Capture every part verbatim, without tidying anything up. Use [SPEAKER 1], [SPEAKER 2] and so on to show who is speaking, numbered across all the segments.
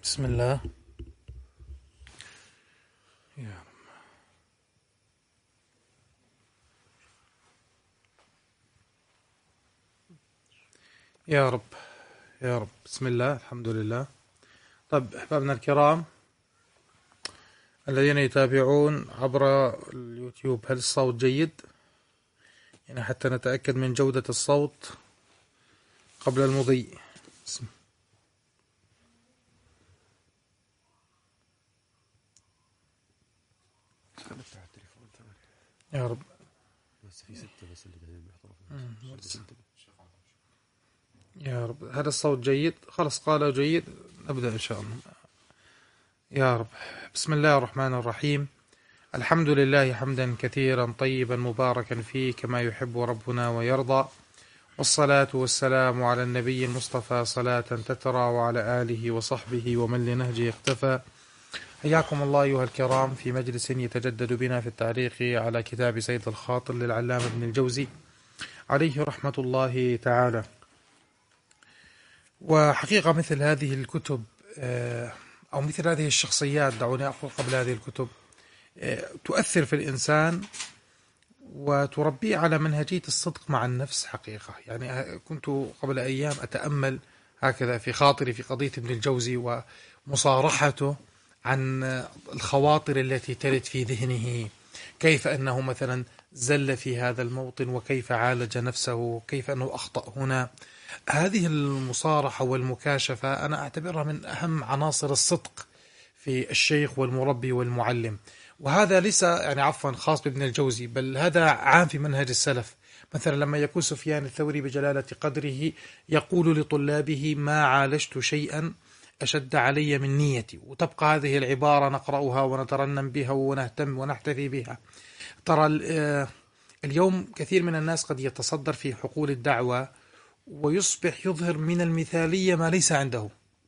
[SPEAKER 1] بسم الله. يا رب يا رب يا رب. بسم الله، الحمد لله. طيب أحبابنا الكرام الذين يتابعون عبر اليوتيوب، هل الصوت جيد؟ يعني حتى نتأكد من جودة الصوت قبل المضي. بسم يا رب.
[SPEAKER 2] بس في ستة بس اللي قاعدين بيحضروا.
[SPEAKER 1] يا رب، هل الصوت جيد؟ خلص قالوا جيد، نبدأ إن شاء الله. يا رب. بسم الله الرحمن الرحيم. الحمد لله حمدا كثيرا طيبا مباركا فيه كما يحب ربنا ويرضى، والصلاة والسلام على النبي المصطفى صلاة تترى، وعلى آله وصحبه ومن لنهجه اقتفى. حياكم الله أيها الكرام في مجلس يتجدد بنا في التعليق على كتاب سيد الخاطر للعلامة ابن الجوزي عليه رحمة الله تعالى. وحقيقة مثل هذه الكتب أو مثل هذه الشخصيات، دعوني أقول قبل هذه الكتب، تؤثر في الإنسان وتربيه على منهجية الصدق مع النفس. حقيقة يعني كنت قبل أيام أتأمل هكذا في خاطري في قضية ابن الجوزي ومصارحته عن الخواطر التي ترد في ذهنه، كيف أنه مثلا زل في هذا الموطن، وكيف عالج نفسه، وكيف أنه أخطأ هنا. هذه المصارحة والمكاشفة أنا أعتبرها من أهم عناصر الصدق في الشيخ والمربي والمعلم. وهذا ليس يعني عفوا خاص بابن الجوزي، بل هذا عام في منهج السلف. مثلا لما يكون سفيان الثوري بجلالة قدره يقول لطلابه: ما عالجت شيئا أشد علي من نيتي، وتبقى هذه العبارة نقرأها ونترنم بها ونهتم ونحتفي بها. ترى اليوم كثير من الناس قد يتصدر في حقول الدعوة ويصبح يظهر من المثالية ما ليس عنده،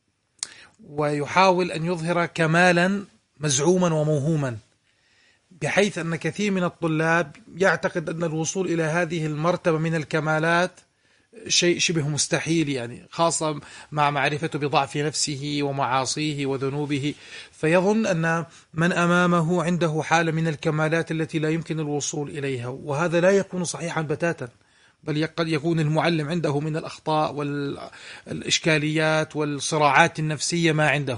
[SPEAKER 1] ويحاول أن يظهر كمالا مزعوما وموهوما، بحيث أن كثير من الطلاب يعتقد أن الوصول إلى هذه المرتبة من الكمالات شيء شبه مستحيل، يعني خاصة مع معرفته بضعف نفسه ومعاصيه وذنوبه، فيظن أن من أمامه عنده حالة من الكمالات التي لا يمكن الوصول إليها، وهذا لا يكون صحيحا بتاتا، بل قد يكون المعلم عنده من الأخطاء والإشكاليات والصراعات النفسية ما عنده.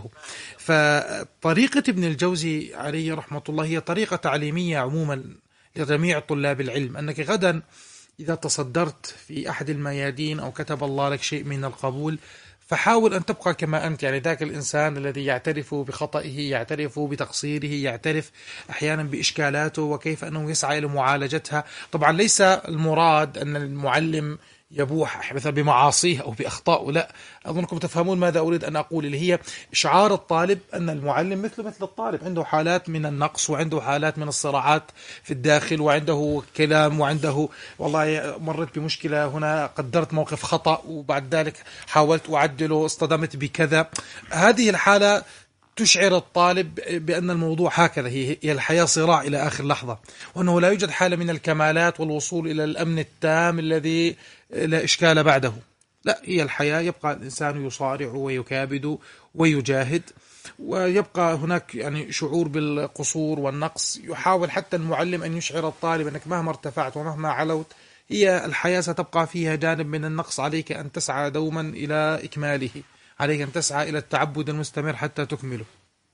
[SPEAKER 1] فطريقة ابن الجوزي عليه رحمة الله هي طريقة تعليمية عموما لجميع طلاب العلم، أنك غدا إذا تصدرت في أحد الميادين أو كتب الله لك شيء من القبول، فحاول أن تبقى كما أنت، يعني ذاك الإنسان الذي يعترف بخطئه، يعترف بتقصيره، يعترف أحيانا بإشكالاته وكيف أنه يسعى إلى معالجتها. طبعا ليس المراد أن المعلم يبوح مثلا بمعاصيه أو بأخطائه، لا، أظنكم تفهمون ماذا أريد أن أقول، اللي هي إشعار الطالب أن المعلم مثله مثل الطالب، عنده حالات من النقص، وعنده حالات من الصراعات في الداخل، وعنده كلام، وعنده والله مرت بمشكلة هنا، قدرت موقف خطأ وبعد ذلك حاولت أعدله، اصطدمت بكذا. هذه الحالة تشعر الطالب بأن الموضوع هكذا، هي الحياة صراع إلى آخر لحظة، وأنه لا يوجد حالة من الكمالات والوصول إلى الأمن التام الذي لا إشكال بعده. لا، هي الحياة يبقى الإنسان يصارع ويكابد ويجاهد، ويبقى هناك يعني شعور بالقصور والنقص. يحاول حتى المعلم أن يشعر الطالب أنك مهما ارتفعت ومهما علوت، هي الحياة ستبقى فيها جانب من النقص، عليك أن تسعى دوما إلى إكماله، عليك أن تسعى إلى التعبد المستمر حتى تكمله.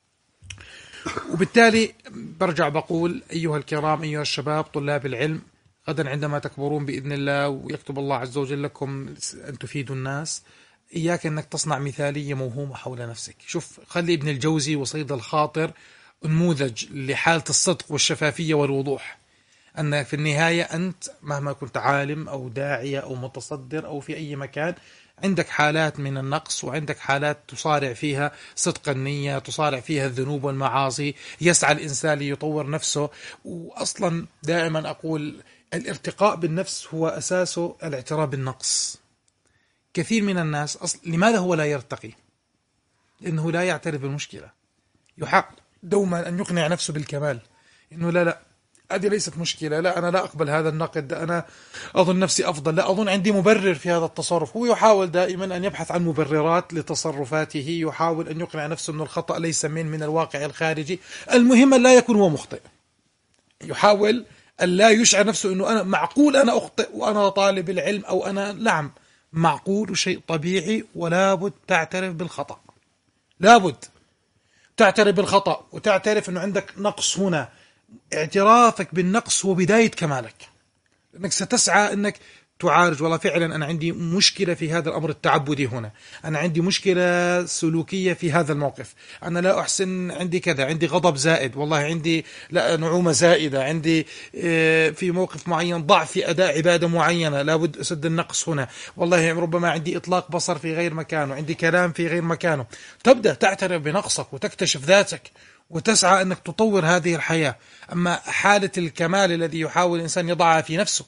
[SPEAKER 1] وبالتالي برجع بقول أيها الكرام، أيها الشباب طلاب العلم، غدا عندما تكبرون بإذن الله ويكتب الله عز وجل لكم أن تفيدوا الناس، إياك أنك تصنع مثالية موهومة حول نفسك. شوف، خلي ابن الجوزي وصيد الخاطر نموذج لحالة الصدق والشفافية والوضوح، أن في النهاية أنت مهما كنت عالم أو داعية أو متصدر أو في أي مكان، عندك حالات من النقص، وعندك حالات تصارع فيها صدق النية، تصارع فيها الذنوب والمعاصي، يسعى الإنسان ليطور نفسه. وأصلا دائما أقول الارتقاء بالنفس هو أساسه الاعتراف بالنقص. كثير من الناس أصلا لماذا هو لا يرتقي؟ لأنه لا يعترف بالمشكلة، يحاول دوما أن يقنع نفسه بالكمال، إنه لا لا هذه ليست مشكلة، لا أنا لا أقبل هذا النقد، أنا أظن نفسي أفضل، لا أظن عندي مبرر في هذا التصرف. هو يحاول دائما أن يبحث عن مبررات لتصرفاته، يحاول أن يقنع نفسه أن الخطأ ليس من من الواقع الخارجي. المهم لا يكون هو مخطئ، يحاول أن لا يشعر نفسه أنه أنا معقول أنا أخطئ وأنا طالب العلم، أو أنا نعم معقول وشيء طبيعي، ولا بد تعترف بالخطأ، لا بد تعترف بالخطأ وتعترف أنه عندك نقص هنا. اعترافك بالنقص هو بداية كمالك، لأنك ستسعى أنك تعالج. والله فعلا أنا عندي مشكلة في هذا الأمر التعبدي هنا، أنا عندي مشكلة سلوكية في هذا الموقف، أنا لا أحسن، عندي كذا، عندي غضب زائد، والله عندي لا نعومة زائدة، عندي في موقف معين ضعف في أداء عبادة معينة، لابد أسد النقص هنا، والله ربما عندي إطلاق بصر في غير مكانه، عندي كلام في غير مكانه. تبدأ تعترف بنقصك وتكتشف ذاتك وتسعى أنك تطور هذه الحياة. أما حالة الكمال الذي يحاول الإنسان يضعها في نفسه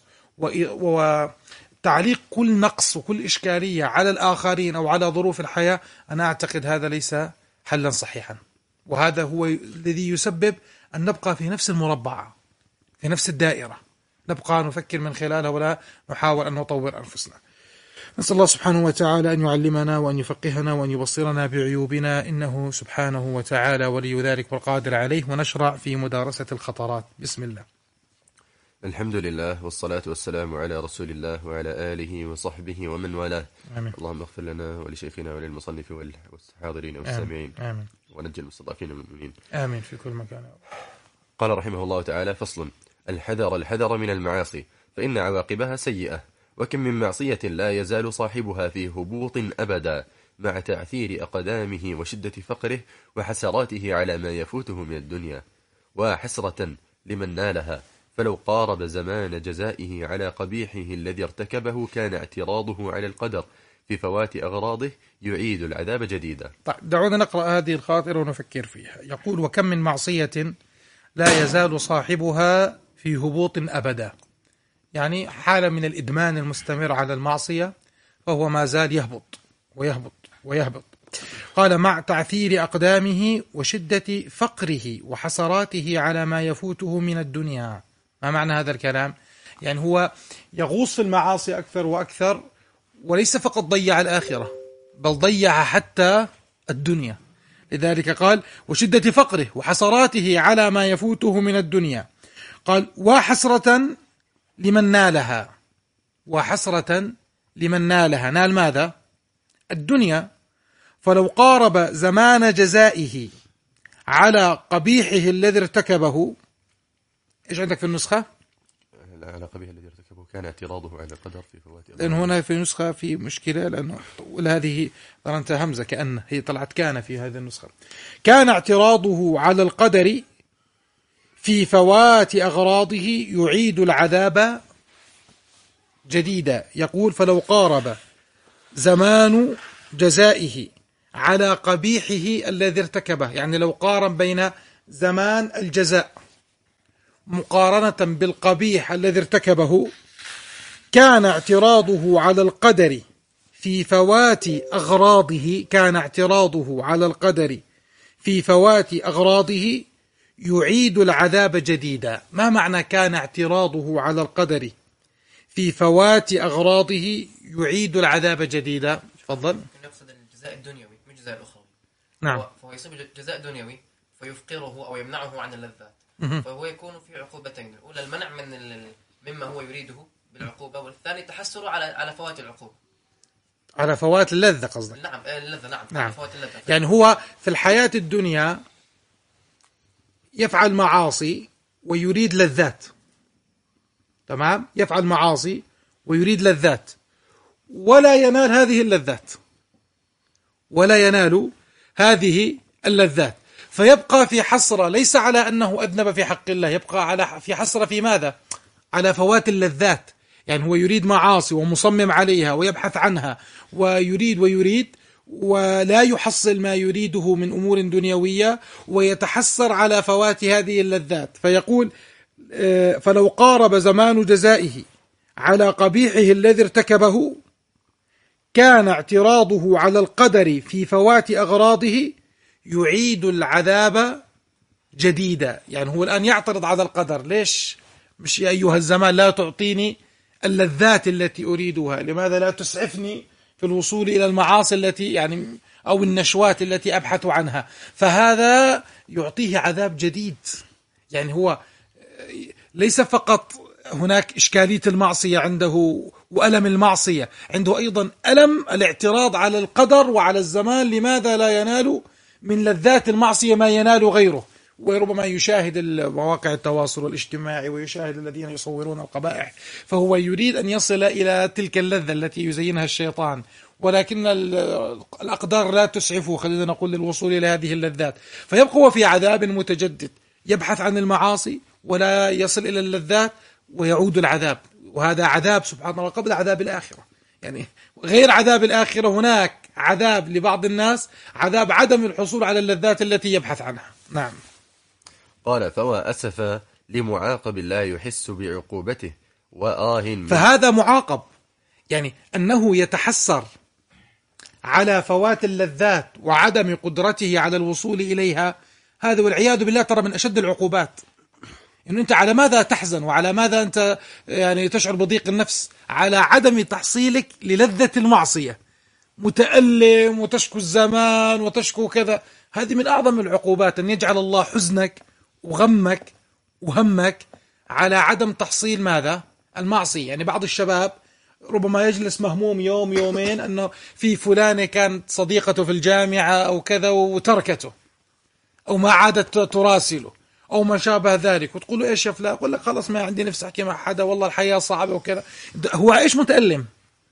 [SPEAKER 1] وتعليق كل نقص وكل إشكالية على الآخرين أو على ظروف الحياة، أنا أعتقد هذا ليس حلا صحيحا، وهذا هو الذي يسبب أن نبقى في نفس المربع، في نفس الدائرة، نبقى نفكر من خلالها ولا نحاول أن نطور أنفسنا. نسأل الله سبحانه وتعالى أن يعلمنا وأن يفقهنا وأن يبصرنا بعيوبنا، إنه سبحانه وتعالى ولي ذلك والقادر عليه. ونشرع في مدارسة الخطرات. بسم الله.
[SPEAKER 2] الحمد لله والصلاة والسلام على رسول الله وعلى آله وصحبه ومن والاه. آمين. اللهم اغفر لنا ولشيخنا وللمصنف والحاضرين والسامعين،
[SPEAKER 1] آمين.
[SPEAKER 2] ونجي المستضعفين من المؤمنين،
[SPEAKER 1] آمين في كل مكان.
[SPEAKER 2] قال رحمه الله تعالى: فصل: الحذر الحذر من المعاصي، فإن عواقبها سيئة، وكم من معصية لا يزال صاحبها في هبوط أبدا، مع تعثير أقدامه وشدة فقره وحسراته على ما يفوته من الدنيا، وحسرة لمن نالها، فلو قارب زمان جزائه على قبيحه الذي ارتكبه كان اعتراضه على القدر في فوات أغراضه يعيد العذاب جديدا.
[SPEAKER 1] طيب دعونا نقرأ هذه الخاطرة ونفكر فيها. يقول: وكم من معصية لا يزال صاحبها في هبوط أبدا، يعني حالة من الإدمان المستمر على المعصية، فهو ما زال يهبط ويهبط ويهبط. قال: مع تعثير أقدامه وشدة فقره وحسراته على ما يفوته من الدنيا. ما معنى هذا الكلام؟ يعني هو يغوص في المعاصي أكثر وأكثر، وليس فقط ضيع الآخرة، بل ضيع حتى الدنيا. لذلك قال: وشدة فقره وحسراته على ما يفوته من الدنيا. قال: وحسرة لمن نالها، وحسرة لمن نالها. نال ماذا؟ الدنيا. فلو قارب زمان جزائه على قبيحه الذي ارتكبه. ايش عندك في النسخة؟
[SPEAKER 2] على قبيح الذي ارتكبه كان اعتراضه على القدر في فوات.
[SPEAKER 1] لأن هنا في نسخة في مشكلة، لأنه هذه ظننت همزة كأن هي طلعت كان في هذه النسخة. كان اعتراضه على القدر في فوات أغراضه يعيد العذاب جديدا. يقول: فلو قارب زمان جزائه على قبيحه الذي ارتكبه، يعني لو قارن بين زمان الجزاء مقارنة بالقبيح الذي ارتكبه، كان اعتراضه على القدر في فوات أغراضه كان اعتراضه على القدر في فوات أغراضه يعيد العذاب جديدا. ما معنى كان اعتراضه على القدر في فوات أغراضه يعيد العذاب جديدا؟ تفضل.
[SPEAKER 3] نقصد الجزاء الدنيوي مش الجزاء الأخروي.
[SPEAKER 1] نعم.
[SPEAKER 3] فهو يصيب جزاء دنيوي فيفقره أو يمنعه عن اللذات، فهو يكون في عقوبتين: الأولى المنع من مما هو يريده بالعقوبة، والثاني تحسره على على فوات العقوبة،
[SPEAKER 1] على فوات اللذة قصدك؟
[SPEAKER 3] نعم اللذة. نعم,
[SPEAKER 1] نعم.
[SPEAKER 3] على فوات اللذة.
[SPEAKER 1] يعني هو في الحياة الدنيا يفعل معاصي ويريد لذات، تمام؟ يفعل معاصي ويريد لذات، ولا ينال هذه اللذات، ولا ينال هذه اللذات، فيبقى في حسرة ليس على أنه أذنب في حق الله، يبقى على في حسرة في ماذا؟ على فوات اللذات. يعني هو يريد معاصي ومصمم عليها ويبحث عنها ويريد ويريد ولا يحصل ما يريده من أمور دنيوية، ويتحسر على فوات هذه اللذات. فيقول: فلو قارب زمان جزائه على قبيحه الذي ارتكبه كان اعتراضه على القدر في فوات أغراضه يعيد العذاب جديدة. يعني هو الآن يعترض على القدر، ليش مش يا أيها الزمان لا تعطيني اللذات التي أريدها؟ لماذا لا تسعفني في الوصول إلى المعاصي التي يعني أو النشوات التي أبحث عنها؟ فهذا يعطيه عذاب جديد. يعني هو ليس فقط هناك إشكالية المعصية عنده وألم المعصية، عنده أيضا ألم الاعتراض على القدر وعلى الزمان، لماذا لا ينال من لذات المعصية ما ينال غيره. وربما يشاهد مواقع التواصل الاجتماعي ويشاهد الذين يصورون القبائح، فهو يريد أن يصل إلى تلك اللذة التي يزينها الشيطان، ولكن الأقدار لا تسعفه، خلينا نقول، للوصول إلى هذه اللذات، فيبقى هو في عذاب متجدد، يبحث عن المعاصي ولا يصل إلى اللذات ويعود العذاب. وهذا عذاب سبحان الله قبل عذاب الآخرة. يعني غير عذاب الآخرة هناك عذاب لبعض الناس، عذاب عدم الحصول على اللذات التي يبحث عنها. نعم.
[SPEAKER 2] قال فوا أسف لمعاقب لا يحس بعقوبته وآه من.
[SPEAKER 1] فهذا معاقب، يعني أنه يتحسر على فوات اللذات وعدم قدرته على الوصول إليها، هذا والعياذ بالله ترى من أشد العقوبات. إنه أنت على ماذا تحزن وعلى ماذا أنت يعني تشعر بضيق النفس؟ على عدم تحصيلك للذة المعصية، متألم وتشكو الزمان وتشكو كذا. هذه من أعظم العقوبات، أن يجعل الله حزنك وغمك وهمك على عدم تحصيل ماذا؟ المعصية. يعني بعض الشباب ربما يجلس مهموم يوم يومين أنه في فلانة كانت صديقته في الجامعة أو كذا وتركته أو ما عادت تراسله أو ما شابه ذلك، وتقول له إيش يا فلان؟ يقول لك خلاص ما عندي نفس أحكي مع حدا، والله الحياة صعبة وكذا. هو إيش متألم؟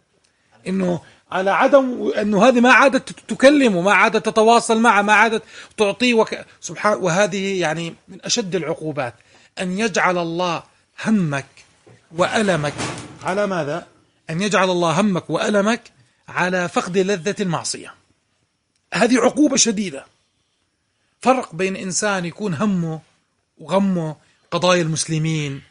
[SPEAKER 1] إنه على عدم أنه هذه ما عادت تكلمه، ما عادت تتواصل معه، ما عادت تعطيه وك... سبحان. وهذه يعني من أشد العقوبات، أن يجعل الله همك وألمك على ماذا؟ أن يجعل الله همك وألمك على فقد لذة المعصية. هذه عقوبة شديدة. فرق بين إنسان يكون همه وغمه قضايا المسلمين،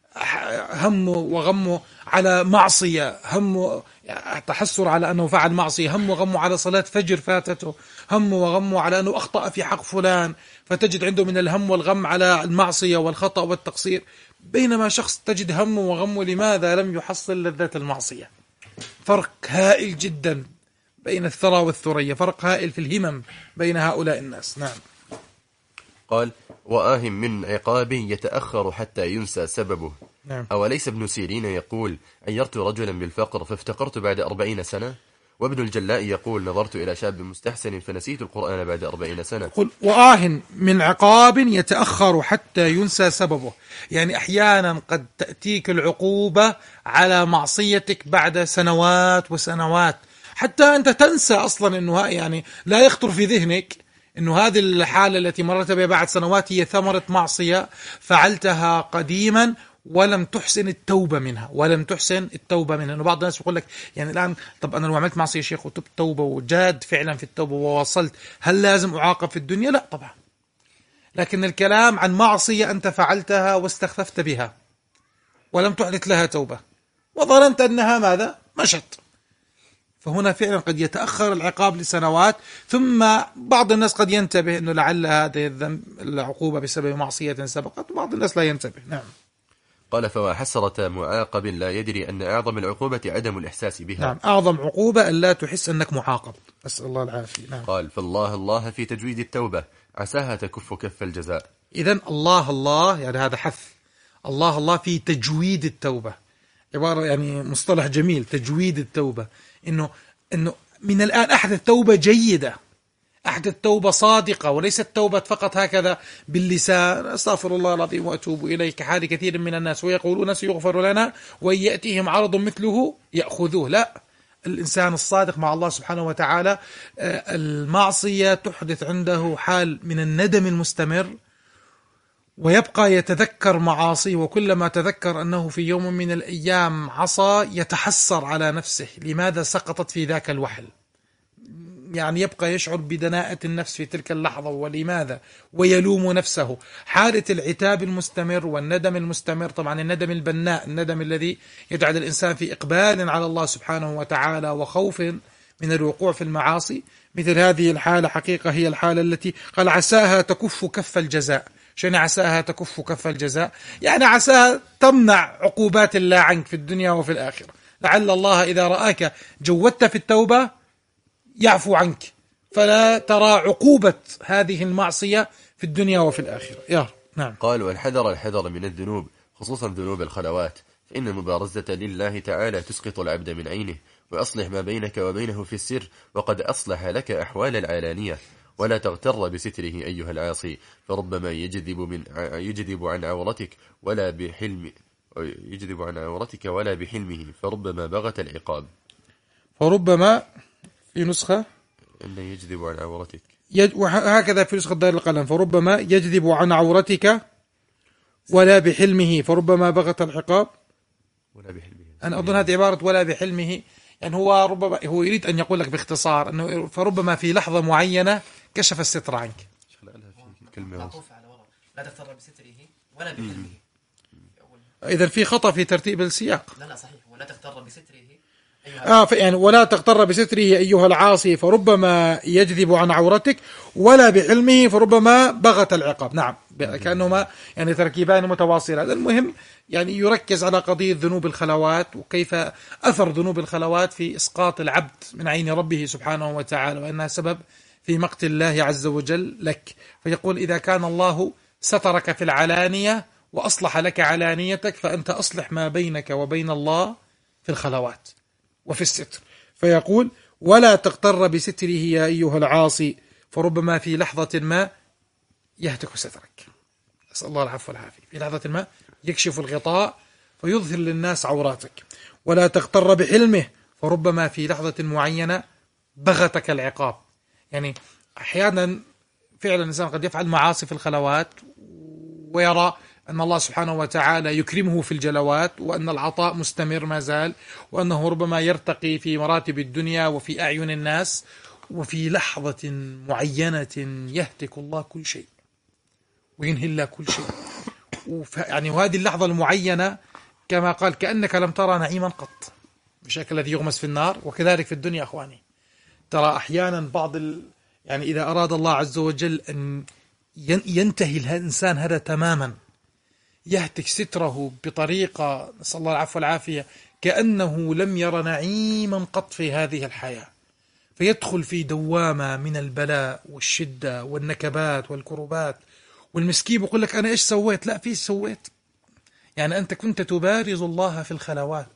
[SPEAKER 1] همه وغمه على معصية، همه تحسر على أنه فعل معصية، همه وغمه على صلاة فجر فاتته، همه وغمه على أنه أخطأ في حق فلان، فتجد عنده من الهم والغم على المعصية والخطأ والتقصير. بينما شخص تجد همه وغمه لماذا لم يحصل لذة المعصية. فرق هائل جدا بين الثرى والثريا، فرق هائل في الهمم بين هؤلاء الناس. نعم.
[SPEAKER 2] قال وآه من عقاب يتأخر حتى ينسى سببه.
[SPEAKER 1] نعم.
[SPEAKER 2] أوليس ابن سيرين يقول عيرت رجلا بالفقر فافتقرت بعد أربعين سنة؟ وابن الجلاء يقول نظرت إلى شاب مستحسن فنسيت القرآن بعد أربعين سنة.
[SPEAKER 1] قل وآه من عقاب يتأخر حتى ينسى سببه. يعني أحيانا قد تأتيك العقوبة على معصيتك بعد سنوات وسنوات، حتى أنت تنسى أصلا أنه يعني لا يخطر في ذهنك أنه هذه الحالة التي مرت بها بعد سنوات هي ثمرة معصية فعلتها قديما ولم تحسن التوبة منها، ولم تحسن التوبة منها. إنه بعض الناس يقول لك يعني الآن طب أنا لو عملت معصية شيخ وتبت توبة وجاد فعلا في التوبة ووصلت، هل لازم أعاقب في الدنيا؟ لا طبعا. لكن الكلام عن معصية أنت فعلتها واستخففت بها ولم تحدث لها توبة وظننت أنها ماذا؟ مشت. فهنا فعلا قد يتأخر العقاب لسنوات، ثم بعض الناس قد ينتبه أنه لعل هذه الذنب العقوبة بسبب معصية سبقت، وبعض الناس لا ينتبه. نعم.
[SPEAKER 2] قال فوا حسرة معاقب لا يدري أن أعظم العقوبة عدم الإحساس بها.
[SPEAKER 1] نعم. أعظم عقوبة أن لا تحس أنك معاقب، أسأل الله العافية. نعم.
[SPEAKER 2] قال فالله الله في تجويد التوبة عساها تكف كف الجزاء.
[SPEAKER 1] إذن الله الله يعني هذا حث، الله الله في تجويد التوبة، عبارة يعني مصطلح جميل، تجويد التوبة، إنه إنه من الآن أحدث توبة جيدة، أحدث توبة صادقة، وليست توبة فقط هكذا باللسان أستغفر الله العظيم وأتوب إليه كحال كثير من الناس ويقولون سيغفر لنا وإن يأتيهم عرض مثله يأخذوه. لا، الإنسان الصادق مع الله سبحانه وتعالى المعصية تحدث عنده حال من الندم المستمر، ويبقى يتذكر معاصيه، وكلما تذكر أنه في يوم من الأيام عصى يتحسر على نفسه لماذا سقطت في ذاك الوحل. يعني يبقى يشعر بدناءة النفس في تلك اللحظة ولماذا، ويلوم نفسه. حالة العتاب المستمر والندم المستمر، طبعا الندم البناء، الندم الذي يجعل الإنسان في إقبال على الله سبحانه وتعالى وخوف من الوقوع في المعاصي، مثل هذه الحالة حقيقة هي الحالة التي قال عساها تكف كف الجزاء. عشان عساها تكف كف الجزاء، يعني عساها تمنع عقوبات الله عنك في الدنيا وفي الآخرة. لعل الله إذا رآك جودت في التوبة يعفو عنك، فلا ترى عقوبة هذه المعصية في الدنيا وفي الآخرة. يا نعم.
[SPEAKER 2] قال: والحذر الحذر من الذنوب، خصوصا ذنوب الخلوات، فإن المبارزة لله تعالى تسقط العبد من عينه، وأصلح ما بينك وبينه في السر، وقد أصلح لك أحوال العلانية. ولا تغتر بستره أيها العاصي، فربما يجذب من يجذب عن عورتك ولا بحلم يجذب عن عورتك ولا بحلمه، فربما بغت العقاب.
[SPEAKER 1] فربما في نسخة
[SPEAKER 2] أن يجذب عن عورتك،
[SPEAKER 1] يج... وهكذا في نسخة دار القلم: فربما يجذب عن عورتك ولا بحلمه، فربما بغت العقاب
[SPEAKER 2] ولا بحلمه.
[SPEAKER 1] أنا أظن هذه عبارة ولا بحلمه، يعني هو ربما هو يريد أن يقول لك باختصار أنه فربما في لحظة معينة كشف الستر عنك.
[SPEAKER 3] معطوف على وراء لا تغتر بستره ولا بحلمه.
[SPEAKER 1] إذا في خطأ في ترتيب السياق.
[SPEAKER 3] لا لا صحيح، ولا تغتر بستره
[SPEAKER 1] آه يعني ولا تغتر بستره أيها العاصي، فربما يجذب عن عورتك، ولا بحلمه، فربما بغت العقاب. نعم، كأنهما يعني تركيبان متواصلان. المهم يعني يركز على قضية ذنوب الخلوات، وكيف أثر ذنوب الخلوات في إسقاط العبد من عين ربه سبحانه وتعالى، وأنها سبب في مقت الله عز وجل لك. فيقول: إذا كان الله سترك في العلانية وأصلح لك علانيتك، فأنت أصلح ما بينك وبين الله في الخلوات وفي الستر. فيقول: ولا تغتر بستره يا أيها العاصي، فربما في لحظة ما يهتك سترك. أسأل الله العفو والعافية. في لحظة ما يكشف الغطاء فيظهر للناس عوراتك. ولا تغتر بحلمه، فربما في لحظة معينة بغتك العقاب. يعني أحيانا فعلا الإنسان قد يفعل معاصي في الخلوات ويرى أن الله سبحانه وتعالى يكرمه في الجلوات، وأن العطاء مستمر ما زال، وأنه ربما يرتقي في مراتب الدنيا وفي أعين الناس، وفي لحظة معينة يهتك الله كل شيء وينهي الله كل شيء. يعني وهذه اللحظة المعينة كما قال: كأنك لم ترى نعيما قط، بشكل الذي يغمس في النار. وكذلك في الدنيا أخواني، ترى أحيانا بعض ال... يعني إذا أراد الله عز وجل أن ينتهي الإنسان هذا تماما، يهتك ستره بطريقة نسأل الله العفو والعافية كأنه لم ير نعيما قط في هذه الحياة، فيدخل في دوامة من البلاء والشدة والنكبات والكربات، والمسكين يقول لك: أنا إيش سويت؟ لا، فيش سويت. يعني أنت كنت تبارز الله في الخلوات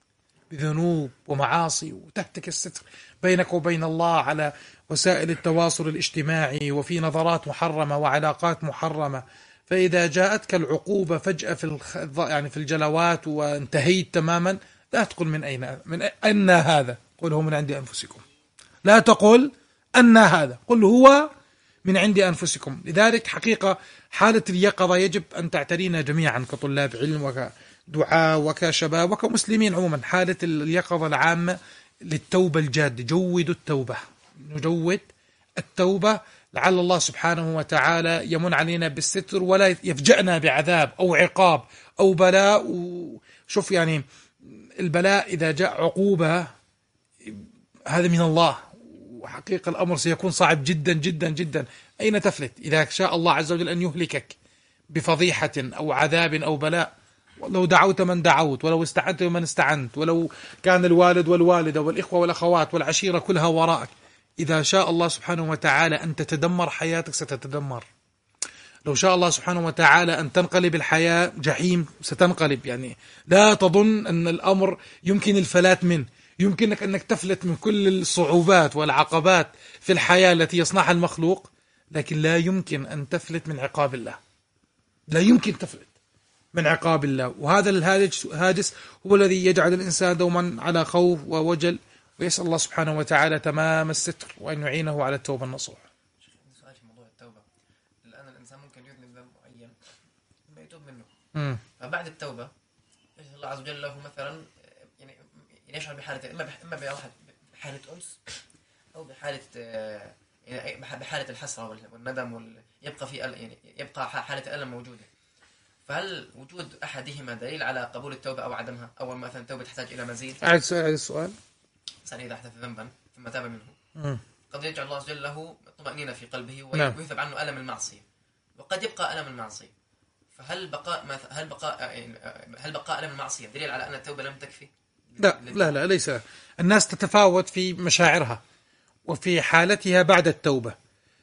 [SPEAKER 1] بذنوب ومعاصي، وتهتك الستر بينك وبين الله على وسائل التواصل الاجتماعي، وفي نظرات محرمة وعلاقات محرمة. فإذا جاءتك العقوبة فجأة في الخ... يعني في الجلوات وانتهيت تماما، لا تقل من أين من أين هذا، قل هو من عند أنفسكم. لا تقل أن هذا، قل هو من عند أنفسكم. لذلك حقيقة حالة اليقظة يجب أن تعترينا جميعا كطلاب علم وكدعاء وكشباب وكمسلمين عموما. حالة اليقظة العامة للتوبة الجادة، جودوا التوبة، نجود التوبة، لعل الله سبحانه وتعالى يمن علينا بالستر ولا يفجأنا بعذاب أو عقاب أو بلاء. وشوف يعني البلاء إذا جاء عقوبة هذا من الله، وحقيقة الأمر سيكون صعب جدا جدا جدا. أين تفلت إذا شاء الله عز وجل أن يهلكك بفضيحة أو عذاب أو بلاء؟ ولو دعوت من دعوت، ولو استعنت من استعنت، ولو كان الوالد والوالدة والإخوة والأخوات والعشيرة كلها وراءك، إذا شاء الله سبحانه وتعالى أن تتدمر حياتك ستتدمر. لو شاء الله سبحانه وتعالى أن تنقلب الحياة جحيم ستنقلب. يعني لا تظن أن الأمر يمكن الفلات منه، يمكنك أنك تفلت من كل الصعوبات والعقبات في الحياة التي يصنعها المخلوق، لكن لا يمكن أن تفلت من عقاب الله، لا يمكن تفلت من عقاب الله. وهذا الهاجس هو الذي يجعل الإنسان دوما على خوف ووجل، ويسأل الله سبحانه وتعالى تمام الستر وأن يعينه على التوبة النصوح.
[SPEAKER 3] سؤال في موضوع التوبة، الآن الإنسان ممكن يذنب ذنب معين ما يتوب منه،
[SPEAKER 1] م.
[SPEAKER 3] فبعد التوبة الله عز وجل له مثلا يعني يشعر بحالة إما إما بحالة أنس أو بحالة يعني بحالة الحسرة والندم وال... يبقى في يعني يبقى حالة ألم موجودة. فهل وجود أحدهما دليل على قبول التوبة أو عدمها؟ أو مثلا التوبة تحتاج إلى مزيد؟
[SPEAKER 1] أعد السؤال.
[SPEAKER 3] الإنسان إذا أحدث ذنبا ثم تاب منه
[SPEAKER 1] م.
[SPEAKER 3] قد يجعل الله عز وجل له طمأنينة في قلبه
[SPEAKER 1] نعم.
[SPEAKER 3] ويذهب عنه ألم المعصية، وقد يبقى ألم المعصية، فهل بقاء هل بقاء هل بقاء ألم المعصية دليل على أن التوبة لم تكفي؟
[SPEAKER 1] لا لا لا ليس. الناس تتفاوت في مشاعرها وفي حالتها بعد التوبة.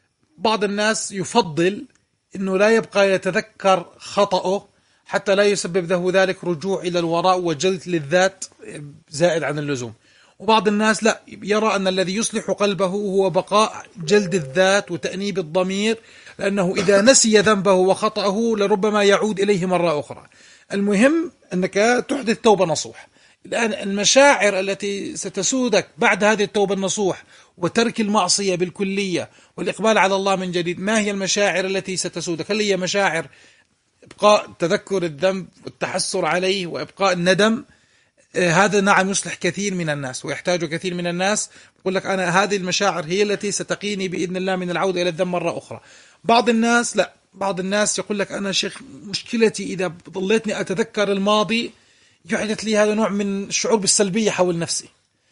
[SPEAKER 1] بعض الناس يفضل أنه لا يبقى يتذكر خطأه حتى لا يسبب له ذلك رجوع إلى الوراء وجلد للذات زائد عن اللزوم. وبعض الناس لا، يرى أن الذي يصلح قلبه هو بقاء جلد الذات وتأنيب الضمير، لأنه إذا نسي ذنبه وخطأه لربما يعود إليه مرة أخرى. المهم أنك تحدث توبة نصوح. الآن المشاعر التي ستسودك بعد هذه التوبة النصوح وترك المعصية بالكلية والإقبال على الله من جديد، ما هي المشاعر التي ستسودك؟ هل هي مشاعر إبقاء تذكر الذنب والتحسر عليه وإبقاء الندم؟ هذا نعم يصلح كثير من الناس ويحتاج كثير من الناس. يقول لك أنا هذه المشاعر هي التي ستقيني بإذن الله من العودة إلى الذنب مرة أخرى. بعض الناس لا، بعض الناس يقول لك أنا شيخ مشكلتي إذا ظليتني أتذكر الماضي يحدث لي هذا نوع من الشعور بالسلبية حول نفسي،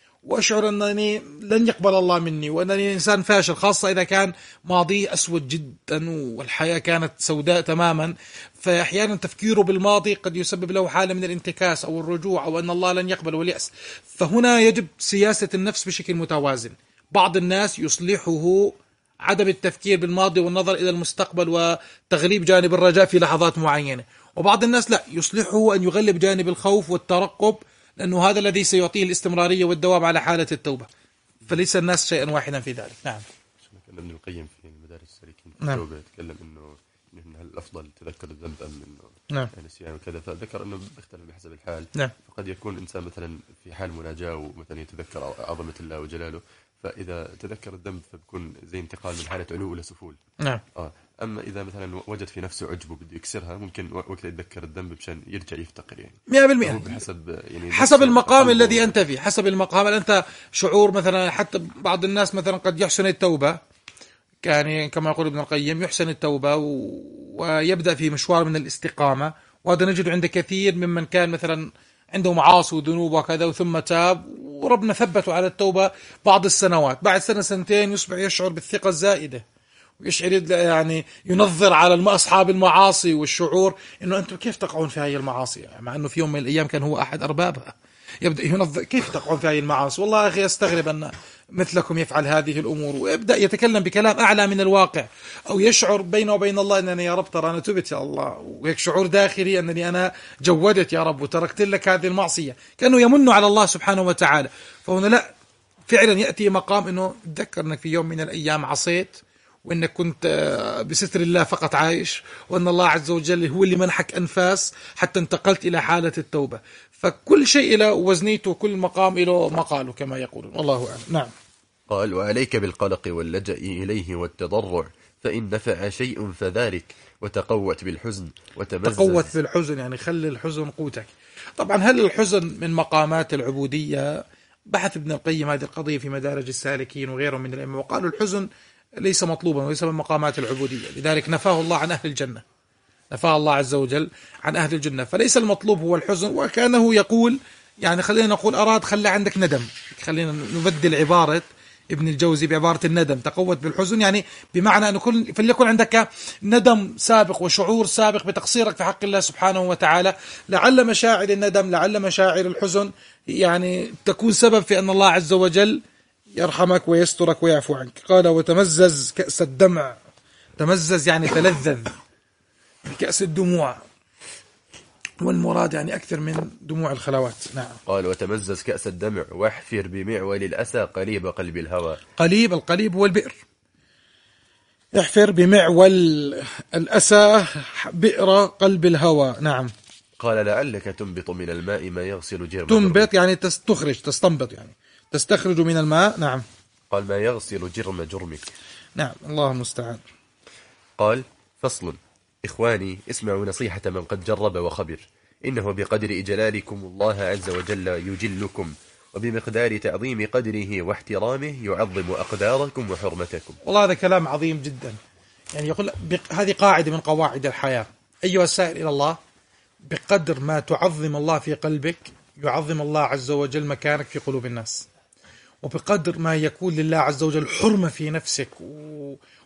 [SPEAKER 1] وأشعر أنني لن يقبل الله مني وأنني إنسان فاشل، خاصة إذا كان ماضي أسود جدا والحياة كانت سوداء تماما. فأحيانا تفكيره بالماضي قد يسبب له حالة من الانتكاس أو الرجوع أو أن الله لن يقبل واليأس. فهنا يجب سياسة النفس بشكل متوازن. بعض الناس يصلحه عدم التفكير بالماضي والنظر إلى المستقبل وتغليب جانب الرجاء في لحظات معينة، وبعض الناس لا، يصلحه أن يغلب جانب الخوف والترقب، لأنه هذا الذي سيعطيه الاستمرارية والدوام على حالة التوبة. فليس الناس شيئا واحدا في ذلك. نعم.
[SPEAKER 2] كان ابن القيم في مدارج السالكين في
[SPEAKER 1] نعم.
[SPEAKER 2] التوبة يتكلم إنه إنه هل الأفضل تذكر الذنب أم إنه
[SPEAKER 1] نعم.
[SPEAKER 2] نسيان وكذا، فذكر إنه بيختلف بحسب الحال.
[SPEAKER 1] نعم.
[SPEAKER 2] فقد يكون إنسان مثلا في حال مناجاة ومثلا يتذكر عظمة الله وجلاله، فإذا تذكر الذنب فبكون زي انتقال من حالة علو إلى سفول.
[SPEAKER 1] نعم.
[SPEAKER 2] آه. أما إذا مثلا وجد في نفسه عجب وبده يكسرها، ممكن وقت يتذكر الذنب مشان يرجع يفتقر يعني.
[SPEAKER 1] مئة بالمئة.
[SPEAKER 2] بحسب يعني
[SPEAKER 1] حسب المقام الذي أنت فيه، حسب المقام. أنت شعور مثلا، حتى بعض الناس مثلا قد يحسن التوبة، يعني كما يقول ابن القيم يحسن التوبة ويبدأ في مشوار من الاستقامة، وهذا نجد عند كثير ممن كان مثلا عنده معاصي وذنوب وكذا ثم تاب وربنا ثبته على التوبة بعض السنوات، بعد سنة سنتين يصبح يشعر بالثقة الزائدة ويشعر يعني ينظر على أصحاب المعاصي والشعور إنه أنتم كيف تقعون في هذه المعاصي، مع أنه في يوم من الأيام كان هو أحد أربابها. يبدأ ينظر كيف تقعون في هذه المعاصي، والله أخي أستغرب أن مثلكم يفعل هذه الأمور، ويبدأ يتكلم بكلام أعلى من الواقع، أو يشعر بينه وبين الله أنني يا رب ترى أنا تبت يا الله، وهيك شعور داخلي أنني أنا جودت يا رب وتركت لك هذه المعصية، كأنه يمن على الله سبحانه وتعالى. فهنا لا، فعلا يأتي مقام أنه تذكر أنك في يوم من الأيام عصيت، وإنك كنت بستر الله فقط عايش، وأن الله عز وجل هو اللي منحك أنفاس حتى انتقلت إلى حالة التوبة. فكل شيء له وزنيته وكل مقام له مقاله كما يقولون، والله أعلم. نعم.
[SPEAKER 2] قال: وعليك بالقلق واللجأ إليه والتضرع، فإن نفع شيء فذلك، وتقوت بالحزن وتمزز.
[SPEAKER 1] تقوت بالحزن يعني خلي الحزن قوتك. طبعا هل الحزن من مقامات العبودية؟ بحث ابن القيم هذه القضية في مدارج السالكين وغيرهم من الأئمة، وقالوا الحزن ليس مطلوبا وليس من مقامات العبودية، لذلك نفاه الله عن أهل الجنة، نفاه الله عز وجل عن أهل الجنة. فليس المطلوب هو الحزن، وكانه يقول يعني خلينا نقول أراد خلي عندك ندم، خلينا نبدل عبارة ابن الجوزي بعبارة الندم، تقوت بالحزن يعني بمعنى أن كل فليكن عندك ندم سابق وشعور سابق بتقصيرك في حق الله سبحانه وتعالى، لعل مشاعر الندم لعل مشاعر الحزن يعني تكون سبب في أن الله عز وجل يرحمك ويسترك ويعفو عنك. قال: وتمزز كأس الدمع، تمزز يعني تلذذ بكأس الدموع، والمراد يعني أكثر من دموع الخلوات. نعم.
[SPEAKER 2] قال: وتمزز كأس الدمع، واحفر بمعول الأسى قليب قلب الهوى.
[SPEAKER 1] قليب، القليب هو البئر، احفر بمعول الأسى بئر قلب الهوى. نعم.
[SPEAKER 2] قال: لعلك تنبط من الماء ما يغسل جرم.
[SPEAKER 1] تنبط يعني تستخرج، تستنبط يعني تستخرج من الماء. نعم.
[SPEAKER 2] قال: ما يغسل جرم جرمك.
[SPEAKER 1] نعم، الله المستعان.
[SPEAKER 2] قال: فصل. إخواني، اسمعوا نصيحة من قد جرب وخبر، إنه بقدر إجلالكم الله عز وجل يجلكم، وبمقدار تعظيم قدره واحترامه يعظم أقداركم وحرمتكم.
[SPEAKER 1] والله هذا كلام عظيم جدا، يعني يقول هذه قاعدة من قواعد الحياة أيها السائل إلى الله، بقدر ما تعظم الله في قلبك يعظم الله عز وجل مكانك في قلوب الناس، وبقدر ما يكون لله عز وجل حرمة في نفسك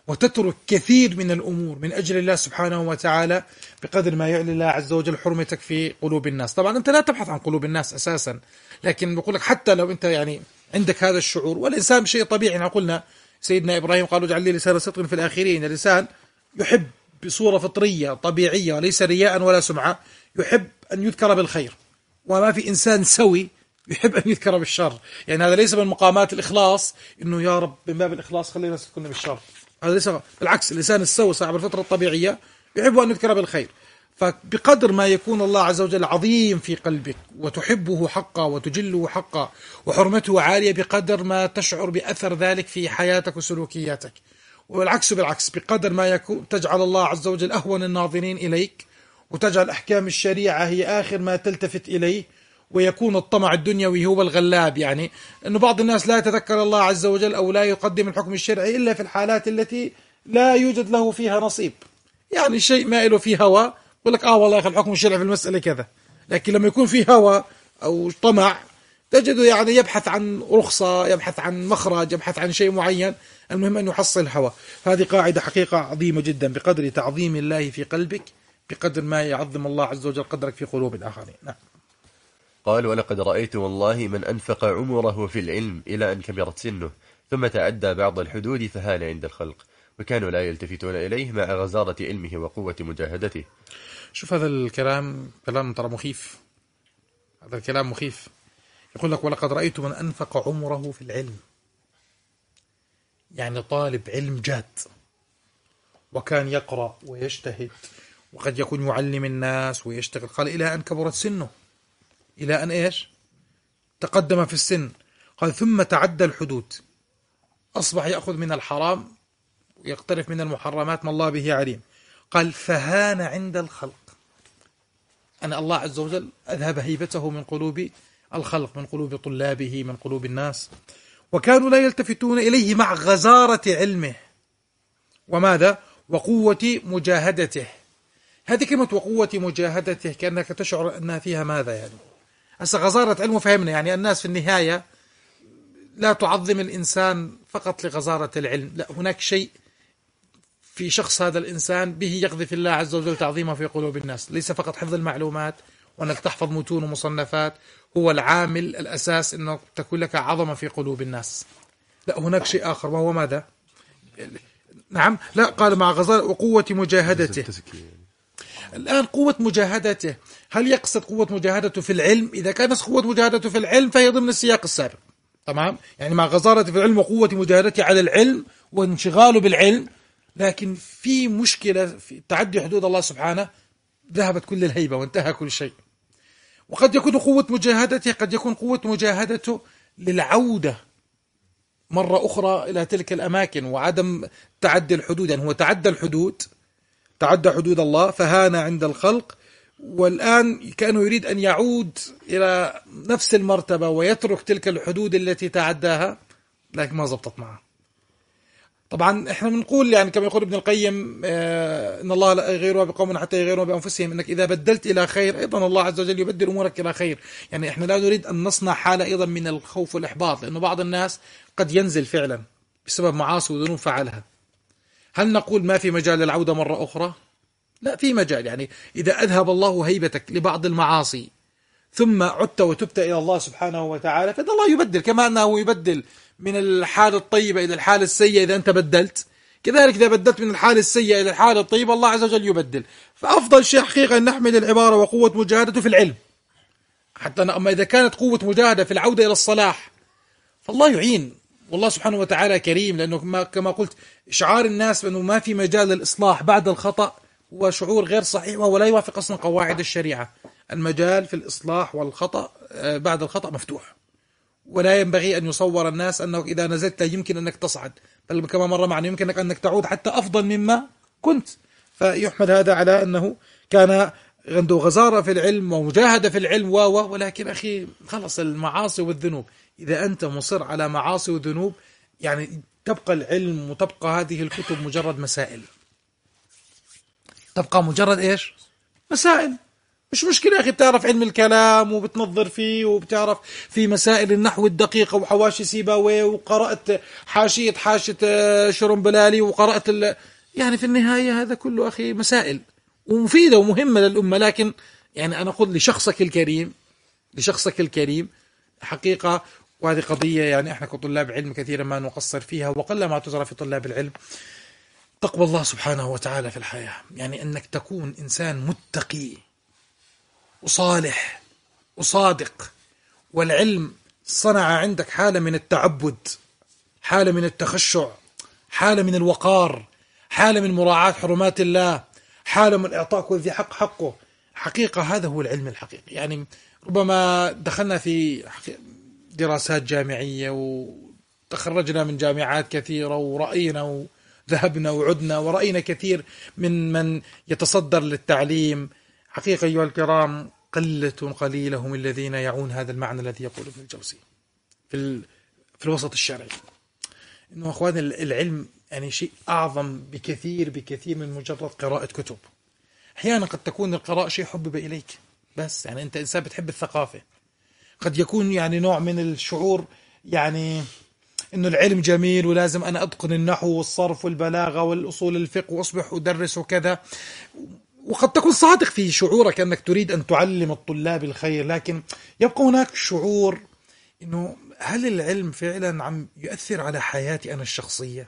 [SPEAKER 1] وتترك كثير من الأمور من أجل الله سبحانه وتعالى بقدر ما يعلي الله عز وجل حرمتك في قلوب الناس. طبعا أنت لا تبحث عن قلوب الناس أساسا، لكن بقول لك حتى لو أنت يعني عندك هذا الشعور، والإنسان شيء طبيعي. يعني قلنا سيدنا إبراهيم قالوا اجعل لي لسان صدق في الآخرين. الإنسان يحب بصورة فطرية طبيعية وليس رياء ولا سمعة، يحب أن يذكر بالخير، وما في إنسان سوي يحب أن يذكر بالشر. يعني هذا ليس من مقامات الإخلاص إنه يا رب من باب الإخلاص خلينا الناس تكون بالشر، هذا ليس. بالعكس، الإنسان السوي صاحب الفطرة الطبيعية يحب أن يذكر بالخير. فبقدر ما يكون الله عز وجل عظيم في قلبك وتحبه حقا وتجله حقا وحرمته عالية، بقدر ما تشعر بأثر ذلك في حياتك وسلوكياتك. والعكس بالعكس، بقدر ما يكون تجعل الله عز وجل أهون الناظرين إليك، وتجعل أحكام الشريعة هي آخر ما تلتفت إليه، ويكون الطمع الدنيوي هو الغلاب. يعني أنه بعض الناس لا يتذكر الله عز وجل أو لا يقدم الحكم الشرعي إلا في الحالات التي لا يوجد له فيها نصيب، يعني شيء مائل في هوى، يقول لك آه والله يا أخي الحكم الشرعي في المسألة كذا. لكن لما يكون في هوى أو طمع تجده يعني يبحث عن رخصة، يبحث عن مخرج، يبحث عن شيء معين، المهم أن يحصل هوى. هذه قاعدة حقيقة عظيمة جدا، بقدر تعظيم الله في قلبك بقدر ما يعظم الله عز وجل قدرك في قلوب الآخرين. نعم.
[SPEAKER 2] قال ولقد رأيت والله من أنفق عمره في العلم إلى أن كبرت سنه ثم تعدى بعض الحدود فهان عند الخلق، وكانوا لا يلتفتون إليه مع غزارة علمه وقوة مجاهدته.
[SPEAKER 1] شوف هذا الكلام كلام ترى مخيف، هذا الكلام مخيف. يقول لك ولقد رأيت من أنفق عمره في العلم، يعني طالب علم جاد وكان يقرأ ويجتهد وقد يكون يعلم الناس ويشتغل، قال إلى أن كبرت سنه، إلى أن إيش تقدم في السن. قال ثم تعدى الحدود، أصبح يأخذ من الحرام ويقترف من المحرمات ما الله به عليم. قال فهان عند الخلق، أن الله عز وجل أذهب هيبته من قلوب الخلق، من قلوب طلابه، من قلوب الناس. وكانوا لا يلتفتون إليه مع غزارة علمه وماذا وقوة مجاهدته. هذه كلمة وقوة مجاهدته كأنك تشعر أنها فيها ماذا يعني. هسه غزارة علمه فهمنا، يعني الناس في النهاية لا تعظم الإنسان فقط لغزارة العلم، لا، هناك شيء في شخص هذا الإنسان به يقذف الله عز وجل تعظيمه في قلوب الناس. ليس فقط حفظ المعلومات وأنك تحفظ متون ومصنفات هو العامل الأساس أنه تكون لك عظمة في قلوب الناس، لا، هناك شيء آخر وهو ماذا؟ نعم، لا، قال مع غزارة وقوة مجاهدته. الآن قوة مجاهدته، هل يقصد قوة مجاهدته في العلم؟ إذا كانت قوة مجاهدته في العلم فهي ضمن السياق السابق، تمام، يعني مع غزارته في العلم وقوة مجاهدته على العلم وانشغاله بالعلم. لكن في مشكلة في تعدي حدود الله سبحانه، ذهبت كل الهيبة وانتهى كل شيء. وقد يكون قوة مجاهدته قد يكون قوة مجاهدته للعودة مرة أخرى إلى تلك الأماكن وعدم تعدي الحدود. يعني هو تعدى الحدود، تعدى حدود الله فهان عند الخلق، والآن كأنه يريد أن يعود إلى نفس المرتبة ويترك تلك الحدود التي تعداها، لكن ما زبطت معه. طبعا احنا بنقول يعني كما يقول ابن القيم اه ان الله لا يغيرها بقوم حتى يغيروا بانفسهم، انك اذا بدلت الى خير ايضا الله عز وجل يبدل امورك الى خير. يعني احنا لا نريد ان نصنع حاله ايضا من الخوف والاحباط، لانه بعض الناس قد ينزل فعلا بسبب معاصي وذنوب فعلها. هل نقول ما في مجال للعوده مره اخرى؟ لا، في مجال. يعني اذا اذهب الله هيبتك لبعض المعاصي ثم عدت وتبت الى الله سبحانه وتعالى، فإن الله يبدل، كما انه يبدل من الحال الطيبة إلى الحال السيئة إذا أنت بدلت، كذلك إذا بدلت من الحال السيئة إلى الحال الطيبة الله عز وجل يبدل. فأفضل شيء حقيقة أن نحمل العبارة وقوة مجاهدة في العلم، حتى أما إذا كانت قوة مجاهدة في العودة إلى الصلاح فالله يعين، والله سبحانه وتعالى كريم. لأنه كما قلت إشعار الناس بأنه ما في مجال للإصلاح بعد الخطأ هو شعور غير صحيح، وهو لا يوافق أصلا قواعد الشريعة. المجال في الإصلاح والخطأ بعد الخطأ مفتوح، ولا ينبغي أن يصور الناس أنه إذا نزلت يمكن أنك تصعد، بل كما مر معنا يمكنك أنك تعود حتى أفضل مما كنت. فيحمل هذا على أنه كان عنده غزارة في العلم ومجاهدة في العلم و ولكن أخي خلص المعاصي والذنوب. إذا أنت مصر على معاصي وذنوب يعني تبقى العلم وتبقى هذه الكتب مجرد مسائل، تبقى مجرد إيش؟ مسائل. مش مشكلة يا أخي، بتعرف علم الكلام وبتنظر فيه وبتعرف في مسائل النحو الدقيقة وحواشي سيباوي وقرأت حاشية حاشية شرنبلالي وقرأت ال... يعني في النهاية هذا كله أخي مسائل ومفيدة ومهمة للأمة. لكن يعني أنا أقول لشخصك الكريم لشخصك الكريم حقيقة، وهذه قضية يعني احنا كطلاب علم كثيرا ما نقصر فيها وقل ما تزرع في طلاب العلم، تقوى الله سبحانه وتعالى في الحياة. يعني أنك تكون إنسان متقي وصالح وصادق، والعلم صنع عندك حالة من التعبد، حالة من التخشع، حالة من الوقار، حالة من مراعاة حرمات الله، حالة من إعطاء كل ذي حق حقه. حقيقة هذا هو العلم الحقيقي. يعني ربما دخلنا في دراسات جامعية وتخرجنا من جامعات كثيرة ورأينا وذهبنا وعدنا ورأينا كثير من من يتصدر للتعليم. حقيقة أيها الكرام قلة قليلة هم الذين يعون هذا المعنى الذي يقول ابن الجوزي في في الوسط الشرعي، إنه أخوان العلم يعني شيء أعظم بكثير بكثير من مجرد قراءة كتب. أحيانا قد تكون القراءة شيء حبب إليك، بس يعني أنت إنسان بتحب الثقافة، قد يكون يعني نوع من الشعور يعني إنه العلم جميل ولازم أنا أتقن النحو والصرف والبلاغة والأصول الفقه وأصبح أدرس وكذا، وقد تكون صادق في شعورك أنك تريد أن تعلم الطلاب الخير، لكن يبقى هناك شعور إنه هل العلم فعلا عم يؤثر على حياتي أنا الشخصية؟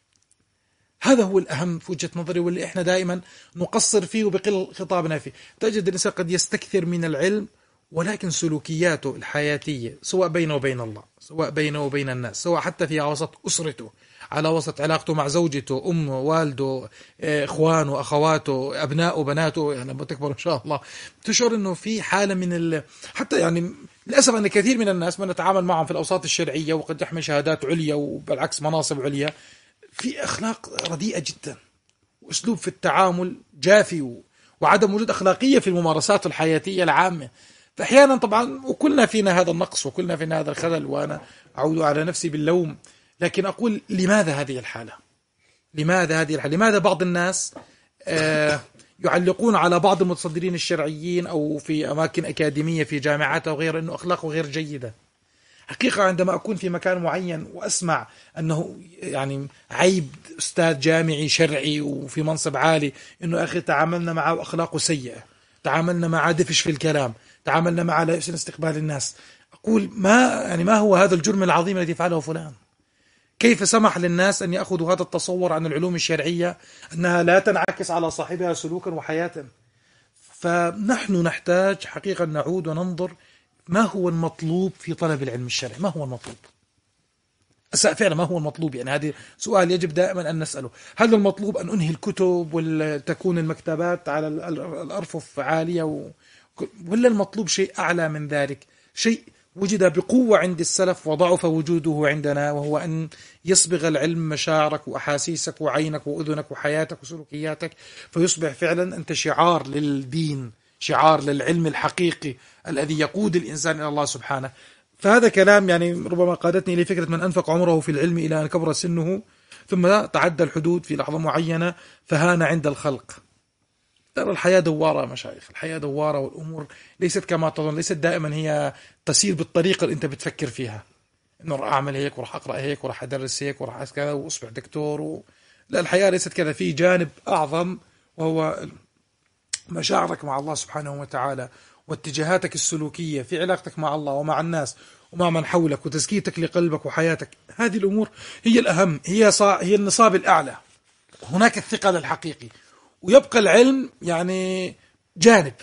[SPEAKER 1] هذا هو الأهم في وجهة نظري، واللي إحنا دائما نقصر فيه وبقل خطابنا فيه. تجد الإنسان قد يستكثر من العلم ولكن سلوكياته الحياتية سواء بينه وبين الله، سواء بينه وبين الناس، سواء حتى في وسط أسرته، على وسط علاقته مع زوجته، أمه، والده، إخوانه، أخواته، أبنائه، بناته، يعني لما تكبر إن شاء الله تشعر أنه في حالة من ال... حتى يعني للأسف أن كثير من الناس من نتعامل معهم في الأوساط الشرعية وقد يحمل شهادات عليا وبالعكس مناصب عليا، في أخلاق رديئة جدا وأسلوب في التعامل جافي و... وعدم وجود أخلاقية في الممارسات الحياتية العامة. فأحيانا طبعا وكلنا فينا هذا النقص وكلنا فينا هذا الخلل، وأنا أعود على نفسي باللوم، لكن أقول لماذا هذه الحالة؟ لماذا هذه الحالة؟ لماذا بعض الناس آه يعلقون على بعض المتصدرين الشرعيين أو في أماكن أكاديمية في جامعات أو غير أنه أخلاقه غير جيدة؟ حقيقة عندما أكون في مكان معين وأسمع أنه يعني عيب أستاذ جامعي شرعي وفي منصب عالي أنه أخي تعاملنا معه أخلاقه سيئة، تعاملنا معه دفش في الكلام، تعاملنا معه لا يحسن استقبال الناس، أقول ما يعني ما هو هذا الجرم العظيم الذي فعله فلان؟ كيف سمح للناس أن يأخذوا هذا التصور عن العلوم الشرعية أنها لا تنعكس على صاحبها سلوكا وحياة؟ فنحن نحتاج حقيقة نعود وننظر ما هو المطلوب في طلب العلم الشرعي، ما هو المطلوب فعلا، ما هو المطلوب؟ يعني هذا سؤال يجب دائما أن نسأله. هل المطلوب أن أنهي الكتب وتكون المكتبات على الأرفف عالية و... ولا المطلوب شيء أعلى من ذلك، شيء وجد بقوة عند السلف وضعف وجوده عندنا، وهو أن يصبغ العلم مشاعرك وأحاسيسك وعينك وأذنك وحياتك وسلوكياتك، فيصبح فعلا أنت شعار للدين، شعار للعلم الحقيقي الذي يقود الإنسان إلى الله سبحانه. فهذا كلام يعني ربما قادتني لفكرة من أنفق عمره في العلم إلى أن كبر سنه ثم تعدى الحدود في لحظة معينة فهان عند الخلق. ترى الحياة دوارة مشايخ، الحياة دوارة، والأمور ليست كما تظن، ليست دائما هي تسير بالطريقة اللي أنت بتفكر فيها، إنه راح أعمل هيك وراح أقرأ هيك وراح أدرس هيك وراح أسكت كذا وأصبح دكتور و... لا، الحياة ليست كذا، في جانب أعظم وهو مشاعرك مع الله سبحانه وتعالى واتجاهاتك السلوكية في علاقتك مع الله ومع الناس ومع من حولك وتزكيتك لقلبك وحياتك. هذه الأمور هي الأهم، هي صا... هي النصاب الأعلى، هناك الثقل الحقيقي. ويبقى العلم يعني جانب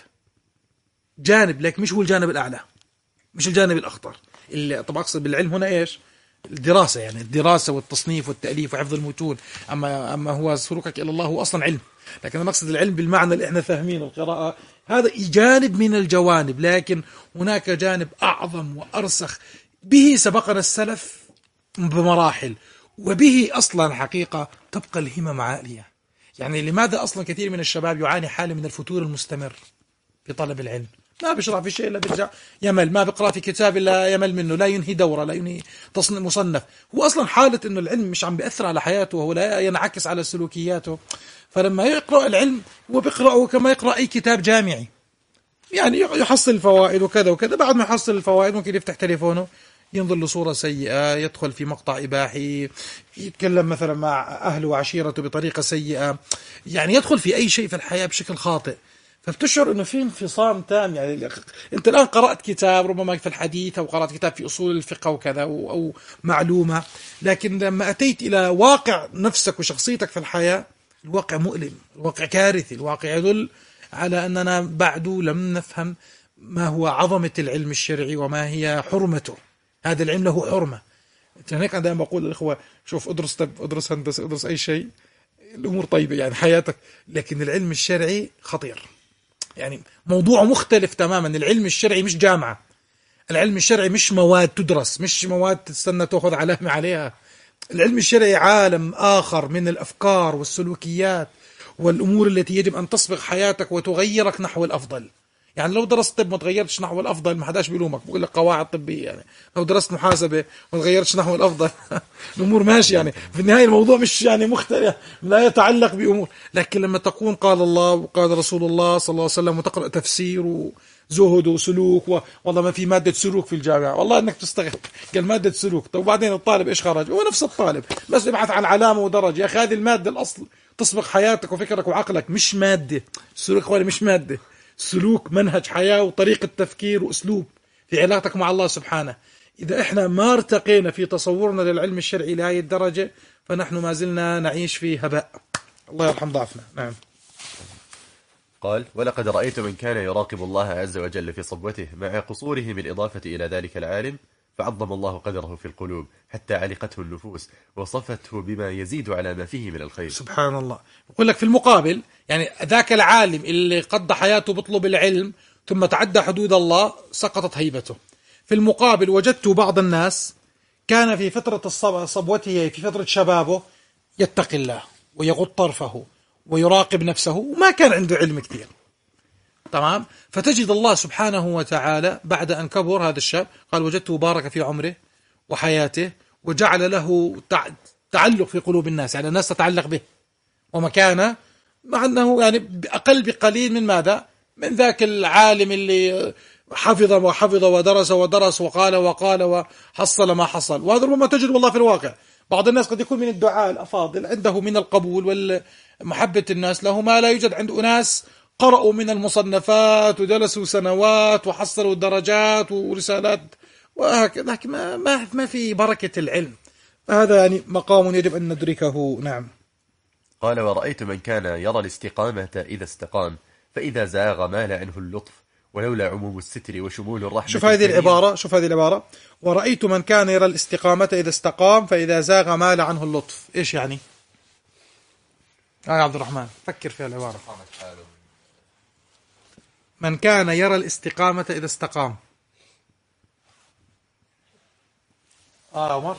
[SPEAKER 1] جانب لكن مش هو الجانب الأعلى، مش الجانب الأخطر. اللي طبعا أقصد بالعلم هنا إيش؟ الدراسة، يعني الدراسة والتصنيف والتأليف وحفظ المتون. أما أما هو سلوكك إلى الله هو أصلا علم، لكن أنا أقصد العلم بالمعنى اللي إحنا فاهمينه، القراءة، هذا جانب من الجوانب، لكن هناك جانب أعظم وأرسخ به سبقنا السلف بمراحل، وبه أصلا حقيقة تبقى الهمم عالية. يعني لماذا أصلا كثير من الشباب يعاني حالة من الفتور المستمر في طلب العلم؟ ما بيشرح في شيء إلا بيرجع يمل، ما بيقرأ في كتاب إلا يمل منه، لا ينهي دورة، لا ينهي تصنيف مصنف. هو أصلا حالة إنه العلم مش عم بيأثر على حياته وهو لا ينعكس على سلوكياته، فلما يقرأ العلم هو بيقرأه كما يقرأ أي كتاب جامعي، يعني يحصل الفوائد وكذا وكذا. بعد ما يحصل الفوائد ممكن يفتح تليفونه ينظر لصورة سيئة، يدخل في مقطع إباحي، يتكلم مثلا مع أهله وعشيرته بطريقة سيئة، يعني يدخل في أي شيء في الحياة بشكل خاطئ. فبتشعر أنه في انفصام تام. يعني أنت الآن قرأت كتاب ربما في الحديث أو قرأت كتاب في أصول الفقه وكذا أو معلومة، لكن لما أتيت إلى واقع نفسك وشخصيتك في الحياة، الواقع مؤلم، الواقع كارثي، الواقع يدل على أننا بعد لم نفهم ما هو عظمة العلم الشرعي وما هي حرمته. هذا العلم له حرمة. هيك أنا دائما بقول للإخوة شوف ادرس طب، ادرس هندسة، ادرس أي شيء، الأمور طيبة يعني حياتك، لكن العلم الشرعي خطير، يعني موضوع مختلف تماما. العلم الشرعي مش جامعة، العلم الشرعي مش مواد تدرس، مش مواد تستنى تأخذ علامة عليها. العلم الشرعي عالم آخر من الأفكار والسلوكيات والأمور التي يجب أن تسبق حياتك وتغيرك نحو الأفضل. يعني لو درست طب ما تغيرتش نحو الأفضل ما حداش بيلومك، بقول لك قواعد طبية. يعني لو درست محاسبة ما تغيرتش نحو الأفضل الأمور ماشي. يعني في النهاية الموضوع مش يعني مختلف، لا يتعلق بأمور. لكن لما تكون قال الله وقال رسول الله صلى الله عليه وسلم وتقرأ تفسير وزهد وسلوك و... والله ما في مادة سلوك في الجامعة، والله إنك تستغرب قال مادة سلوك. طب وبعدين الطالب إيش خرج؟ هو نفس الطالب بس يبحث عن علامة ودرجة. يا أخي هذه المادة الأصل تسبق حياتك وفكرك وعقلك، مش مادة. السلوك أخواني مش مادة، سلوك منهج حياة وطريقة تفكير وأسلوب في علاقتك مع الله سبحانه. إذا إحنا ما ارتقينا في تصورنا للعلم الشرعي لهذه الدرجة فنحن ما زلنا نعيش في هباء. الله يرحم ضعفنا. نعم.
[SPEAKER 2] قال: ولقد رأيت من كان يراقب الله عز وجل في صبوته مع قصوره بالإضافة إلى ذلك العالم، فعظم الله قدره في القلوب حتى علقته النفوس وصفته بما يزيد على ما فيه من الخير.
[SPEAKER 1] سبحان الله. يقول لك في المقابل يعني ذاك العالم اللي قضى حياته بيطلب العلم ثم تعدى حدود الله سقطت هيبته. في المقابل وجدت بعض الناس كان في فترة صبوته في فترة شبابه يتقي الله ويغض طرفه ويراقب نفسه وما كان عنده علم كثير. تمام. فتجد الله سبحانه وتعالى بعد أن كبر هذا الشاب قال وجدته بارك في عمره وحياته وجعل له تعلق في قلوب الناس، يعني الناس تتعلق به ومكانه، مع أنه يعني أقل بقليل من ماذا؟ من ذاك العالم اللي حفظ وحفظ ودرس ودرس وقال وقال وحصل ما حصل. وهذا ربما تجد والله في الواقع بعض الناس قد يكون من الدعاء الأفاضل عنده من القبول ومحبة الناس له ما لا يوجد عند أناس قرأوا من المصنفات ودرسوا سنوات وحصلوا درجات ورسالات وهكذا، لكن ما, ما, ما في بركة العلم. هذا يعني مقام يجب أن ندركه. نعم.
[SPEAKER 2] قال: ورأيت من كان يرى الاستقامة إذا استقام فإذا زاغ مال عنه اللطف ولولا عموم الستر وشمول الرحمة.
[SPEAKER 1] شوف هذه العبارة، شوف هذه العبارة: ورأيت من كان يرى الاستقامة إذا استقام فإذا زاغ مال عنه اللطف. إيش يعني؟ آه يا عبد الرحمن فكر في العبارة. من كان يرى الاستقامة إذا استقام. آه عمر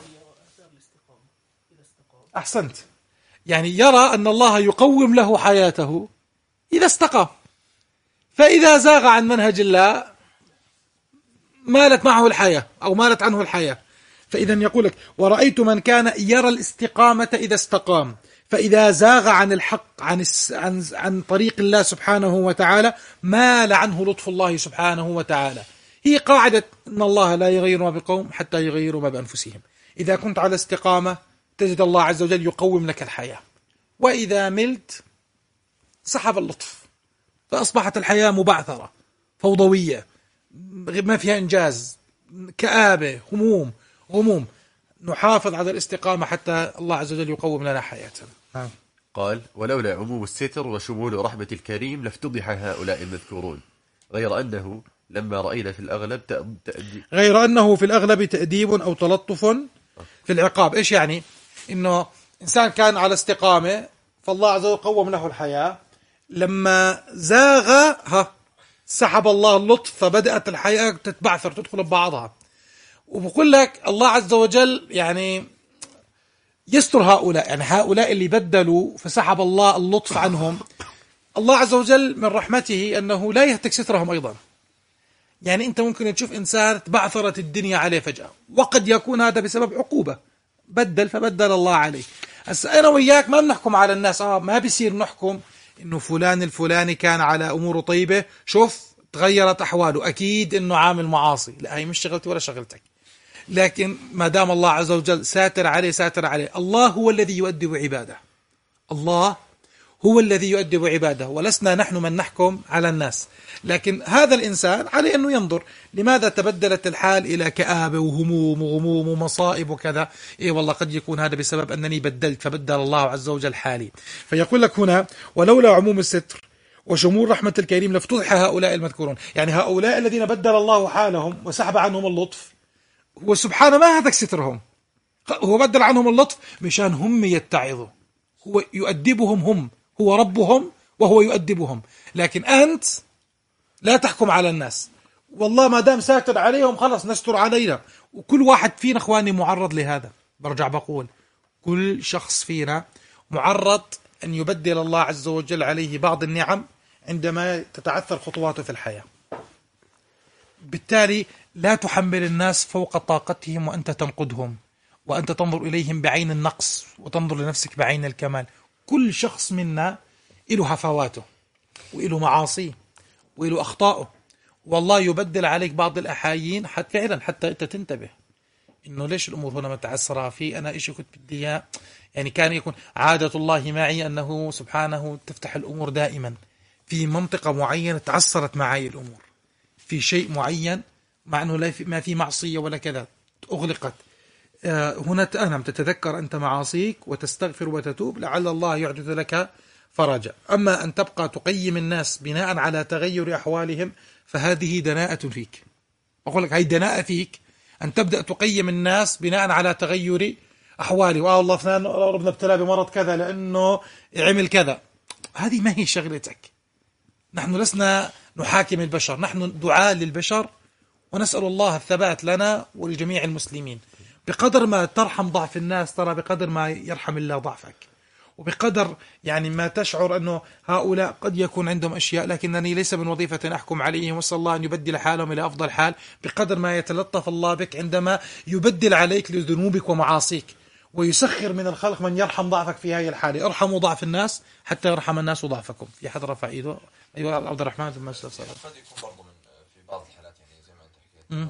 [SPEAKER 1] أحسنت. يعني يرى أن الله يقوم له حياته إذا استقام، فإذا زاغ عن منهج الله مالت معه الحياة أو مالت عنه الحياة. فإذا يقول لك ورأيت من كان يرى الاستقامة إذا استقام فإذا زاغ عن الحق عن عن عن طريق الله سبحانه وتعالى مال عنه لطف الله سبحانه وتعالى. هي قاعدة أن الله لا يغير ما بقوم حتى يغيروا ما بأنفسهم. إذا كنت على استقامة تجد الله عز وجل يقوم لك الحياة، وإذا ملت سحب اللطف فأصبحت الحياة مبعثرة فوضوية ما فيها إنجاز، كآبة، هموم غموم. نحافظ على الاستقامة حتى الله عز وجل يقوم لنا حياتنا. نعم.
[SPEAKER 2] قال: ولولا عموم الستر وشمول رحمة الكريم لافتضح هؤلاء المذكورون، غير أنه لما رأينا في الأغلب تأديب
[SPEAKER 1] غير أنه في الأغلب تأديب أو تلطف في العقاب. إيش يعني؟ إنه إنسان كان على استقامة فالله عز وجل قوم له الحياة، لما زاغ ها سحب الله اللطف فبدأت الحياة تتبعثر تدخل ببعضها. وبقول لك الله عز وجل يعني يستر هؤلاء، يعني هؤلاء اللي بدلوا فسحب الله اللطف عنهم. الله عز وجل من رحمته أنه لا يهتك سترهم أيضا. يعني أنت ممكن تشوف إنسان تبعثرت الدنيا عليه فجأة، وقد يكون هذا بسبب عقوبة بدل فبدل الله عليه. هسه أنا وياك ما بنحكم على الناس، آه ما بيصير نحكم إنه فلان الفلاني كان على أمور طيبة، شوف تغيرت أحواله، أكيد أنه عامل معاصي، لا هي مش شغلتي ولا شغلتك. لكن ما دام الله عز وجل ساتر عليه ساتر عليه. الله هو الذي يؤدب عباده، الله هو الذي يؤدب عباده، ولسنا نحن من نحكم على الناس. لكن هذا الإنسان عليه أنه ينظر لماذا تبدلت الحال إلى كآبة وهموم وغموم ومصائب وكذا. إيه والله قد يكون هذا بسبب أنني بدلت، فبدل الله عز وجل حالي. فيقول لك هنا: ولولا عموم الستر وشمول رحمة الكريم لافتضح هؤلاء المذكورون. يعني هؤلاء الذين بدل الله حالهم وسحب عنهم اللطف، وسبحانه ما هذا سترهم، هو بدل عنهم اللطف مشان هم يتعظوا، هو يؤدبهم، هم هو ربهم وهو يؤدبهم. لكن أنت لا تحكم على الناس، والله ما دام ساتر عليهم خلص نستر علينا. وكل واحد فينا اخواني معرض لهذا. برجع بقول كل شخص فينا معرض أن يبدل الله عز وجل عليه بعض النعم عندما تتعثر خطواته في الحياة. بالتالي لا تحمل الناس فوق طاقتهم وأنت تنقدهم، وأنت تنظر إليهم بعين النقص وتنظر لنفسك بعين الكمال. كل شخص منا له هفواته وله معاصيه وله أخطاؤه، والله يبدل عليك بعض الأحايين حتى فعلا حتى أنت تنتبه إنه ليش الأمور هنا متعسرة في. أنا إيش كنت بدي إياه، يعني كان يكون عادة الله معي أنه سبحانه تفتح الأمور دائما في منطقة معينة تعسرت معي الأمور في شيء معين، مع أنه لا في ما في معصية ولا كذا أغلقت. آه هنا تأنم تتذكر أنت معاصيك وتستغفر وتتوب لعل الله يحدث لك فرجا. أما أن تبقى تقيم الناس بناء على تغير أحوالهم فهذه دناءة فيك. أقول لك هاي دناءة فيك أن تبدأ تقيم الناس بناء على تغير أحواله. والله فلان ربنا ابتلاه بمرض كذا لأنه عمل كذا. هذه ما هي شغلتك. نحن لسنا نحاكم البشر، نحن دعاء للبشر، ونسأل الله الثبات لنا ولجميع المسلمين. بقدر ما ترحم ضعف الناس ترى بقدر ما يرحم الله ضعفك، وبقدر يعني ما تشعر أنه هؤلاء قد يكون عندهم أشياء لكنني ليس من وظيفة أحكم عليهم واسأل الله أن يبدل حالهم إلى أفضل حال، بقدر ما يتلطف الله بك عندما يبدل عليك لذنوبك ومعاصيك ويسخر من الخلق من يرحم ضعفك في هذه الحالة. ارحموا ضعف الناس حتى يرحم الناس ضعفكم. في حد رفع ايده؟ أيها عبد الرحمن ثم أستاذ صالح.
[SPEAKER 4] قد يكون برضه من في بعض الحالات يعني زي ما أنت حكيت إنه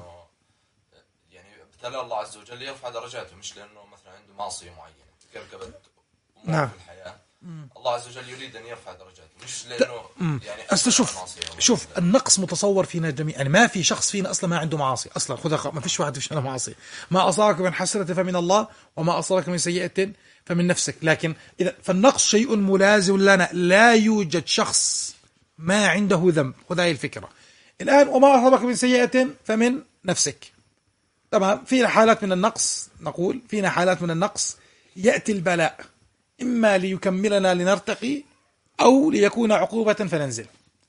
[SPEAKER 4] يعني ابتلى الله عز وجل يرفع درجاته، مش لأنه مثلا عنده معصية معينة تكركبت أمور
[SPEAKER 1] نعم.
[SPEAKER 4] في الحياة. الله عز وجل يريد أن يرفع درجاته مش لأنه يعني
[SPEAKER 1] أصلا شوف شوف النقص متصور فينا جميعا. يعني ما في شخص فينا أصلا ما عنده معاصي أصلا. خذها ما فيش واحد فيش عنده معاصي. ما أصابك من حسنة فمن الله وما أصابك من سيئة فمن نفسك. لكن إذا فالنقص شيء ملازم لنا، لا يوجد شخص ما عنده ذنب. خذ هاي الفكرة الآن. وما أصابك من سيئة فمن نفسك. تمام. فينا حالات من النقص، نقول فينا حالات من النقص يأتي البلاء إما ليكملنا لنرتقي أو ليكون عقوبة فننزل.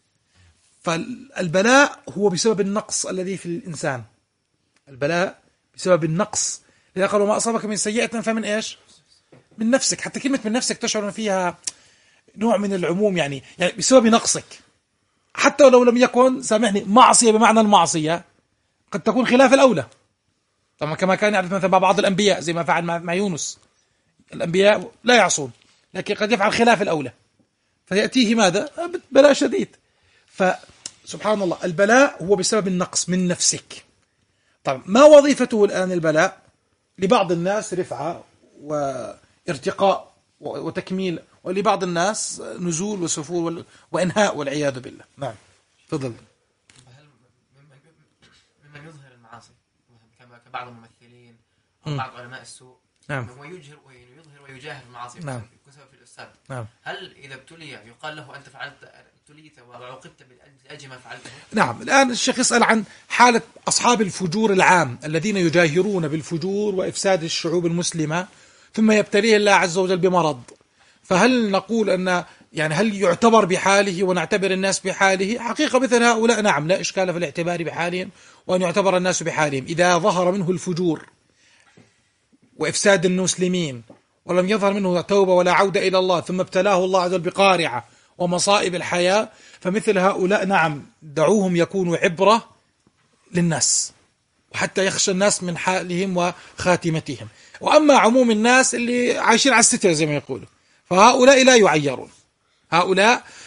[SPEAKER 1] فالبلاء هو بسبب النقص الذي في الإنسان. البلاء بسبب النقص. إذا قالوا ما أصابك من سيئة فمن إيش؟ من نفسك. حتى كلمة من نفسك تشعر فيها نوع من العموم، يعني يعني بسبب نقصك. حتى ولو لم يكن سامحني معصية بمعنى المعصية قد تكون خلاف الأولى. طبعا كما كان يعرف مثلا بعض الأنبياء زي ما فعل مع يونس. الأنبياء لا يعصون لكن قد يفعل خلاف الأولى فيأتيه ماذا؟ بلاء شديد. فسبحان الله البلاء هو بسبب النقص من نفسك. طبعا ما وظيفته الآن البلاء؟ لبعض الناس رفعة وارتقاء وتكميل، ولبعض الناس نزول وسفور وإنهاء والعياذ بالله. نعم تفضل.
[SPEAKER 3] هل ممن يظهر المعاصي كما كبعض الممثلين أو بعض علماء السوء
[SPEAKER 1] نعم.
[SPEAKER 3] هو يظهر ويظهر ويجاهر المعاصي
[SPEAKER 1] نعم.
[SPEAKER 3] كسبب في الأستاذ.
[SPEAKER 1] نعم.
[SPEAKER 3] هل إذا ابتلي يقال له أنت فعلت ابتليت وعوقبت بأجل ما فعلته؟
[SPEAKER 1] نعم. الآن الشيخ يسأل عن حالة أصحاب الفجور العام الذين يجاهرون بالفجور وإفساد الشعوب المسلمة ثم يبتليه الله عز وجل بمرض. فهل نقول أن يعني هل يعتبر بحاله ونعتبر الناس بحاله؟ حقيقة مثل هؤلاء نعم لا إشكال في الاعتبار بحالهم وأن يعتبر الناس بحالهم. إذا ظهر منه الفجور وإفساد المسلمين ولم يظهر منه توبة ولا عودة إلى الله ثم ابتلاه الله عز وجل بقارعة ومصائب الحياة فمثل هؤلاء نعم دعوهم يكونوا عبرة للناس وحتى يخشى الناس من حالهم وخاتمتهم. وأما عموم الناس اللي عايشين على الستر زي ما يقولوا فهؤلاء لا يعيرون. هؤلاء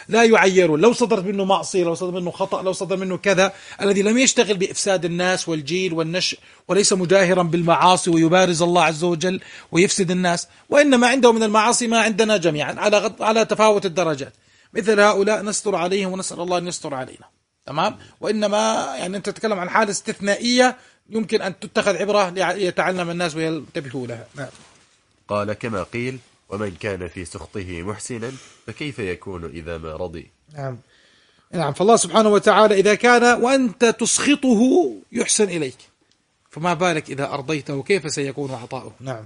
[SPEAKER 1] لا يعيرون، لو صدرت منه معصية، لو صدر منه خطأ، لو صدر منه كذا، الذي لم يشتغل بإفساد الناس والجيل والنشء، وليس مجاهرا بالمعاصي ويبارز الله عز وجل ويفسد الناس، وإنما عنده من المعاصي ما عندنا جميعا على غض على تفاوت الدرجات، مثل هؤلاء نستر عليهم ونسأل الله أن يستر علينا. تمام. وإنما يعني أنت تتكلم عن حالة استثنائية يمكن أن تتخذ عبرة ليتعلم الناس وينتبهوا لها. نعم.
[SPEAKER 2] قال كما قيل: ومن كان في سخطه محسنا فكيف يكون إذا ما رضي.
[SPEAKER 1] نعم. نعم. فالله سبحانه وتعالى إذا كان وأنت تسخطه يحسن إليك، فما بالك إذا أرضيته كيف سيكون عطاؤه. نعم.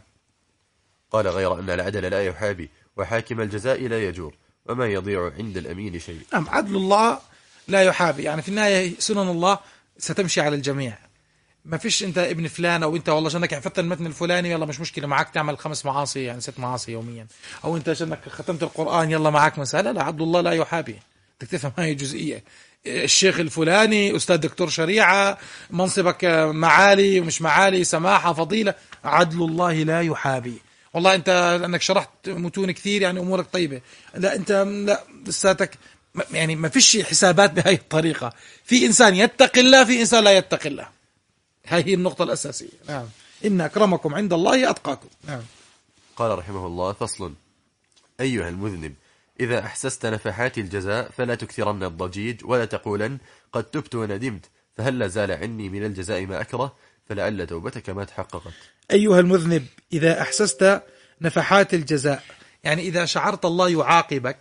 [SPEAKER 2] قال: غير أن العدل لا يحابي، وحاكم الجزاء لا يجور، وما يضيع عند الأمين شيء.
[SPEAKER 1] نعم. عدل الله لا يحابي، يعني في النهاية سنن الله ستمشي على الجميع. ما فيش انت ابن فلان او انت والله عشانك حفظت المتن الفلاني يلا مش مشكله معك تعمل خمس معاصي يعني ست معاصي يوميا، او انت عشانك ختمت القران يلا معك مساله. لا، عدل الله لا يحابي، بدك تفهم هاي جزئيه. الشيخ الفلاني استاذ دكتور شريعه، منصبك معالي ومش معالي، سماحه فضيله، عدل الله لا يحابي. والله انت لانك شرحت متون كثير يعني امورك طيبه، لا انت لا لساتك يعني ما فيش حسابات بهاي الطريقه. في انسان يتقي الله، في انسان لا يتقي الله. هذه النقطة الأساسية. نعم. إن أكرمكم عند الله أتقاكم. نعم.
[SPEAKER 2] قال رحمه الله: فصل. أيها المذنب، إذا أحسست نفحات الجزاء فلا تكثرن الضجيج، ولا تقولن قد تبت وندمت، فهل لا زال عني من الجزاء ما أكره، فلعل توبتك ما تحققت.
[SPEAKER 1] أيها المذنب، إذا أحسست نفحات الجزاء، يعني إذا شعرت الله يعاقبك،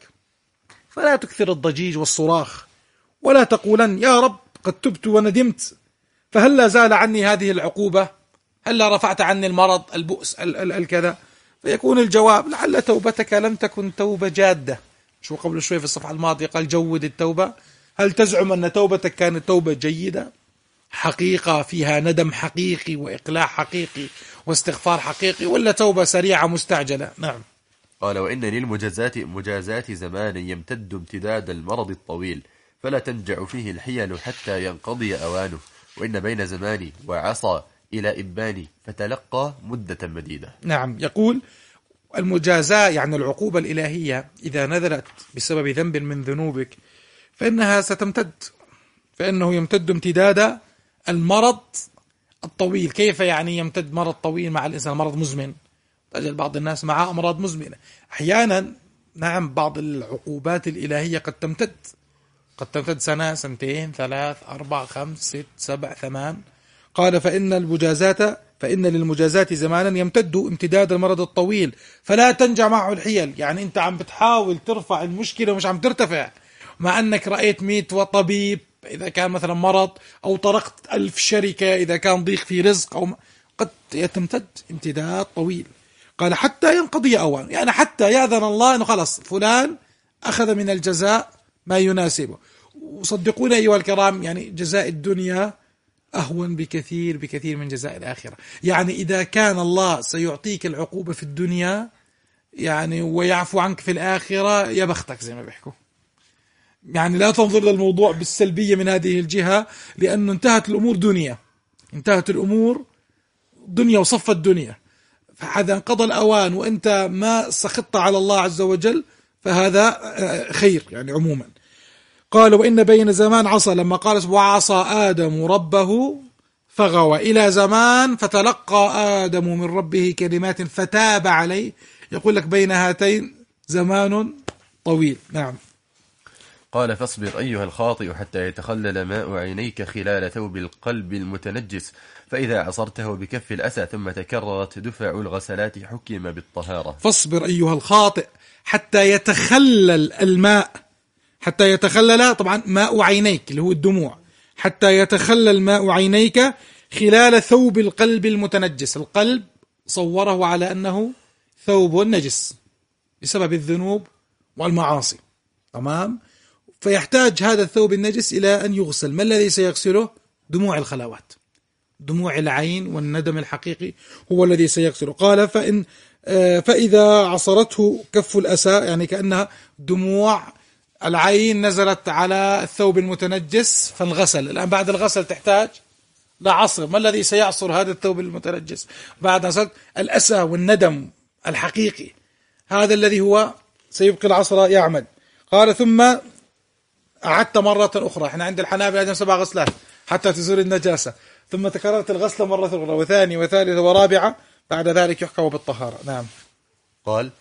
[SPEAKER 1] فلا تكثر الضجيج والصراخ، ولا تقولن يا رب قد تبت وندمت، فهل لا زال عني هذه العقوبة، هل لا رفعت عني المرض البؤس الكذا، فيكون الجواب لعل توبتك لم تكن توبة جادة. شو قبل شوي في الصفحة الماضية قال جود التوبة، هل تزعم أن توبتك كانت توبة جيدة حقيقة فيها ندم حقيقي وإقلاع حقيقي واستغفار حقيقي، ولا توبة سريعة مستعجلة. نعم.
[SPEAKER 2] قال: وإن للمجازات مجازات زمان يمتد امتداد المرض الطويل، فلا تنجع فيه الحيل حتى ينقضي أوانه، وإن بين زماني وعصى إلى إباني فتلقى مدة مديدة.
[SPEAKER 1] نعم. يقول المجازاة يعني العقوبة الإلهية إذا نزلت بسبب ذنب من ذنوبك فإنها ستمتد، فإنه يمتد امتداد المرض الطويل. كيف يعني يمتد مرض طويل مع الإنسان؟ مرض مزمن، تجد بعض الناس معه أمراض مزمنة أحيانا. نعم. بعض العقوبات الإلهية قد تمتد قد تمتد سنة، سنتين، ثلاث، أربع، خمس، ست، سبع، ثمان. قال: فإن المجازات فإن للمجازات زمانا يمتد امتداد المرض الطويل، فلا تنجع معه الحيل. يعني أنت عم بتحاول ترفع المشكلة ومش عم ترتفع، مع أنك رأيت مئة طبيب إذا كان مثلا مرض، أو طرقت ألف شركة إذا كان ضيق في رزق، أو قد يتمتد امتداد طويل. قال: حتى ينقضي أوان، يعني حتى يأذن الله أنه خلص فلان أخذ من الجزاء ما يناسبه. وصدقونا أيها الكرام، يعني جزاء الدنيا أهون بكثير بكثير من جزاء الآخرة. يعني إذا كان الله سيعطيك العقوبة في الدنيا يعني ويعفو عنك في الآخرة، يا بختك زي ما بيحكوا. يعني لا تنظر للموضوع بالسلبية من هذه الجهة، لأنه انتهت الأمور دنيا، انتهت الأمور دنيا وصفت دنيا. فهذا انقضى الأوان وأنت ما سخطت على الله عز وجل، فهذا خير يعني عموما. قال: وإن بين زمان عصى، لما قال وعصى آدم ربه فغوى، إلى زمان فتلقى آدم من ربه كلمات فتاب عليه. يقول لك بين هاتين زمان طويل. نعم.
[SPEAKER 2] قال: فاصبر أيها الخاطئ حتى يتخلل ماء عينيك خلال ثوب القلب المتنجس، فإذا عصرته بكف الأسى ثم تكررت دفع الغسلات حكم بالطهارة.
[SPEAKER 1] فاصبر أيها الخاطئ حتى يتخلل الماء، حتى يتخلل طبعا ماء عينيك اللي هو الدموع، حتى يتخلل ماء عينيك خلال ثوب القلب المتنجس. القلب صوره على أنه ثوب نجس بسبب الذنوب والمعاصي. تمام. فيحتاج هذا الثوب النجس إلى أن يغسل. ما الذي سيغسله؟ دموع الخلوات، دموع العين والندم الحقيقي هو الذي سيغسله. قال: فإن فإذا عصرته كف الأسى، يعني كأنها دموع العين نزلت على الثوب المتنجس فانغسل. الآن بعد الغسل تحتاج لعصر. ما الذي سيعصر هذا الثوب المتنجس بعد غسل؟ الأسى والندم الحقيقي، هذا الذي هو سيبقي العصر يعمل. قال: ثم أعدت مرة أخرى. إحنا عند الحنابلة لازم سبع غسلات حتى تزول النجاسة، ثم تكررت الغسلة مرة أخرى وثانية وثالثة ورابعة، بعد ذلك يحكم بالطهارة. نعم.
[SPEAKER 2] قال: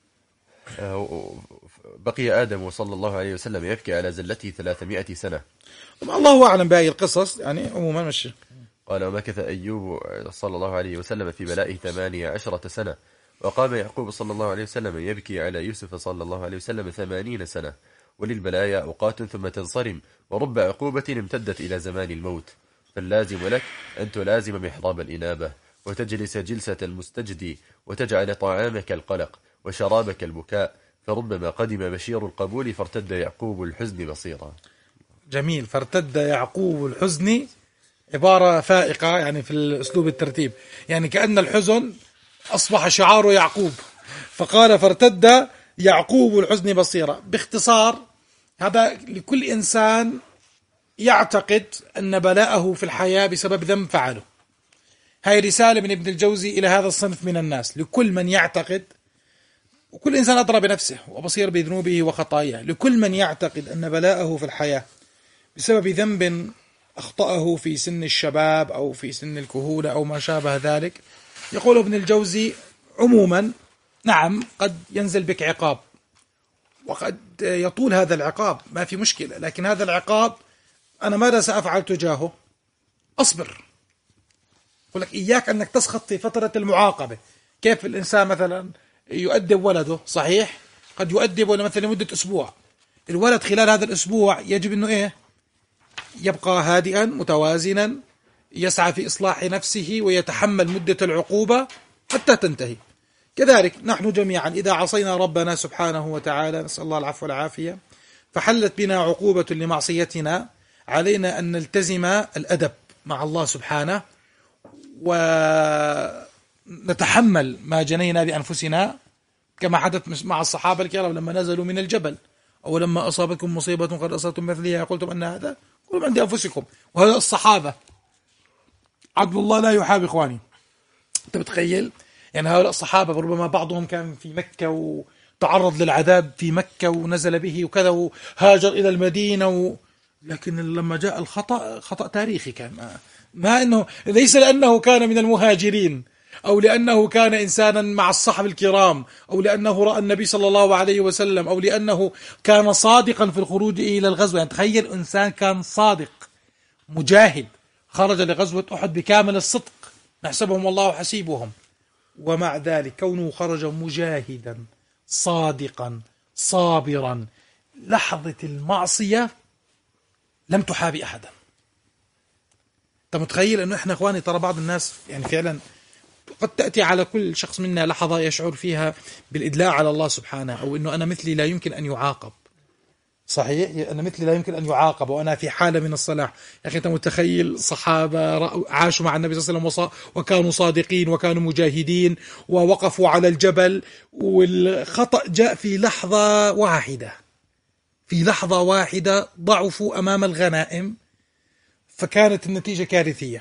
[SPEAKER 2] بقي آدم صلى الله عليه وسلم يبكي على زلته ثلاثمائة سنة.
[SPEAKER 1] الله أعلم بهذه القصص، يعني عموما مشي.
[SPEAKER 2] قال: ومكث أيوب صلى الله عليه وسلم في بلائه ثمانية عشرة سنة. وقام يعقوب صلى الله عليه وسلم يبكي على يوسف صلى الله عليه وسلم ثمانين سنة. وللبلايا أوقات ثم تنصرم، ورب عقوبة امتدت إلى زمان الموت. فاللازم لك أن تلازم محراب الإنابة، وتجلس جلسة المستجدي، وتجعل طعامك القلق وشرابك البكاء، فربما قدم بشير القبول فارتد يعقوب الحزن بصيرا.
[SPEAKER 1] جميل. فارتد يعقوب الحزن، عبارة فائقة يعني في الأسلوب الترتيب، يعني كأن الحزن أصبح شعار يعقوب، فقال فارتد يعقوب الحزن بصيرا. باختصار، هذا لكل إنسان يعتقد أن بلاءه في الحياة بسبب ذنب فعله. هاي رسالة من ابن الجوزي إلى هذا الصنف من الناس، لكل من يعتقد، وكل إنسان أدرى بنفسه وبصير بذنوبه وخطاياه، لكل من يعتقد أن بلاءه في الحياة بسبب ذنب أخطأه في سن الشباب أو في سن الكهولة أو ما شابه ذلك، يقول ابن الجوزي عموما: نعم، قد ينزل بك عقاب، وقد يطول هذا العقاب، ما في مشكلة، لكن هذا العقاب أنا ماذا سأفعل تجاهه؟ أصبر. يقول لك إياك أنك تسخط في فترة المعاقبة. كيف الإنسان مثلا يؤدب ولده؟ صحيح قد يؤدبه مثلا لمدة أسبوع، الولد خلال هذا الأسبوع يجب أنه إيه؟ يبقى هادئا متوازنا، يسعى في إصلاح نفسه ويتحمل مدة العقوبة حتى تنتهي. كذلك نحن جميعا إذا عصينا ربنا سبحانه وتعالى، نسأل الله العفو والعافية، فحلت بنا عقوبة لمعصيتنا، علينا أن نلتزم الأدب مع الله سبحانه، ونتحمل ما جنينا بأنفسنا، كما حدث مع الصحابة الكرام لما نزلوا من الجبل: أو لما أصابكم مصيبة قد أصبتم مثلها قلتم أن هذا قلوا من عند أنفسكم. وهذا الصحابة عدل الله لا يحاب. إخواني، أنت بتخيل يعني هؤلاء الصحابة ربما بعضهم كان في مكة وتعرض للعذاب في مكة ونزل به وكذا وهاجر إلى المدينة و... لكن لما جاء الخطأ، خطأ تاريخي كان، ما, ما إنه ليس لأنه كان من المهاجرين أو لأنه كان إنسانا مع الصحب الكرام أو لأنه رأى النبي صلى الله عليه وسلم أو لأنه كان صادقا في الخروج إلى الغزوة. يعني تخيل إنسان كان صادق مجاهد خرج لغزوة أحد بكامل الصدق، نحسبهم الله حسيبهم، ومع ذلك كونه خرج مجاهدا صادقا صابرا، لحظة المعصية لم تحابي أحدا. أنت متخيل أنه إحنا إخواني ترى بعض الناس يعني فعلا قد تأتي على كل شخص منا لحظة يشعر فيها بالإدلاء على الله سبحانه، أو أنه أنا مثلي لا يمكن أن يعاقب. صحيح، أنا مثلي لا يمكن أن يعاقب وأنا في حالة من الصلاح. يا أخي أنت متخيل صحابة عاشوا مع النبي صلى الله عليه وسلم وكانوا صادقين وكانوا مجاهدين ووقفوا على الجبل، والخطأ جاء في لحظة واحدة، في لحظة واحدة ضعفوا أمام الغنائم، فكانت النتيجة كارثية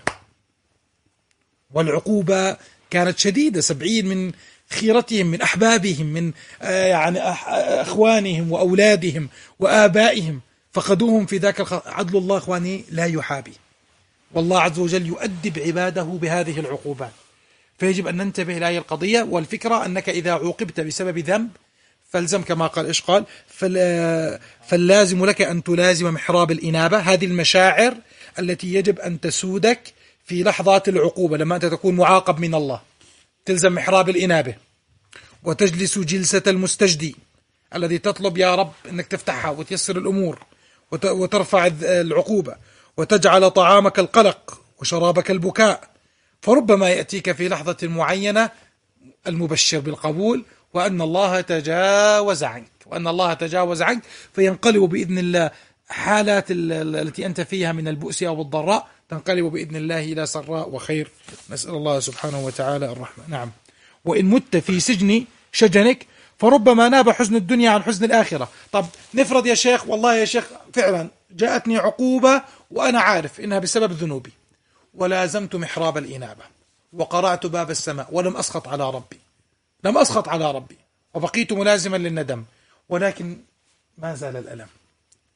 [SPEAKER 1] والعقوبة كانت شديدة. سبعين من خيرتهم، من أحبابهم، من آه يعني أخوانهم وأولادهم وآبائهم فقدوهم في ذاك الخ... عدل الله إخواني لا يحابي، والله عز وجل يؤدب عباده بهذه العقوبات، فيجب أن ننتبه إلى هذه القضية. والفكرة أنك إذا عوقبت بسبب ذنب فالزم كما قال إيش قال فال... فاللازم لك أن تلازم محراب الإنابة، هذه المشاعر التي يجب أن تسودك في لحظات العقوبة. لما أنت تكون معاقب من الله تلزم محراب الإنابة، وتجلس جلسة المستجدي الذي تطلب يا رب أنك تفتحها وتيسر الأمور وترفع العقوبة، وتجعل طعامك القلق وشرابك البكاء، فربما يأتيك في لحظة معينة المبشر بالقبول وأن الله تجاوز عنك، وأن الله تجاوز عنك فينقلب بإذن الله حالات التي أنت فيها من البؤس أو الضراء تنقلب بإذن الله إلى سراء وخير. نسأل الله سبحانه وتعالى الرحمة. نعم. وإن مت في سجن شجنك فربما ناب حزن الدنيا عن حزن الآخرة. طب نفرض يا شيخ، والله يا شيخ فعلا جاءتني عقوبة وأنا عارف إنها بسبب ذنوبي، ولازمت محراب الإنابة وقرعت باب السماء ولم أسخط على ربي، لم أسخط على ربي وبقيت ملازما للندم، ولكن ما زال الألم.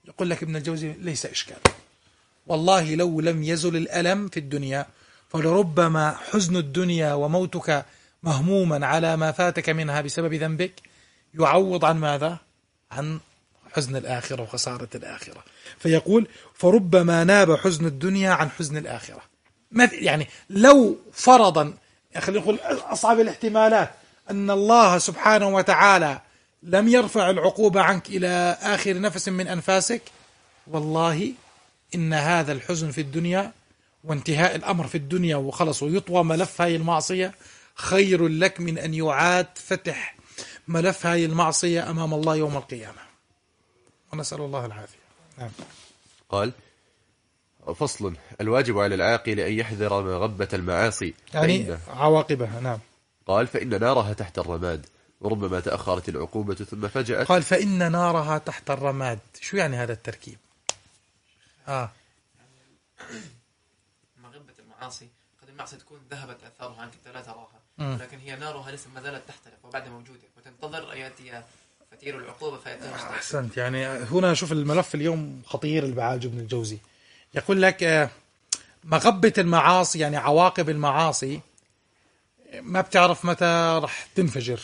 [SPEAKER 1] يقول لك ابن الجوزي ليس إشكال، والله لو لم يزل الألم في الدنيا فلربما حزن الدنيا وموتك مهموما على ما فاتك منها بسبب ذنبك يعوض عن ماذا؟ عن حزن الآخرة وخسارة الآخرة. فيقول فربما ناب حزن الدنيا عن حزن الآخرة. يعني لو فرضا، خلينا نقول أصعب الاحتمالات، أن الله سبحانه وتعالى لم يرفع العقوبة عنك إلى آخر نفس من أنفاسك، والله إن هذا الحزن في الدنيا وانتهاء الأمر في الدنيا وخلص ويطوى ملف هاي المعصية خير لك من أن يعاد فتح ملف هاي المعصية أمام الله يوم القيامة، ونسأل الله العافية. نعم.
[SPEAKER 2] قال فصل: الواجب على العاقل أن يحذر مغبة المعاصي
[SPEAKER 1] يعني عواقبها. نعم.
[SPEAKER 2] قال فإن نارها تحت الرماد وربما تأخرت العقوبة ثم فجأت.
[SPEAKER 1] قال فإن نارها تحت الرماد. شو يعني هذا التركيب؟ آه
[SPEAKER 3] مغبة المعاصي قد المعصية تكون ذهبت أثارها عنك لا تراها، لكن هي نارها لسه ما زالت تحترق وبعدها موجودة وتنتظر أن يأتي فتير العقوبة فيأتيها.
[SPEAKER 1] أحسنت. يعني هنا شوف الملف اليوم خطير اللي بعالجه ابن الجوزي. يقول لك مغبة المعاصي يعني عواقب المعاصي ما بتعرف متى رح تنفجر،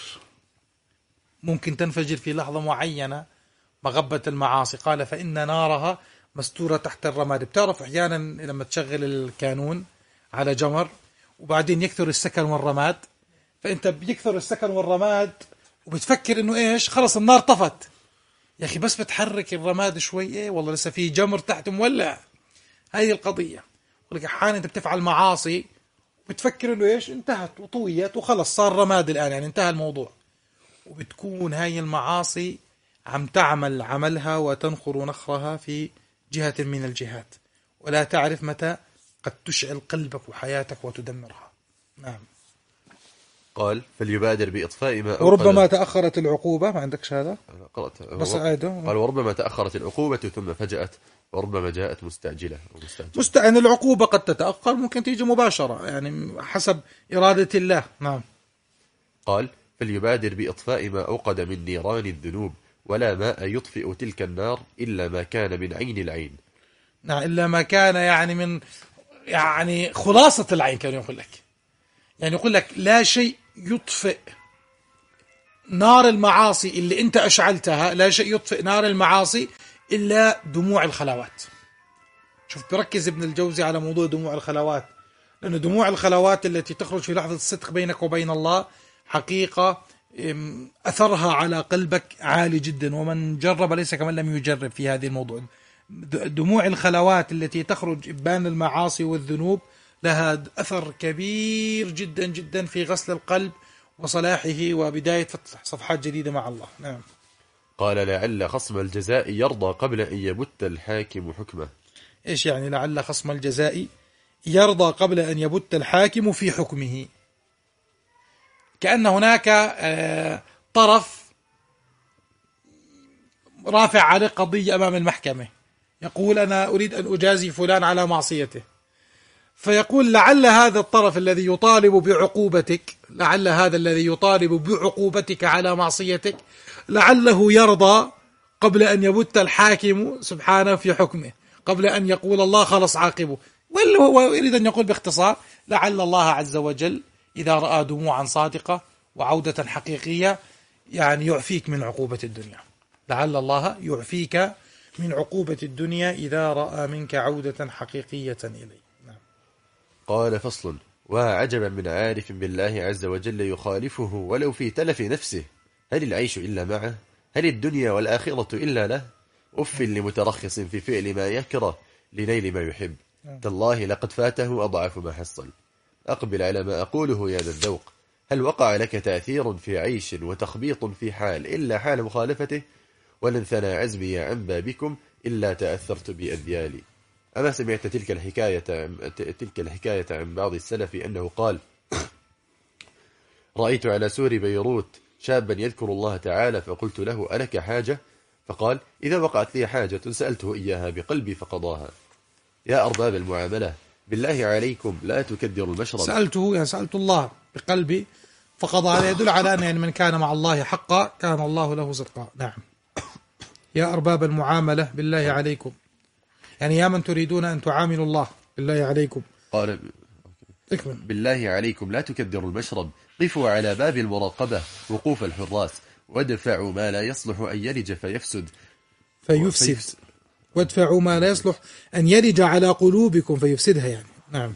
[SPEAKER 1] ممكن تنفجر في لحظة معينة مغبة المعاصي. قال فإن نارها مستورة تحت الرماد. بتعرف أحيانا لما تشغل الكانون على جمر وبعدين يكثر السكن والرماد، فأنت بيكثر السكن والرماد وبتفكر إنه إيش خلص النار طفت، يا أخي بس بتحرك الرماد شوي إيه والله لسه في جمر تحت مولع. هذه القضية. يقول لك أحيانا أنت بتفعل معاصي وبتفكر إنه إيش انتهت وطويت وخلص صار رماد الآن، يعني انتهى الموضوع، وبتكون هاي المعاصي عم تعمل عملها وتنخر نخرها في جهة من الجهات ولا تعرف متى قد تشعل قلبك وحياتك وتدمرها. نعم.
[SPEAKER 2] قال فليبادر بإطفاء ما أوقد.
[SPEAKER 1] وربما تأخرت العقوبة. ما عندكش هذا؟
[SPEAKER 2] قرأت.
[SPEAKER 1] بس عاده.
[SPEAKER 2] قال وربما تأخرت العقوبة ثم فجأت وربما جاءت مستعجلة ومستعجلة.
[SPEAKER 1] مستعجلة. العقوبة قد تتأخر، ممكن تيجي مباشرة، يعني حسب إرادة الله. نعم.
[SPEAKER 2] قال فليبادر بإطفاء ما أوقد من نيران الذنوب ولا ماء يطفئ تلك النار إلا ما كان من عين العين.
[SPEAKER 1] نعم. إلا ما كان يعني من يعني خلاصة العين. كان يقول لك يعني يقول لك لا شيء يطفئ نار المعاصي اللي انت أشعلتها، لا شيء يطفئ نار المعاصي إلا دموع الخلوات. شوف بركز ابن الجوزي على موضوع دموع الخلوات، لأن دموع الخلوات التي تخرج في لحظة الصدق بينك وبين الله حقيقة أثرها على قلبك عالي جدا، ومن جرب ليس كمن لم يجرب في هذه الموضوع. دموع الخلوات التي تخرج إبان المعاصي والذنوب لها أثر كبير جدا جدا في غسل القلب وصلاحه وبداية فتح صفحات جديدة مع الله. نعم.
[SPEAKER 2] قال لعل خصم الجزاء يرضى قبل أن يبت الحاكم حكمه.
[SPEAKER 1] إيش يعني لعل خصم الجزاء يرضى قبل أن يبت الحاكم في حكمه؟ كأن هناك طرف رافع عليه قضية أمام المحكمة، يقول أنا أريد أن أجازي فلان على معصيته، فيقول لعل هذا الطرف الذي يطالب بعقوبتك، لعل هذا الذي يطالب بعقوبتك على معصيتك لعله يرضى قبل أن يبت الحاكم سبحانه في حكمه، قبل أن يقول الله خلص عاقبه. واللي هو يريد أن يقول باختصار لعل الله عز وجل إذا رأى دموعا صادقة وعودة حقيقية يعني يعفيك من عقوبة الدنيا، لعل الله يعفيك من عقوبة الدنيا إذا رأى منك عودة حقيقية إليه. نعم.
[SPEAKER 2] قال فصل: وعجبا من عارف بالله عز وجل يخالفه ولو في تلف نفسه، هل العيش إلا معه؟ هل الدنيا والآخرة إلا له؟ أف لمترخص في فعل ما يكره لنيل ما يحب، تالله لقد فاته أضعف ما حصل. أقبل على ما أقوله يا ذا الذوق، هل وقع لك تأثير في عيش وتخبيط في حال إلا حال مخالفته؟ ولن ثنى عزبي عن بابكم إلا تأثرت بأذيالي. أما سمعت تلك الحكاية تلك الحكاية عن بعض السلف أنه قال: رأيت على سور بيروت شابا يذكر الله تعالى فقلت له: ألك حاجة؟ فقال: إذا وقعت لي حاجة سألته إياها بقلبي فقضاها. يا أرباب المعاملة بالله عليكم لا تكدروا المشرب.
[SPEAKER 1] سألته يعني سألت الله بقلبي فقضى. هذا يدل على أن يعني من كان مع الله حقا كان الله له صدقا. نعم. يا أرباب المعاملة بالله عليكم، يعني يا من تريدون أن تعاملوا الله بالله عليكم.
[SPEAKER 2] قال
[SPEAKER 1] اكمل.
[SPEAKER 2] بالله عليكم لا تكدروا المشرب، قفوا على باب المراقبة وقوف الحراس، وادفعوا ما لا يصلح أن يلج فيفسد
[SPEAKER 1] فيفسد وادفعوا ما لا يصلح أن يلج على قلوبكم فيفسدها يعني. نعم.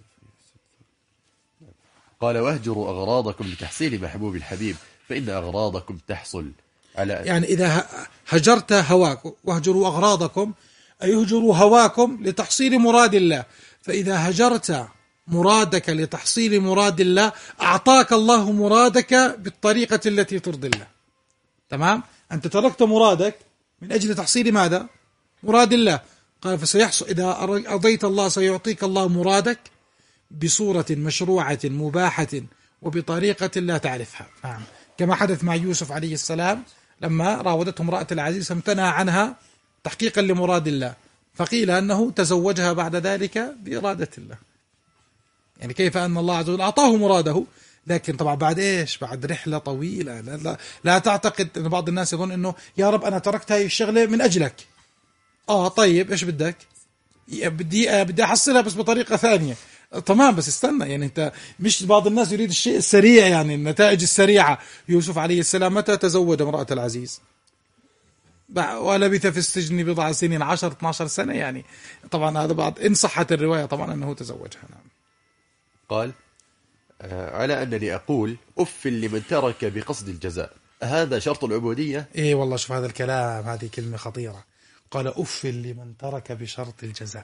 [SPEAKER 2] قال واهجروا أغراضكم لتحصيل محبوب الحبيب، فإن أغراضكم تحصل على
[SPEAKER 1] يعني إذا هجرت هواك، واهجروا أغراضكم أي اهجروا هواكم لتحصيل مراد الله، فإذا هجرت مرادك لتحصيل مراد الله أعطاك الله مرادك بالطريقة التي ترضي الله. تمام؟ أنت تركت مرادك من أجل تحصيل ماذا؟ مراد الله. قال فسيحصل إذا أرضيت الله سيعطيك الله مرادك بصورة مشروعة مباحة وبطريقة لا تعرفها. نعم. كما حدث مع يوسف عليه السلام لما راودته امرأة العزيز فامتنع عنها تحقيقا لمراد الله، فقيل أنه تزوجها بعد ذلك بإرادة الله. يعني كيف أن الله عز وجل أعطاه مراده، لكن طبعا بعد إيش؟ بعد رحلة طويلة. لا, لا, لا تعتقد أن بعض الناس يظن أنه يا رب أنا تركت هاي الشغلة من أجلك. آه طيب إيش بدك؟ بدي بدي أحصلها بس بطريقة ثانية. تمام بس استنى، يعني أنت مش بعض الناس يريد الشيء السريع، يعني النتائج السريعة. يوسف عليه السلام متى تزوج امرأة العزيز؟ ولبث في السجن بضع سنين، عشر اثنتا عشرة سنة يعني. طبعا هذا بعد إن صحت الرواية طبعا أنه تزوجها. نعم.
[SPEAKER 2] قال آه على أنني أقول أف لمن ترك بقصد الجزاء، هذا شرط العبودية؟
[SPEAKER 1] إيه والله شوف هذا الكلام، هذه كلمة خطيرة. قال أف لمن ترك بشرط الجزاء،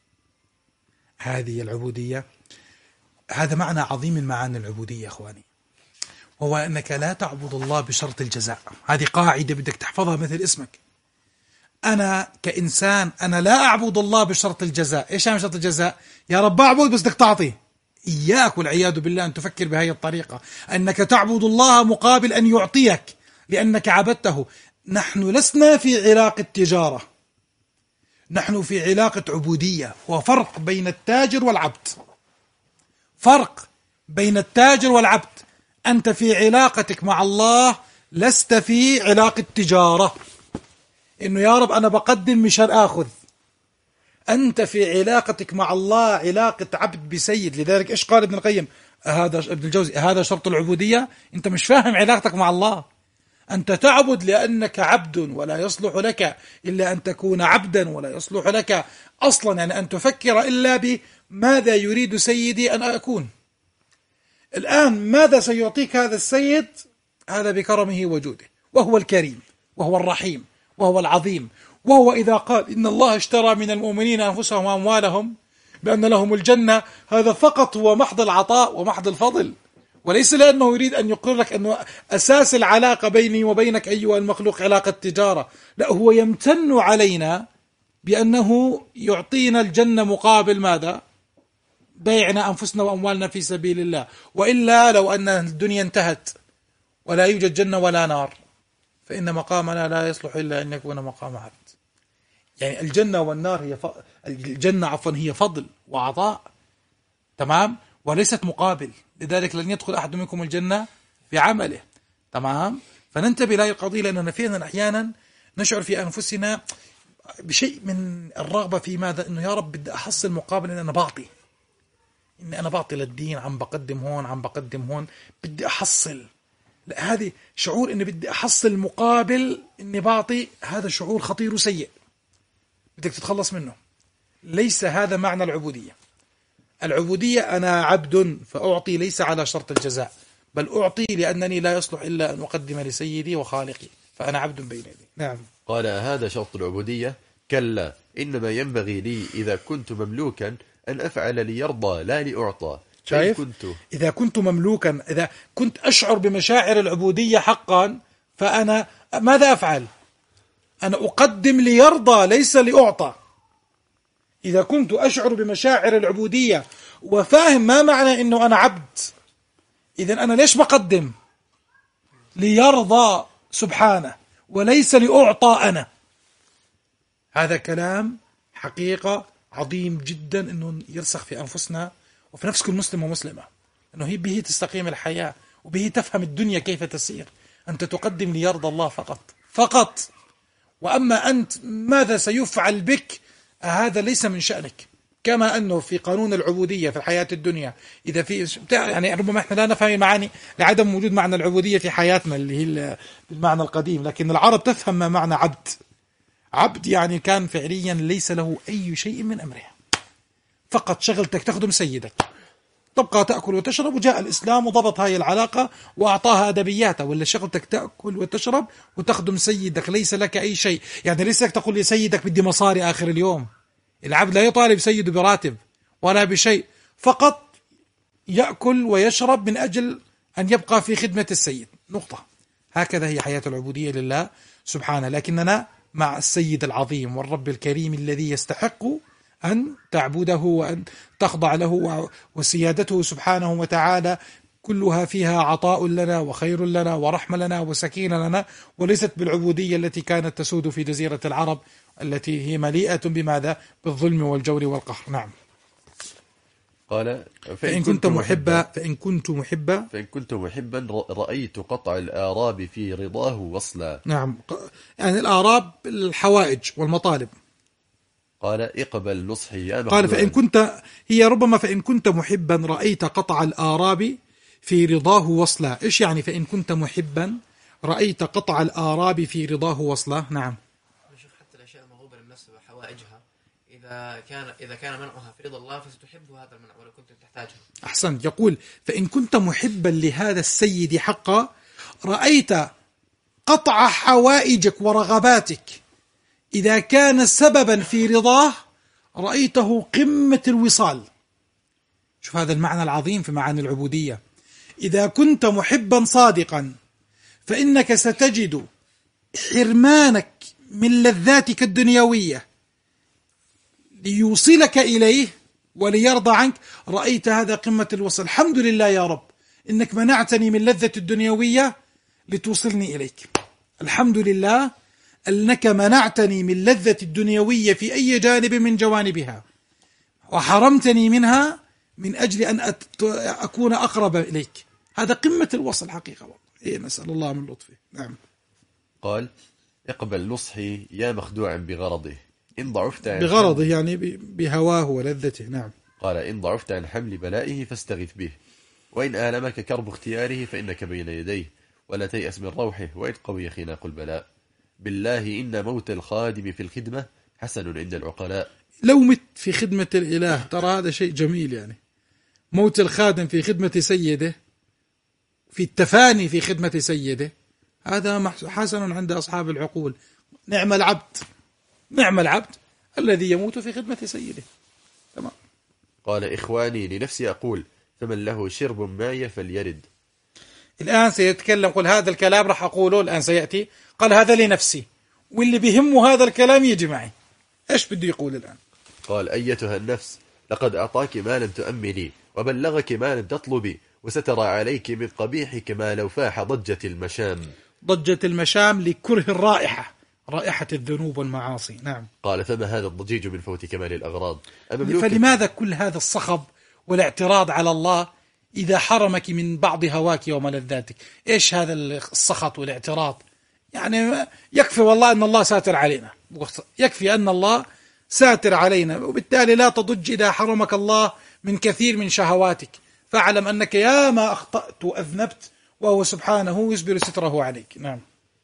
[SPEAKER 1] هذه العبودية. هذا معنى عظيم من معاني العبودية أخواني، وهو أنك لا تعبد الله بشرط الجزاء. هذه قاعدة بدك تحفظها مثل اسمك. أنا كإنسان أنا لا أعبد الله بشرط الجزاء. إيش يعني شرط الجزاء؟ يا رب أعبد بس بدك تعطي. إياك والعياذ بالله أن تفكر بهذه الطريقة، أنك تعبد الله مقابل أن يعطيك لأنك عبدته. نحن لسنا في علاقة تجارة، نحن في علاقة عبودية. وفرق بين التاجر والعبد، فرق بين التاجر والعبد. أنت في علاقتك مع الله لست في علاقة تجارة، إنه يا رب أنا بقدم مشان آخذ. أنت في علاقتك مع الله علاقة عبد بسيد. لذلك إيش قال ابن القيم هذا ابن الجوزي؟ هذا شرط العبودية. أنت مش فاهم علاقتك مع الله. أنت تعبد لأنك عبد، ولا يصلح لك إلا أن تكون عبدا، ولا يصلح لك أصلا يعني أن تفكر إلا بماذا يريد سيدي أن أكون. الآن ماذا سيعطيك هذا السيد؟ هذا بكرمه وجوده، وهو الكريم وهو الرحيم وهو العظيم. وهو إذا قال إن الله اشترى من المؤمنين أنفسهم وأموالهم بأن لهم الجنة، هذا فقط هو محض العطاء ومحض الفضل، وليس لأنه يريد أن يقر لك أنه أساس العلاقة بيني وبينك أيها المخلوق علاقة تجارة. لا، هو يمتن علينا بأنه يعطينا الجنة مقابل ماذا؟ بيعنا أنفسنا وأموالنا في سبيل الله. وإلا لو أن الدنيا انتهت ولا يوجد جنة ولا نار، فإن مقامنا لا يصلح إلا أن يكون مقام عبد. يعني الجنة والنار هي ف... الجنة عفوا هي فضل وعطاء، تمام، وليست مقابل. لذلك لن يدخل أحد منكم الجنة بعمله، تمام. فننتبه لهذه القضية، لأننا فعلا أحيانا نشعر في أنفسنا بشيء من الرغبة في ماذا؟ إنه يا رب بدي أحصل مقابل إن أنا بعطي، إن أنا بعطي للدين، عم بقدم هون عم بقدم هون، بدي أحصل. لا، هذه شعور إني بدي أحصل مقابل إني بعطي، هذا شعور خطير وسيء بدك تتخلص منه. ليس هذا معنى العبودية. العبودية أنا عبد فأعطي ليس على شرط الجزاء، بل أعطي لأنني لا يصلح إلا أن أقدم لسيدي وخالقي، فأنا عبد بين يدي. نعم.
[SPEAKER 2] قال هذا شرط العبودية؟ كلا، إنما ينبغي لي إذا كنت مملوكا أن أفعل ليرضى لا لأعطى.
[SPEAKER 1] شايف؟ كنت إذا كنت مملوكا، إذا كنت أشعر بمشاعر العبودية حقا، فأنا ماذا أفعل؟ أنا أقدم ليرضى ليس لأعطى. إذا كنت أشعر بمشاعر العبودية وفاهم ما معنى إنه أنا عبد، إذن أنا ليش بقدم؟ ليرضى سبحانه وليس لأعطى أنا. هذا كلام حقيقة عظيم جدا إنه يرسخ في أنفسنا وفي نفس كل مسلم ومسلمة، إنه هي به تستقيم الحياة وبه تفهم الدنيا كيف تسير. أنت تقدم ليرضى الله فقط فقط، وأما أنت ماذا سيفعل بك هذا ليس من شأنك. كما أنه في قانون العبودية في الحياة الدنيا إذا في يعني ربما احنا لا نفهم المعاني لعدم وجود معنى العبودية في حياتنا اللي هي بالمعنى القديم، لكن العرب تفهم ما معنى عبد. عبد يعني كان فعليا ليس له أي شيء من أمره، فقط شغلتك تخدم سيدك، تبقى تأكل وتشرب، وجاء الإسلام وضبط هاي العلاقة وأعطاها أدبياتها. ولا شغلتك تأكل وتشرب وتخدم سيدك، ليس لك أي شيء. يعني ليس لك تقول لسيدك بدي مصاري آخر اليوم. العبد لا يطالب سيده براتب ولا بشيء، فقط يأكل ويشرب من أجل أن يبقى في خدمة السيد، نقطة. هكذا هي حياة العبودية لله سبحانه، لكننا مع السيد العظيم والرب الكريم الذي يستحق أن تعبده وأن تخضع له، وسيادته سبحانه وتعالى كلها فيها عطاء لنا وخير لنا ورحمة لنا وسكينة لنا، وليست بالعبودية التي كانت تسود في جزيرة العرب التي هي مليئة بماذا؟ بالظلم والجور والقهر. نعم.
[SPEAKER 2] قال فإن,
[SPEAKER 1] فإن كنت محبا فإن كنت محبا
[SPEAKER 2] فإن كنت محبا رأيت قطع الآراب في رضاه وصلا.
[SPEAKER 1] نعم، يعني الآراب الحوائج والمطالب.
[SPEAKER 2] قال اقبل نصحي يا
[SPEAKER 1] قال فإن كنت هي ربما فإن كنت محبا رأيت قطع الآراب في رضاه وصلا. إيش يعني فإن كنت محبا رأيت قطع الآراب في رضاه وصلا؟ نعم.
[SPEAKER 3] شوف حتى الأشياء المغوبة للنفس وحوائجها إذا كان إذا كان منعها في رضا الله فستحب هذا المنع ولو كنت تحتاجها.
[SPEAKER 1] أحسنت. يقول فإن كنت محبا لهذا السيد حقا رأيت قطع حوائجك ورغباتك إذا كان سببا في رضاه رأيته قمة الوصال. شوف هذا المعنى العظيم في معاني العبودية. إذا كنت محبا صادقا فإنك ستجد حرمانك من لذاتك الدنيوية ليوصلك إليه وليرضى عنك، رأيت هذا قمة الوصل. الحمد لله يا رب إنك منعتني من لذة الدنيوية لتوصلني إليك. الحمد لله أنك منعتني من لذة الدنيوية في أي جانب من جوانبها، وحرمتني منها من أجل أن أكون أقرب إليك. هذا قمة الوصل حقيقة. إيه، نسأل الله من لطفه. نعم.
[SPEAKER 2] قال اقبل نصحي يا مخدوعا بغرضه إن ضعفت عن
[SPEAKER 1] بغرضه يعني بهواه ولذته. نعم.
[SPEAKER 2] قال إن ضعفت عن حمل بلائه فاستغث به، وإن آلمك كرب اختياره فإنك بين يديه، ولا تيأس من روحه وإن قوي خناق البلاء. بالله إن موت الخادم في الخدمة حسن عند العقلاء.
[SPEAKER 1] لو مت في خدمة الإله ترى هذا شيء جميل. يعني موت الخادم في خدمة سيده، في التفاني في خدمة سيده، هذا حسن عند أصحاب العقول. نعم العبد، نعم العبد الذي يموت في خدمة سيده. تمام.
[SPEAKER 2] قال إخواني لنفسي أقول فمن له شرب ماء فليرد.
[SPEAKER 1] الآن سيتكلم، قل هذا الكلام راح أقوله الآن سيأتي. قال هذا لنفسي، واللي بيهمه هذا الكلام يجي معي. إيش بده يقول الآن؟
[SPEAKER 2] قال أيتها النفس لقد أعطاك ما لم تؤملي وبلغك ما لم تطلبي وسترى عليك من قبيحك ما لو فاح ضجة المشام.
[SPEAKER 1] ضجة المشام لكره الرائحة، رائحة الذنوب والمعاصي. نعم.
[SPEAKER 2] قال فما هذا الضجيج من فوت كمال الأغراض.
[SPEAKER 1] فلماذا كل هذا الصخب والاعتراض على الله إذا حرمك من بعض هواك وملذاتك؟ إيش هذا السخط والاعتراض؟ يعني يكفي والله أن الله ساتر علينا، يكفي أن الله ساتر علينا، وبالتالي لا تضج إذا حرمك الله من كثير من شهواتك، فاعلم أنك يا ما أخطأت وأذنبت وهو سبحانه يسبر ستره عليك. نعم.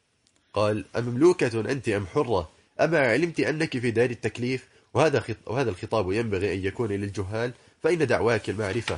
[SPEAKER 2] قال أمملوكة أنت أم حرة أما علمت أنك في دار التكليف؟ وهذا وهذا الخطاب ينبغي أن يكون للجهال، فإن دعواك المعرفة.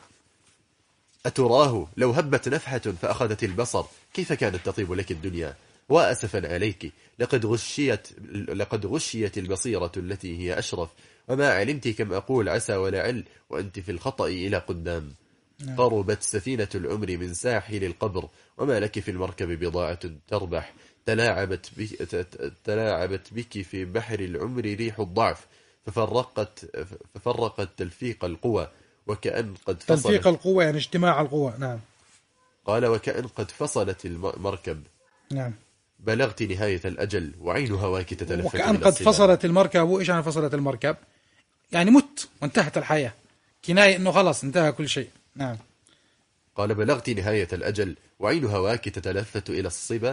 [SPEAKER 2] أتراه لو هبت نفحة فأخذت البصر كيف كانت تطيب لك الدنيا؟ وأسفا عليك لقد غشيت لقد غشيت البصيرة التي هي أشرف، وما علمت كم أقول عسى ولعل وأنت في الخطأ إلى قدام. نعم. قربت سفينة العمر من ساحل القبر وما لك في المركب بضاعة تربح، تلاعبت بك, تلاعبت بك في بحر العمر ريح الضعف ففرقت ففرقت تلفيق القوى وكأن قد فصلت.
[SPEAKER 1] تلفيق القوى يعني اجتماع القوى. نعم.
[SPEAKER 2] قال وكأن قد فصلت المركب.
[SPEAKER 1] نعم.
[SPEAKER 2] بلغت نهاية الأجل وعين هواك تتلفت.
[SPEAKER 1] وكأن قد فصلت المركب. وإيش يعني فصلت المركب؟ يعني مت وانتهت الحياة، كناية أنه خلاص انتهى كل شيء. نعم.
[SPEAKER 2] قال بلغت نهاية الأجل وعين هواك تتلفت إلى الصبا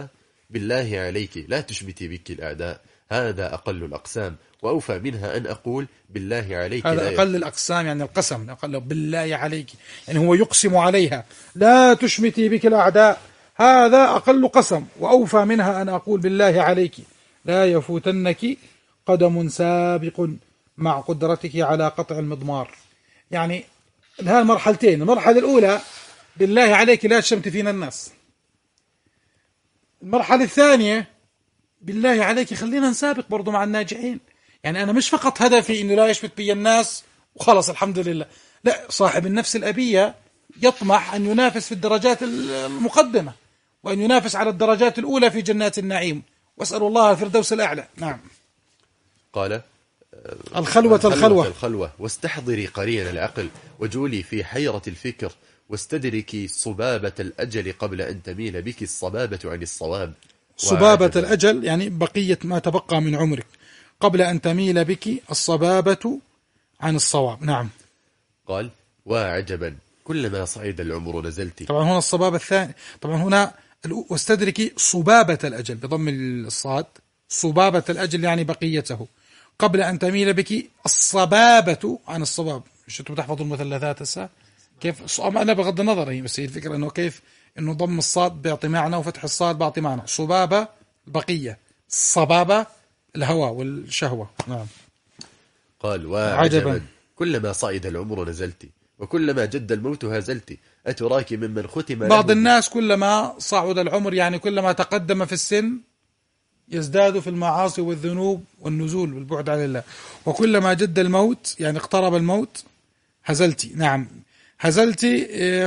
[SPEAKER 2] بالله عليك لا تشمتي بك الأعداء، هذا أقل الأقسام، وأوفى منها أن أقول بالله عليك لا
[SPEAKER 1] هذا أقل الأقسام، يعني القسم أقل بالله عليك، يعني هو يقسم عليها لا تشمتي بك الأعداء، هذا أقل قسم، وأوفى منها أن أقول بالله عليك لا يفوتنك قدم سابق مع قدرتك على قطع المضمار. يعني هذه المرحلتين، المرحلة الأولى بالله عليك لا تشمت فينا الناس، المرحلة الثانية بالله عليك خلينا نسابق برضو مع الناجحين. يعني أنا مش فقط هدفي إنه لا يشمت بي الناس وخلص الحمد لله، لا، صاحب النفس الأبية يطمح أن ينافس في الدرجات المقدمة، وأن ينافس على الدرجات الأولى في جنات النعيم، وأسأل الله الفردوس الأعلى. نعم.
[SPEAKER 2] قال
[SPEAKER 1] الخلوة الخلوة
[SPEAKER 2] الخلوة واستحضري قرين العقل، وجولي في حيرة الفكر، واستدركي صبابة الأجل قبل أن تميل بك الصبابة عن الصواب.
[SPEAKER 1] صبابة الأجل يعني بقية ما تبقى من عمرك قبل أن تميل بك الصبابة عن الصواب. نعم.
[SPEAKER 2] قال وعجبا كلما صعد العمر نزلت.
[SPEAKER 1] طبعا هنا الصبابة الثاني، طبعا هنا واستدركي صبابة الأجل بضم الصاد، صبابة الأجل يعني بقيته قبل أن تميل بك الصبابة عن الصواب. مش أنتم بتحفظوا المثلثات هسه كيف؟ أنا بغض النظر هي، بس هي الفكرة إنه كيف إنه ضم الصاد بيعطي معنى وفتح الصاد بيعطي معنى. صبابة بقية، الصبابة الهوى والشهوة. نعم.
[SPEAKER 2] قال وعجبا كلما صعد العمر نزلت، وكلما جد الموت هزلت، أتراك ممن ختم
[SPEAKER 1] بعض الناس كلما صعد العمر يعني كلما تقدم في السن يزداد في المعاصي والذنوب والنزول والبعد عن الله، وكلما جد الموت يعني اقترب الموت هزلتي. نعم. هزلتي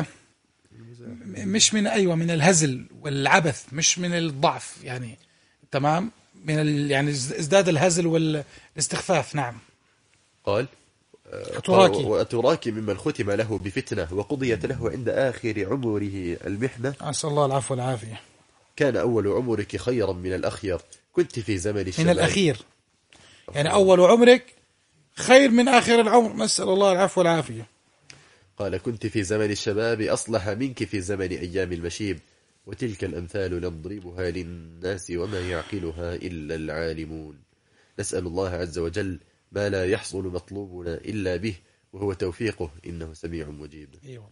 [SPEAKER 1] مش من أيوة من الهزل والعبث، مش من الضعف يعني، تمام، من ال يعني ازداد الهزل والاستخفاف. نعم.
[SPEAKER 2] قال أتراكي وأتراكي ممن ختم له بفتنة، وقضيت له عند آخر عمره المحنة.
[SPEAKER 1] أسأل الله العفو والعافية.
[SPEAKER 2] كان أول عمرك خيرا من الأخير، كنت في زمن الشباب.
[SPEAKER 1] من الأخير يعني أول عمرك خير من آخر العمر، نسأل الله العفو والعافية.
[SPEAKER 2] قال كنت في زمن الشباب أصلح منك في زمن أيام المشيب، وتلك الأمثال نضربها للناس وما يعقلها إلا العالمون. نسأل الله عز وجل ما لا يحصل مطلوبنا إلا به، وهو توفيقه، إنه سميع مجيب.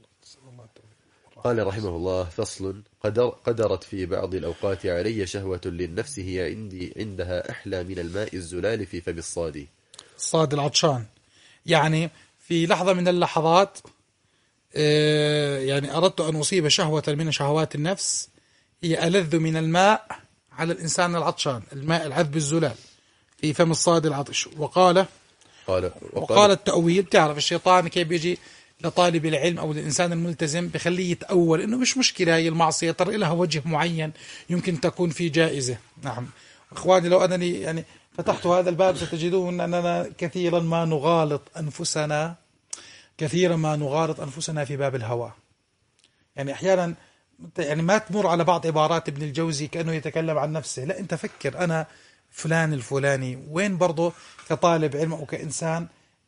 [SPEAKER 2] قال رحمه الله فصل قدر قدرت في بعض الأوقات علي شهوة للنفس هي عندي عندها أحلى من الماء الزلال في فم الصاد.
[SPEAKER 1] الصاد العطشان، يعني في لحظة من اللحظات يعني أردت أن أصيب شهوة من شهوات النفس هي ألذ من الماء على الإنسان العطشان، الماء العذب الزلال في فم الصاد العطش. وقال
[SPEAKER 2] قال وقال,
[SPEAKER 1] وقال التأويل، تعرف الشيطان كيف بيجي لطالب العلم أو للإنسان الملتزم بخليه يتأول إنه مش مشكلة هي المعصية ترى لها وجه معين يمكن تكون في جائزة. نعم. إخواني لو أنني يعني فتحت هذا الباب ستجدون أننا كثيرا ما نغالط أنفسنا كثيرا ما نغالط أنفسنا في باب الهوى. يعني أحيانا يعني ما تمر على بعض عبارات ابن الجوزي كأنه يتكلم عن نفسه، لا أنت فكر أنا فلان الفلاني وين برضه كطالب علم أو كإنسان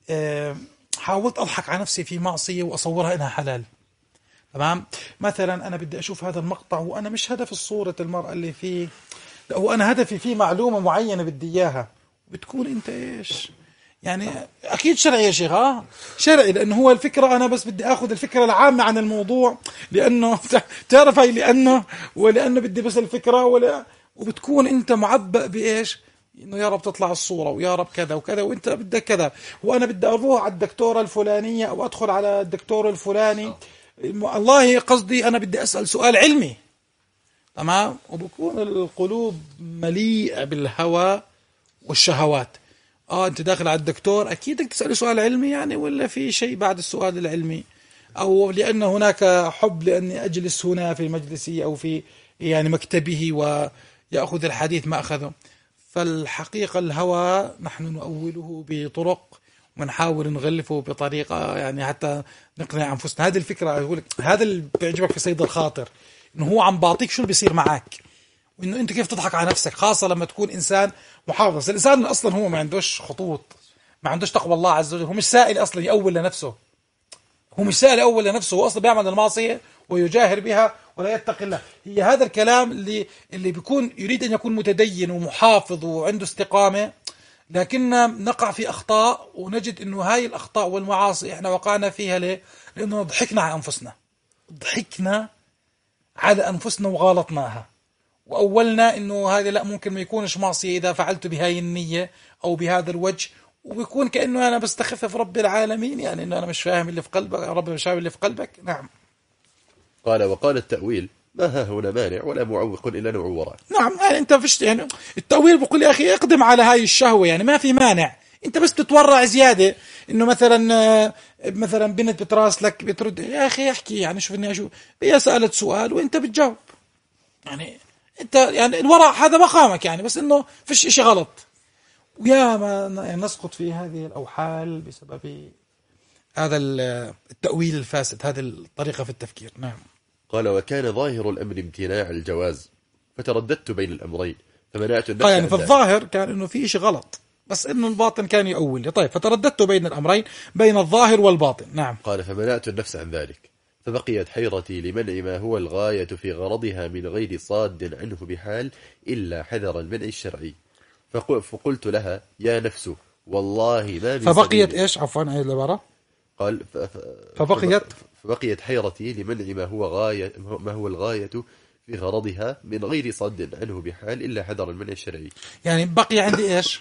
[SPEAKER 1] حاولت أضحك على نفسي في معصية وأصورها إنها حلال. تمام. مثلا أنا بدي أشوف هذا المقطع وأنا مش هدف الصورة المرأة اللي فيه، لا هو أنا هدفي فيه معلومة معينة بدي إياها، بتكون أنت إيش يعني أكيد شرعي يا شيخ، ها شرعي، لأنه هو الفكرة أنا بس بدي أخذ الفكرة العامة عن الموضوع، لأنه تعرف هاي لأنه ولأنه بدي بس الفكرة ولا، وبتكون أنت معبأ بإيش إنه يا رب تطلع الصورة ويا رب كذا وكذا وأنت بدك كذا، وأنا بدي أروح على الدكتورة الفلانية أو أدخل على الدكتور الفلاني، الله قصدي أنا بدي أسأل سؤال علمي. تمام. وبكون القلوب مليئة بالهوى والشهوات. آه أنت داخل على الدكتور أكيد بدك تسأل سؤال علمي يعني، ولا في شيء بعد السؤال العلمي، أو لأن هناك حب لأني أجلس هنا في مجلسي أو في يعني مكتبه ويأخذ الحديث ما أخذه. فالحقيقة الهوى نحن نؤوله بطرق ونحاول نغلفه بطريقة يعني حتى نقنع أنفسنا. هذه الفكرة أقول لك، هذا اللي بيعجبك في صيد الخاطر، إنه هو عم بعطيك شو اللي بيصير معك، وإنه أنت كيف تضحك على نفسك، خاصة لما تكون إنسان محافظ. الإنسان أصلا هو ما عندوش خطوط، ما عندوش تقوى الله عز وجل، هو مش سائل أصلا يأول لنفسه، هو مش سائل يأول لنفسه، هو أصلا بيعمل المعصية ويجاهر بها ولا يتقي الله. هي هذا الكلام اللي اللي بيكون يريد أن يكون متدين ومحافظ وعنده استقامة، لكننا نقع في أخطاء ونجد أنه هاي الأخطاء والمعاصي إحنا وقعنا فيها. ليه؟ لأنه ضحكنا على أنفسنا، ضحكنا على أنفسنا وغالطناها، وأولنا أنه هذا لا ممكن ما يكونش معصية إذا فعلت بهاي النية أو بهذا الوجه، وبيكون كأنه أنا بستخفف رب العالمين، يعني أنه أنا مش فاهم اللي في قلبك، رب مش فاهم اللي في قلبك. نعم.
[SPEAKER 2] قال وقال التأويل ما ها هنا مانع ولا معوق إلا نوع وراء.
[SPEAKER 1] نعم، يعني أنت فيش يعني التأويل بقول يا أخي اقدم على هاي الشهوة، يعني ما في مانع، أنت بس تتورع زيادة. إنه مثلا مثلا بنت بتراسلك بترد يا أخي احكي، يعني شوف إني أشوف هي سألت سؤال وأنت بتجاوب، يعني أنت يعني الورع هذا مقامك، يعني بس إنه فيش إشي غلط. ويا ما يعني نسقط في هذه الأوحال بسبب هذا التأويل الفاسد، هذه الطريقة في التفكير. نعم.
[SPEAKER 2] قال وكان ظاهر الأمر امتناع الجواز فترددت بين الأمرين فمنعت النفس.
[SPEAKER 1] يعني في الظاهر كان إنه في إشي غلط، بس إنه الباطن كان يؤول. طيب فترددت بين الأمرين، بين الظاهر والباطن. نعم.
[SPEAKER 2] قال فمنعت النفس عن ذلك فبقيت حيرتي لمنع ما هو الغاية في غرضها من غير صاد عنه بحال إلا حذر المنع الشرعي. فقلت لها يا نفس والله ما من
[SPEAKER 1] فبقيت
[SPEAKER 2] سبيل.
[SPEAKER 1] إيش عفوا أي لبرا
[SPEAKER 2] قال ف... ف...
[SPEAKER 1] فبقيت
[SPEAKER 2] فبقيت حيرتي لمنع ما هو غاية ما هو الغاية في غرضها من غير صد عنه بحال إلا حذر المنع الشرعي.
[SPEAKER 1] يعني بقي عندي إيش،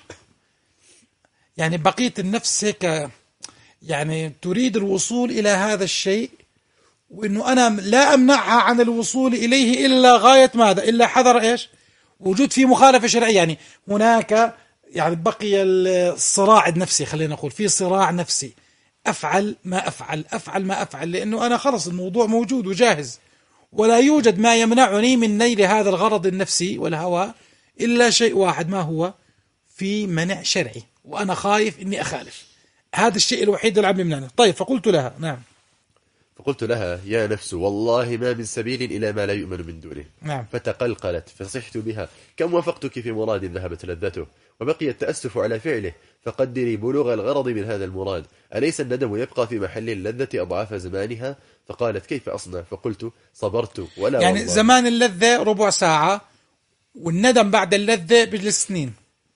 [SPEAKER 1] يعني بقيت النفس هيك يعني تريد الوصول إلى هذا الشيء، وإنه أنا لا أمنعها عن الوصول إليه إلا غاية ماذا، إلا حذر إيش وجود فيه مخالفة شرعية. يعني هناك يعني بقي الصراع النفسي، خلينا نقول في صراع نفسي، أفعل ما أفعل أفعل ما أفعل، لأنه أنا خلص الموضوع موجود وجاهز، ولا يوجد ما يمنعني من نيل هذا الغرض النفسي والهوى إلا شيء واحد، ما هو؟ في منع شرعي، وأنا خايف إني أخالف، هذا الشيء الوحيد اللي عم يمنعني. طيب فقلت لها نعم
[SPEAKER 2] فقلت لها يا نفس والله ما من سبيل إلى ما لا يؤمن من دونه.
[SPEAKER 1] نعم.
[SPEAKER 2] فتقلقلت فصحت بها كم وفقتك في مراد ذهبت لذته وبقي التأسف على فعله. فقدري بلوغ الغرض من هذا المراد، أليس الندم يبقى في محل اللذة أضعاف زمانها؟ فقالت كيف أصنع؟ فقلت صبرت ولا
[SPEAKER 1] يعني
[SPEAKER 2] والله.
[SPEAKER 1] زمان اللذة ربع ساعة، والندم بعد اللذة بجلس سنين.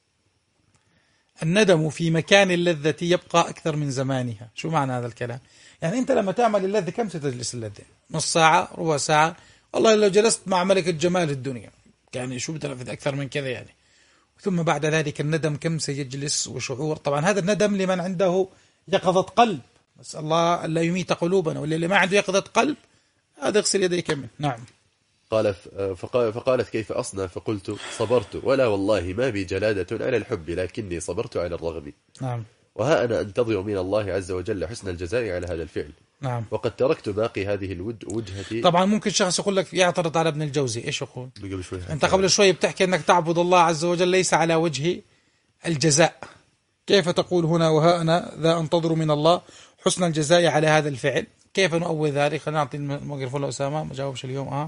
[SPEAKER 1] الندم في مكان اللذة يبقى أكثر من زمانها. شو معنى هذا الكلام؟ يعني أنت لما تعمل اللذة كم ستجلس اللذة؟ نص ساعة، ربع ساعة؟ والله لو جلست مع ملكة جمال الدنيا يعني شو بتلفت أكثر من كذا يعني. ثم بعد ذلك الندم كم سيجلس وشعور. طبعا هذا الندم لمن عنده يقظة قلب، نسأل الله ألا يميت قلوبنا، واللي ما عنده يقظة قلب هذا اغسل يديك منه. نعم.
[SPEAKER 2] قال فقالت كيف أصنع؟ فقلت صبرت ولا والله ما بي جلادة على الحب لكني صبرت على الرغم.
[SPEAKER 1] نعم.
[SPEAKER 2] وها أنا أنتظر من الله عز وجل حسن الجزاء على هذا الفعل.
[SPEAKER 1] نعم.
[SPEAKER 2] وقد تركت باقي هذه الوجهة.
[SPEAKER 1] طبعا ممكن شخص يقول لك يعترض على ابن الجوزي، إيش يقول؟
[SPEAKER 2] قبل شوي
[SPEAKER 1] أنت قبل شوي بتحكي أنك تعبد الله عز وجل ليس على وجه الجزاء، كيف تقول هنا وها أنا ذا أنتظر من الله حسن الجزاء على هذا الفعل؟ كيف نؤول ذلك؟ خلينا نعطي الميكروفون لأسامة، ما جاوبش اليوم. اه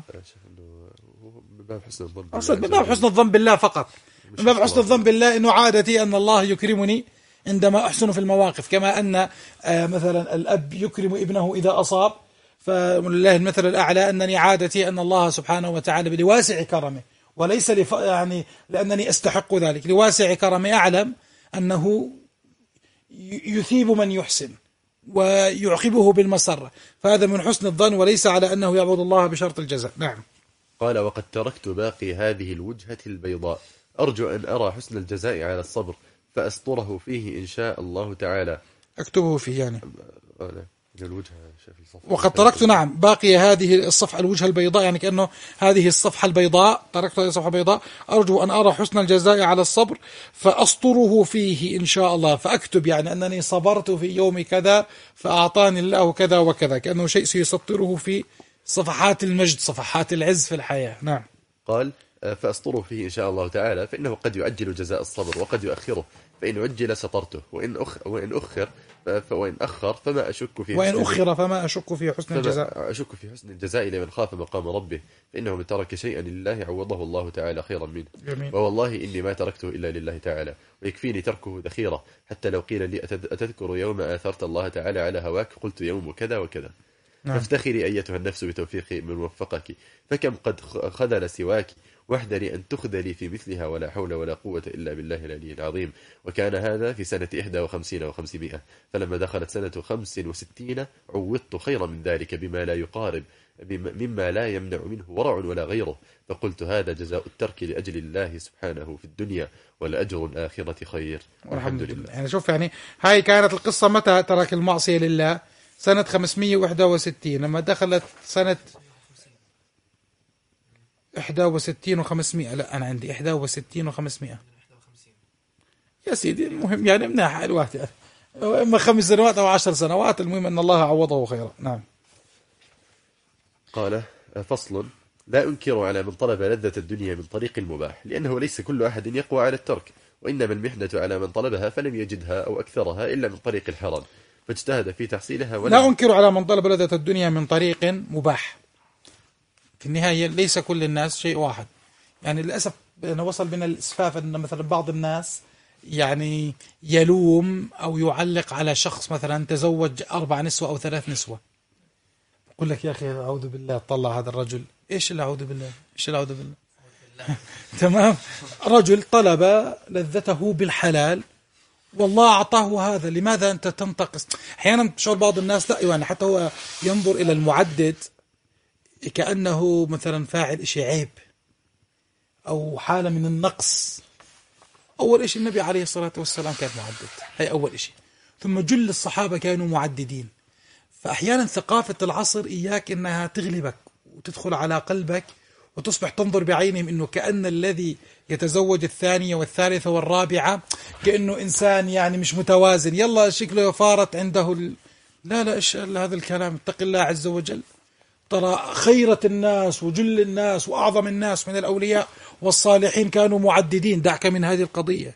[SPEAKER 2] من باب حسن الظن
[SPEAKER 1] أصلا من باب حسن الظن بالله فقط، من باب حسن الظن بالله إنه عادتي أن الله يكرمني عندما أحسن في المواقف، كما أن آه مثلا الأب يكرم ابنه إذا أصاب، فلله المثل الأعلى أنني عادتي أن الله سبحانه وتعالى لواسع كرمه وليس لف يعني لأنني أستحق ذلك، لواسع كرمه أعلم أنه يثيب من يحسن ويعقبه بالمسرة، فهذا من حسن الظن وليس على أنه يعبد الله بشرط الجزاء. نعم.
[SPEAKER 2] قال وقد تركت باقي هذه الوجهة البيضاء أرجو أن أرى حسن الجزاء على الصبر فأسطره فيه إن شاء الله تعالى.
[SPEAKER 1] أكتبه فيه يعني
[SPEAKER 2] الوجهة.
[SPEAKER 1] وقد تركت نعم باقي هذه الصفحة الوجهة البيضاء، يعني كأنه هذه الصفحة البيضاء تركت هذه الصفحة البيضاء أرجو أن أرى حسن الجزاء على الصبر فأسطره فيه إن شاء الله، فأكتب يعني أنني صبرت في يوم كذا فأعطاني الله كذا وكذا، كأنه شيء سيسطره في صفحات المجد صفحات العز في الحياة. نعم.
[SPEAKER 2] قال فأسطره فيه إن شاء الله تعالى فإنه قد يعجل جزاء الصبر وقد يؤخره، فإن عجل سطرته وإن أخ وإن أخر وإن أخر فما أشك في
[SPEAKER 1] وإن أخر فما أشك في حسن الجزاء
[SPEAKER 2] أشك في حسن الجزاء لمن خاف مقام ربه، فإنه من ترك شيئا لله عوضه الله تعالى خيرا منه.
[SPEAKER 1] جميل.
[SPEAKER 2] ووالله إني ما تركته إلا لله تعالى ويكفيني تركه ذخيرة، حتى لو قيل لي أتذكر يوم آثرت الله تعالى على هواك قلت يوم كذا وكذا.
[SPEAKER 1] نعم.
[SPEAKER 2] فافتخري أيتها النفس بتوفيق من وفقك، فكم قد خذل سواك، واحذري أن تخذلي في مثلها، ولا حول ولا قوة إلا بالله العلي العظيم. وكان هذا في سنة إحدى وخمسين وخمسمائة، فلما دخلت سنة خمس وستين عوضت خيرا من ذلك بما لا يقارب، مما لا يمنع منه ورع ولا غيره، فقلت هذا جزاء الترك لأجل الله سبحانه في الدنيا، والأجر الآخرة خير، والحمد لله.
[SPEAKER 1] يعني شوف، يعني هاي كانت القصة متى ترك المعصية لله؟ سنة خمسمائة وواحد وستين، لما دخلت سنة إحدى وستين وخمسمائة. لا، أنا عندي إحدى وستين وخمسمائة يا سيدي. المهم يعني مناح الوقت، يعني إما خمس سنوات أو عشر سنوات، المهم أن الله عوضه خيرا. نعم.
[SPEAKER 2] قال: فصل: لا أنكر على من طلب لذة الدنيا من طريق المباح، لأنه ليس كل أحد يقوى على الترك، وإنما المحنة على من طلبها فلم يجدها أو أكثرها إلا من طريق الحرام، فاجتهد في تحصيلها. ولا
[SPEAKER 1] لا أنكر على من طلب لذة الدنيا من طريق مباح. في النهاية ليس كل الناس شيء واحد. يعني للأسف أنا وصل بنا الإسفاف أن مثلا بعض الناس يعني يلوم أو يعلق على شخص مثلا تزوج أربع نسوة أو ثلاث نسوة، يقول لك يا أخي أعوذ بالله، طلع هذا الرجل. إيش اللي أعوذ بالله؟ إيش اللي أعوذ بالله؟ تمام. رجل طلب لذته بالحلال والله أعطاه هذا، لماذا أنت تنتقص؟ أحيانا تشعر بعض الناس لا، يعني حتى هو ينظر إلى المعدد كأنه مثلا فاعل إشي عيب أو حالة من النقص. أول إشي النبي عليه الصلاة والسلام كان معدد، هي أول إشي. ثم جل الصحابة كانوا معددين. فأحيانا ثقافة العصر إياك إنها تغلبك وتدخل على قلبك وتصبح تنظر بعينهم إنه كأن الذي يتزوج الثانية والثالثة والرابعة كأنه إنسان يعني مش متوازن، يلا شكله فارت عنده ال... لا لا إيش هذا الكلام؟ اتق الله عز وجل. ترى خيرة الناس وجل الناس وأعظم الناس من الأولياء والصالحين كانوا معددين، دعك من هذه القضية.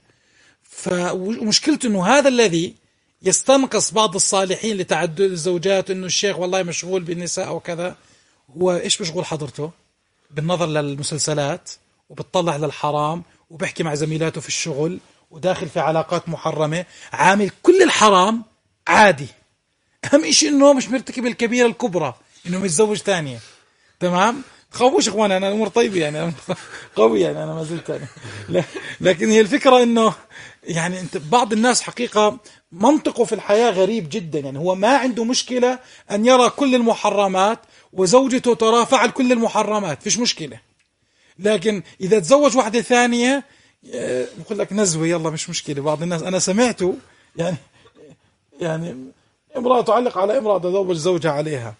[SPEAKER 1] فمشكلته أنه هذا الذي يستنقص بعض الصالحين لتعدد الزوجات، أنه الشيخ والله مشغول بالنساء أو كذا، هو إيش مشغول حضرته؟ بالنظر للمسلسلات وبتطلع للحرام وبحكي مع زميلاته في الشغل وداخل في علاقات محرمة، عامل كل الحرام عادي. أهم إشي أنه مش مرتكب الكبيرة الكبرى، إنه متزوج ثانية. تمام. تخافوش إخوانا، أنا الأمور طيبة يعني، أنا قوي يعني، أنا ما زلت يعني. لكن هي الفكرة إنه يعني أنت بعض الناس حقيقة منطقه في الحياة غريب جدا. يعني هو ما عنده مشكلة أن يرى كل المحرمات وزوجته ترى فعل كل المحرمات، فيش مشكلة. لكن إذا تزوج واحدة ثانية بقول لك نزوة، يلا مش مشكلة. بعض الناس أنا سمعته يعني يعني امرأة تعلق على امرأة تزوج زوجها عليها،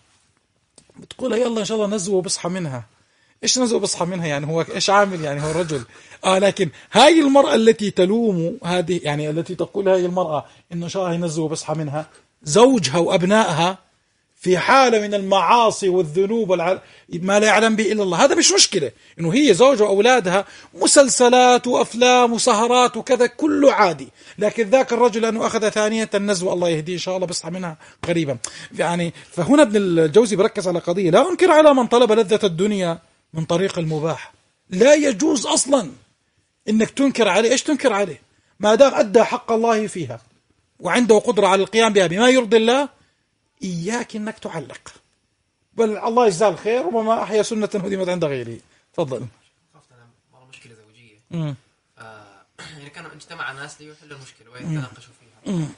[SPEAKER 1] بتقولها يلا إن شاء الله نزوه وبصحى منها. إيش نزوه وبصحى منها يعني؟ هو إيش عامل يعني؟ هو الرجل. آه لكن هاي المرأة التي تلوم هذه، يعني التي تقول هاي المرأة إنه إن شاء الله ينزوه وبصحى منها، زوجها وأبنائها في حالة من المعاصي والذنوب والع... ما لا يعلم به إلا الله. هذا مش مشكلة، إنه هي زوجها وأولادها مسلسلات وأفلام وسهرات وكذا كله عادي. لكن ذاك الرجل أنه أخذ ثانية النزوة، الله يهديه إن شاء الله بصحى منها قريبا. يعني فهنا ابن الجوزي بركز على قضية: لا أنكر على من طلب لذة الدنيا من طريق المباح. لا يجوز أصلا إنك تنكر عليه. إيش تنكر عليه؟ ما دام أدى حق الله فيها وعنده قدرة على القيام بها بما يرضي الله، إياك إنك تعلق. بل الله يجزاه الخير، وما أحيا سنة هدمت عند غيره. تفضل.
[SPEAKER 3] خفت أنا مرة مشكلة زوجية.
[SPEAKER 1] امم
[SPEAKER 3] آه يعني كانوا اجتمع ناس ليحلوا المشكلة ويتناقشوا فيها. امم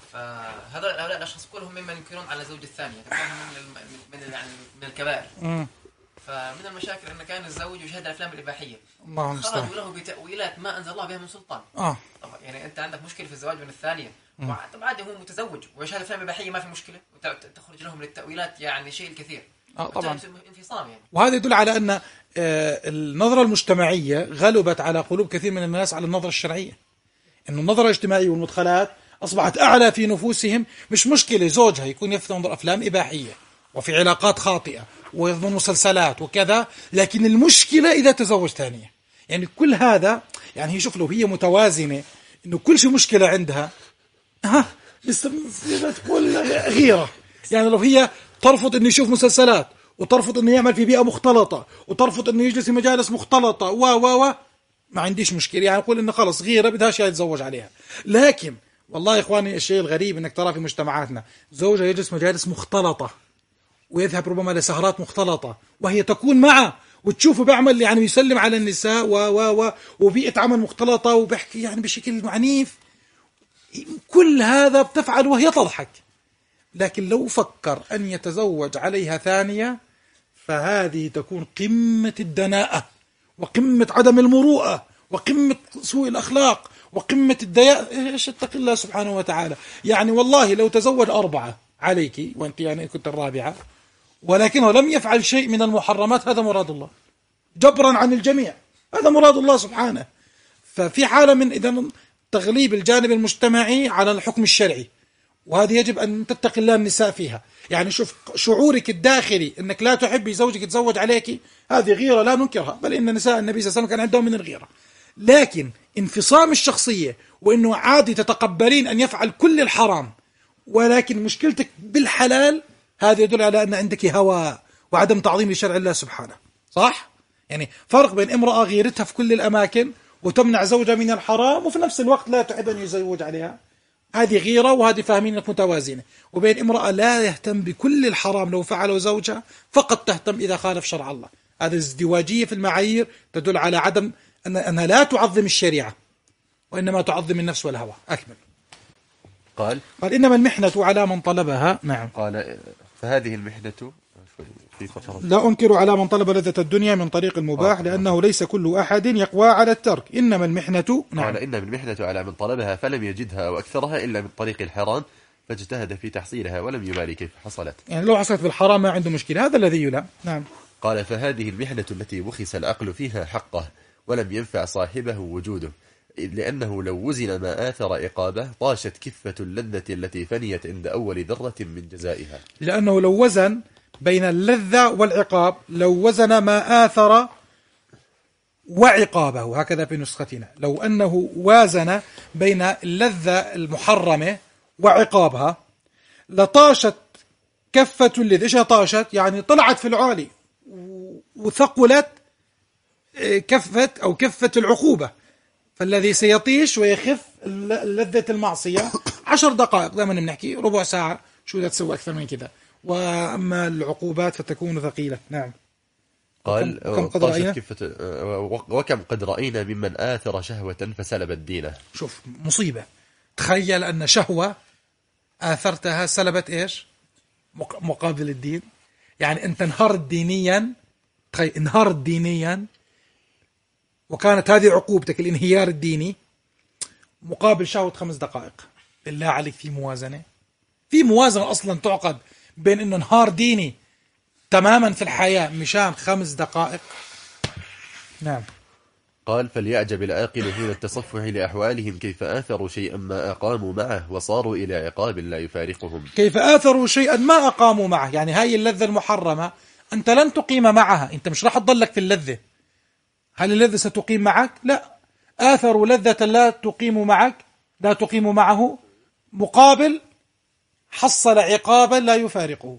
[SPEAKER 3] فهذا هؤلاء الأشخاص كلهم ممن ينكرون على زوج الثانية، من من يعني من الكبائر. امم فمن المشاكل أن كان الزوج يشاهد الأفلام الإباحية، خرجوا له بتأويلات ما أنزل الله بها من سلطان. آه. طبعا يعني أنت عندك مشكلة في الزواج من الثانية، طبعا عادي هو متزوج ويشاهد أفلام إباحية ما في مشكلة، وتخرج لهم للتأويلات يعني شيء الكثير.
[SPEAKER 1] آه طبعا.
[SPEAKER 3] انفصام يعني.
[SPEAKER 1] وهذا يدل على أن النظرة المجتمعية غلبت على قلوب كثير من الناس على النظرة الشرعية. إنه النظرة الاجتماعية والمدخلات أصبحت أعلى في نفوسهم. مش مشكلة زوجها يكون ينظر أفلام إباحية وفي علاقات خاطئة وينظر مسلسلات وكذا، لكن المشكلة إذا تزوج ثانية. يعني كل هذا يعني هي شوف، لو هي متوازنة إنه كل شيء مشكلة عندها، ها لسه تقول غيرة. يعني لو هي ترفض إنه يشوف مسلسلات وترفض إنه يعمل في بيئة مختلطة وترفض إنه يجلس في مجالس مختلطة و و و ما عنديش مشكلة، يعني أقول إنه خلص غيرة بدهاش يتزوج عليها. لكن والله يا إخواني الشيء الغريب إنك ترى في مجتمعاتنا زوجها يجلس مجالس مختلطة ويذهب ربما لسهرات مختلطة وهي تكون معه وتشوفه بيعمل يعني يسلم على النساء و و و وبيئة عمل مختلطة وبيحكي يعني بشكل عنيف، كل هذا بتفعل وهي تضحك. لكن لو فكر أن يتزوج عليها ثانية فهذه تكون قمة الدناءة وقمة عدم المروءة وقمة سوء الأخلاق وقمة الدياء. إيش اتق الله سبحانه وتعالى. يعني والله لو تزوج أربعة عليك وأنت يعني كنت الرابعة ولكنه لم يفعل شيء من المحرمات، هذا مراد الله جبرا عن الجميع، هذا مراد الله سبحانه. ففي حالة من إذن تغليب الجانب المجتمعي على الحكم الشرعي، وهذه يجب أن تتقي الله النساء فيها. يعني شوف شعورك الداخلي أنك لا تحبي زوجك يتزوج عليك، هذه غيرة لا ننكرها، بل إن نساء النبي صلى الله عليه وسلم كان عندهم من الغيرة. لكن انفصام الشخصية وأنه عادي تتقبلين أن يفعل كل الحرام ولكن مشكلتك بالحلال، هذا يدل على أن عندك هوى وعدم تعظيم لشرع الله سبحانه. صح؟ يعني فرق بين امرأة غيرتها في كل الأماكن وتمنع زوجها من الحرام وفي نفس الوقت لا تحب أن يزوج عليها، هذه غيرة وهذه فاهمين انك متوازنة. وبين امرأة لا يهتم بكل الحرام لو فعله زوجها، فقط تهتم إذا خالف شرع الله. هذه ازدواجية في المعايير تدل على عدم أن أنها لا تعظم الشريعة وإنما تعظم النفس والهوى. أكمل.
[SPEAKER 2] قال
[SPEAKER 1] قال إنما المحنة على من طلبها. نعم.
[SPEAKER 2] قال فهذه المحنة في فقرة
[SPEAKER 1] لا أنكر على من طلب لذة الدنيا من طريق المباح لأنه ليس كل أحد يقوى على الترك. إنما المحنة. نعم.
[SPEAKER 2] قال إنما المحنة على من طلبها فلم يجدها أو أكثرها إلا من طريق الحرام فاجتهد في تحصيلها ولم يبالي كيف حصلت. يعني
[SPEAKER 1] لو حصلت في الحرام ما عنده مشكلة، هذا الذي يلام. نعم.
[SPEAKER 2] قال فهذه المحنة التي بخس العقل فيها حقه ولم ينفع صاحبه وجوده، لأنه لو وزن ما آثر إقابه طاشت كفة اللذة التي فنيت عند أول ذرة من جزائها. لأنه لو وزن بين اللذة والعقاب، لو وزن ما آثر وعقابه، هكذا في نسختنا، لو أنه وازن بين اللذة المحرمة وعقابها لطاشت كفة اللذة. إيش طاشت؟ يعني طلعت في العالي وثقلت كفة أو كفة العقوبة. فالذي سيطيش ويخف لذة المعصية عشر دقائق، دائما بنحكي ربع ساعة، شو بدها تسوي أكثر من كذا. وأما العقوبات فتكون ثقيلة. نعم. قال كم قد رأينا كفة وكم قد رأينا ممن آثر شهوة فسلبت دينه.
[SPEAKER 1] شوف مصيبة، تخيل أن شهوة آثرتها سلبت إيش مقابل الدين. يعني أنت انهارت دينيا، تخيل انهارت دينيا وكانت هذه عقوبتك الانهيار الديني مقابل شهوة خمس دقائق. بالله عليك في موازنة، في موازنة أصلا تعقد بين أنه انهار ديني تماما في الحياة مشان خمس دقائق. نعم.
[SPEAKER 2] قال فليعجب العاقل حين التصفح لأحوالهم كيف آثروا شيئا ما أقاموا معه وصاروا إلى عقاب لا يفارقهم.
[SPEAKER 1] كيف آثروا شيئا ما أقاموا معه، يعني هاي اللذة المحرمة أنت لن تقيم معها، أنت مش راح تضلك في اللذة. هل اللذة ستقيم معك؟ لا. آثروا لذة لا تقيم معك، لا تقيم معه، مقابل حصل عقابا لا يفارقه.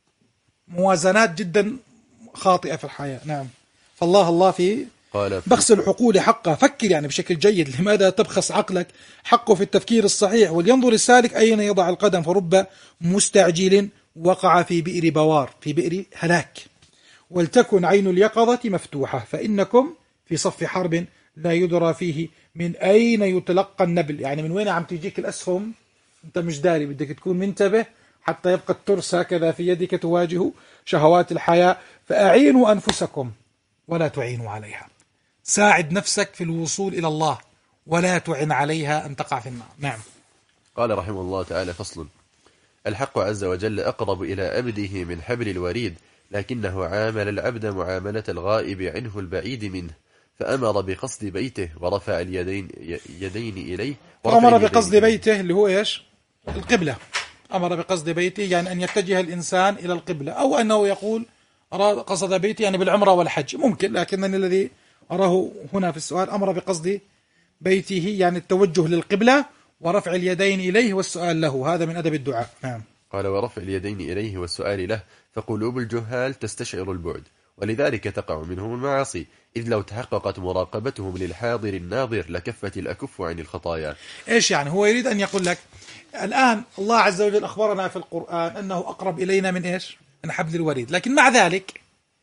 [SPEAKER 1] موازنات جدا خاطئة في الحياة. نعم. فالله الله في بخس العقول حقه. فكر يعني بشكل جيد، لماذا تبخس عقلك حقه في التفكير الصحيح؟ ولينظر السالك أين يضع القدم، فرب مستعجل وقع في بئر بوار، في بئر هلاك. ولتكن عين اليقظة مفتوحة فإنكم في صف حرب لا يدرى فيه من أين يتلقى النبل. يعني من وين عم تجيك الأسهم أنت مش داري، بدك تكون منتبه حتى يبقى الترس هكذا في يدك تواجه شهوات الحياة. فأعينوا أنفسكم ولا تعينوا عليها، ساعد نفسك في الوصول إلى الله ولا تعن عليها أن تقع في النار. نعم.
[SPEAKER 2] قال رحمه الله تعالى فصل: الحق عز وجل أقرب إلى عبده من حبل الوريد، لكنه عامل العبد معاملة الغائب عنه البعيد منه، فأمر بقصد بيته ورفع اليدين يدين إليه.
[SPEAKER 1] أمر بقصد بيته اللي هو إيش؟ القبلة. أمر بقصد بيته يعني أن يتجه الإنسان إلى القبلة، أو أنه يقول أراد قصد بيته يعني بالعمرة والحج، ممكن، لكنني الذي أراه هنا في السؤال أمر بقصد بيته يعني التوجه للقبلة ورفع اليدين إليه والسؤال له، هذا من أدب الدعاء. نعم.
[SPEAKER 2] قال ورفع اليدين إليه والسؤال له، فقلوب الجهال تستشعر البعد ولذلك تقع منهم المعاصي، إذ لو تحققت مراقبتهم للحاضر الناظر لكفت الأكف عن الخطايا.
[SPEAKER 1] إيش يعني؟ هو يريد أن يقول لك الآن الله عز وجل أخبرنا في القرآن أنه أقرب إلينا من إيش؟ من حبل الوريد. لكن مع ذلك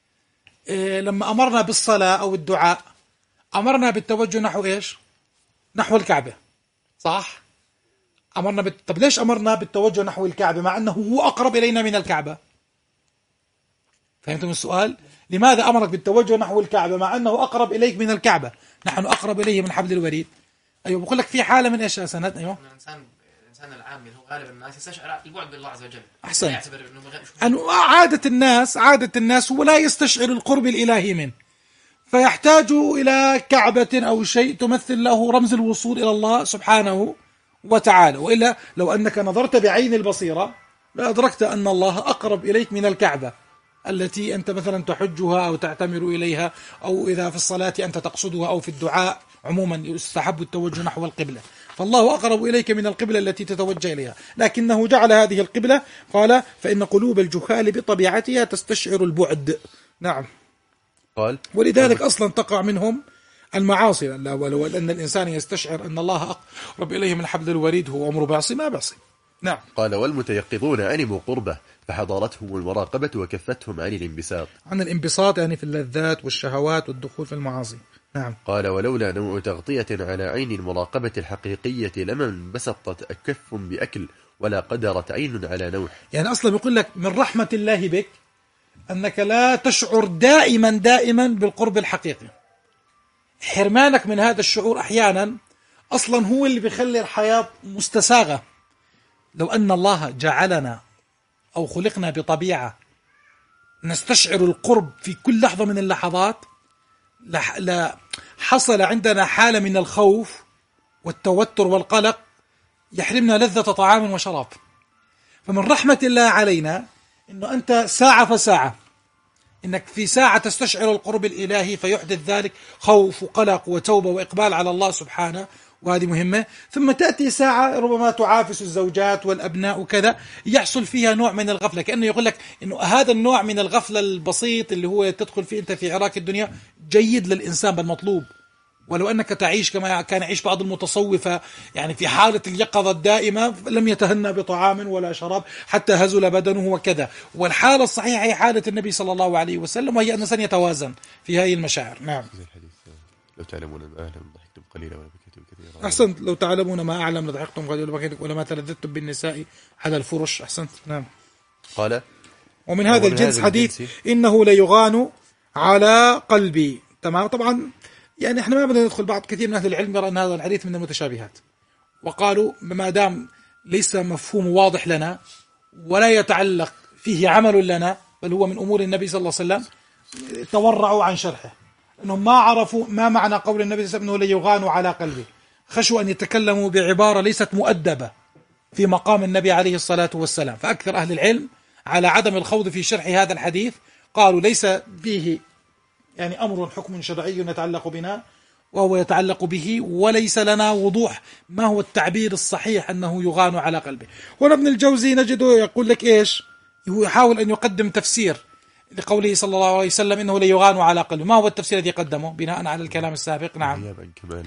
[SPEAKER 1] لما أمرنا بالصلاة أو الدعاء أمرنا بالتوجه نحو إيش؟ نحو الكعبة، صح؟ أمرنا بت... طب ليش أمرنا بالتوجه نحو الكعبة مع أنه هو أقرب إلينا من الكعبة؟ فهمتم السؤال؟ لماذا أمرك بالتوجه نحو الكعبة مع أنه أقرب إليك من الكعبة؟ نحن أقرب إليه من حبل الوريد. أيوة، بقول لك في حالة من إيش يا سند؟ أيوة،
[SPEAKER 3] الإنسان الإنسان العامي هو غالب الناس يستشعر البعد بالله عز وجل.
[SPEAKER 1] أحسن.
[SPEAKER 3] يعتبر إنه بغير
[SPEAKER 1] أنه عادة الناس عادة الناس هو لا يستشعر القرب الإلهي منه، فيحتاج إلى كعبة أو شيء تمثل له رمز الوصول إلى الله سبحانه وتعالى. وإلا لو أنك نظرت بعين البصيرة لأدركت أن الله أقرب إليك من الكعبة التي أنت مثلا تحجها أو تعتمر إليها، أو إذا في الصلاة أنت تقصدها، أو في الدعاء عموما يستحب التوجه نحو القبلة، فالله أقرب إليك من القبلة التي تتوجه إليها. لكنه جعل هذه القبلة، قال فإن قلوب الجهال بطبيعتها تستشعر البعد. نعم.
[SPEAKER 2] قال
[SPEAKER 1] ولذلك أصلا تقع منهم المعاصي، ولو أن الإنسان يستشعر أن الله أقرب إليه من حبل الوريد هو أمر بعصي ما بعصي. نعم.
[SPEAKER 2] قال والمتيقظون علموا قربه فحضرتهم المراقبة وكفتهم عن الانبساط.
[SPEAKER 1] عن الانبساط يعني في اللذات والشهوات والدخول في المعاصي. نعم.
[SPEAKER 2] قال ولولا نوع تغطية على عين المراقبة الحقيقية لما انبسطت أكف بأكل ولا قدرت عين على نوح.
[SPEAKER 1] يعني أصلا يقول لك من رحمة الله بك أنك لا تشعر دائما دائما بالقرب الحقيقي. حرمانك من هذا الشعور أحيانا أصلا هو اللي بيخلي الحياة مستساغة. لو أن الله جعلنا أو خلقنا بطبيعة نستشعر القرب في كل لحظة من اللحظات لا حصل عندنا حالة من الخوف والتوتر والقلق يحرمنا لذة طعام وشراب. فمن رحمة الله علينا أنه أنت ساعة فساعة إنك في ساعة تستشعر القرب الإلهي فيحدث ذلك خوف وقلق وتوبة وإقبال على الله سبحانه، وهذه مهمة. ثم تأتي ساعة ربما تعافس الزوجات والأبناء وكذا يحصل فيها نوع من الغفلة، كأنه يقول لك إنه هذا النوع من الغفلة البسيط اللي هو تدخل فيه أنت في عراك الدنيا جيد للإنسان بل مطلوب. ولو أنك تعيش كما كان يعيش بعض المتصوفة يعني في حالة اليقظة الدائمة لم يتهنى بطعام ولا شراب حتى هزل بدنه وكذا. والحالة الصحيحة هي حالة النبي صلى الله عليه وسلم، وهي أن الإنسان يتوازن في هذه المشاعر. نعم.
[SPEAKER 2] لو تعلمون ما أعلم ضحكتم قليلا ولا بكيتم كثيرا.
[SPEAKER 1] أحسنت. لو تعلمون ما أعلم لضحكتم قليلا ولا بكيتم ولا ما تلذذتم بالنساء على الفرش. أحسنت. نعم.
[SPEAKER 2] قال
[SPEAKER 1] ومن هذا الجنس حديث إنه ليغان على قلبي. تمام. طبعا يعني احنا ما بدنا ندخل، بعض كثير من اهل العلم يرى ان هذا الحديث من المتشابهات، وقالوا ما دام ليس مفهوم واضح لنا ولا يتعلق فيه عمل لنا بل هو من امور النبي صلى الله عليه وسلم تورعوا عن شرحه، انهم ما عرفوا ما معنى قول النبي صلى الله عليه وسلم انه ليغان على قلبي، خشوا ان يتكلموا بعباره ليست مؤدبه في مقام النبي عليه الصلاه والسلام. فاكثر اهل العلم على عدم الخوض في شرح هذا الحديث، قالوا ليس به يعني أمر حكم شرعي يتعلق بنا وهو يتعلق به، وليس لنا وضوح ما هو التعبير الصحيح أنه يغان على قلبه. هنا ابن الجوزي نجده يقول لك إيش، هو يحاول أن يقدم تفسير لقوله صلى الله عليه وسلم إنه ليغان على قلبه. ما هو التفسير الذي قدمه بناء على الكلام السابق؟ نعم.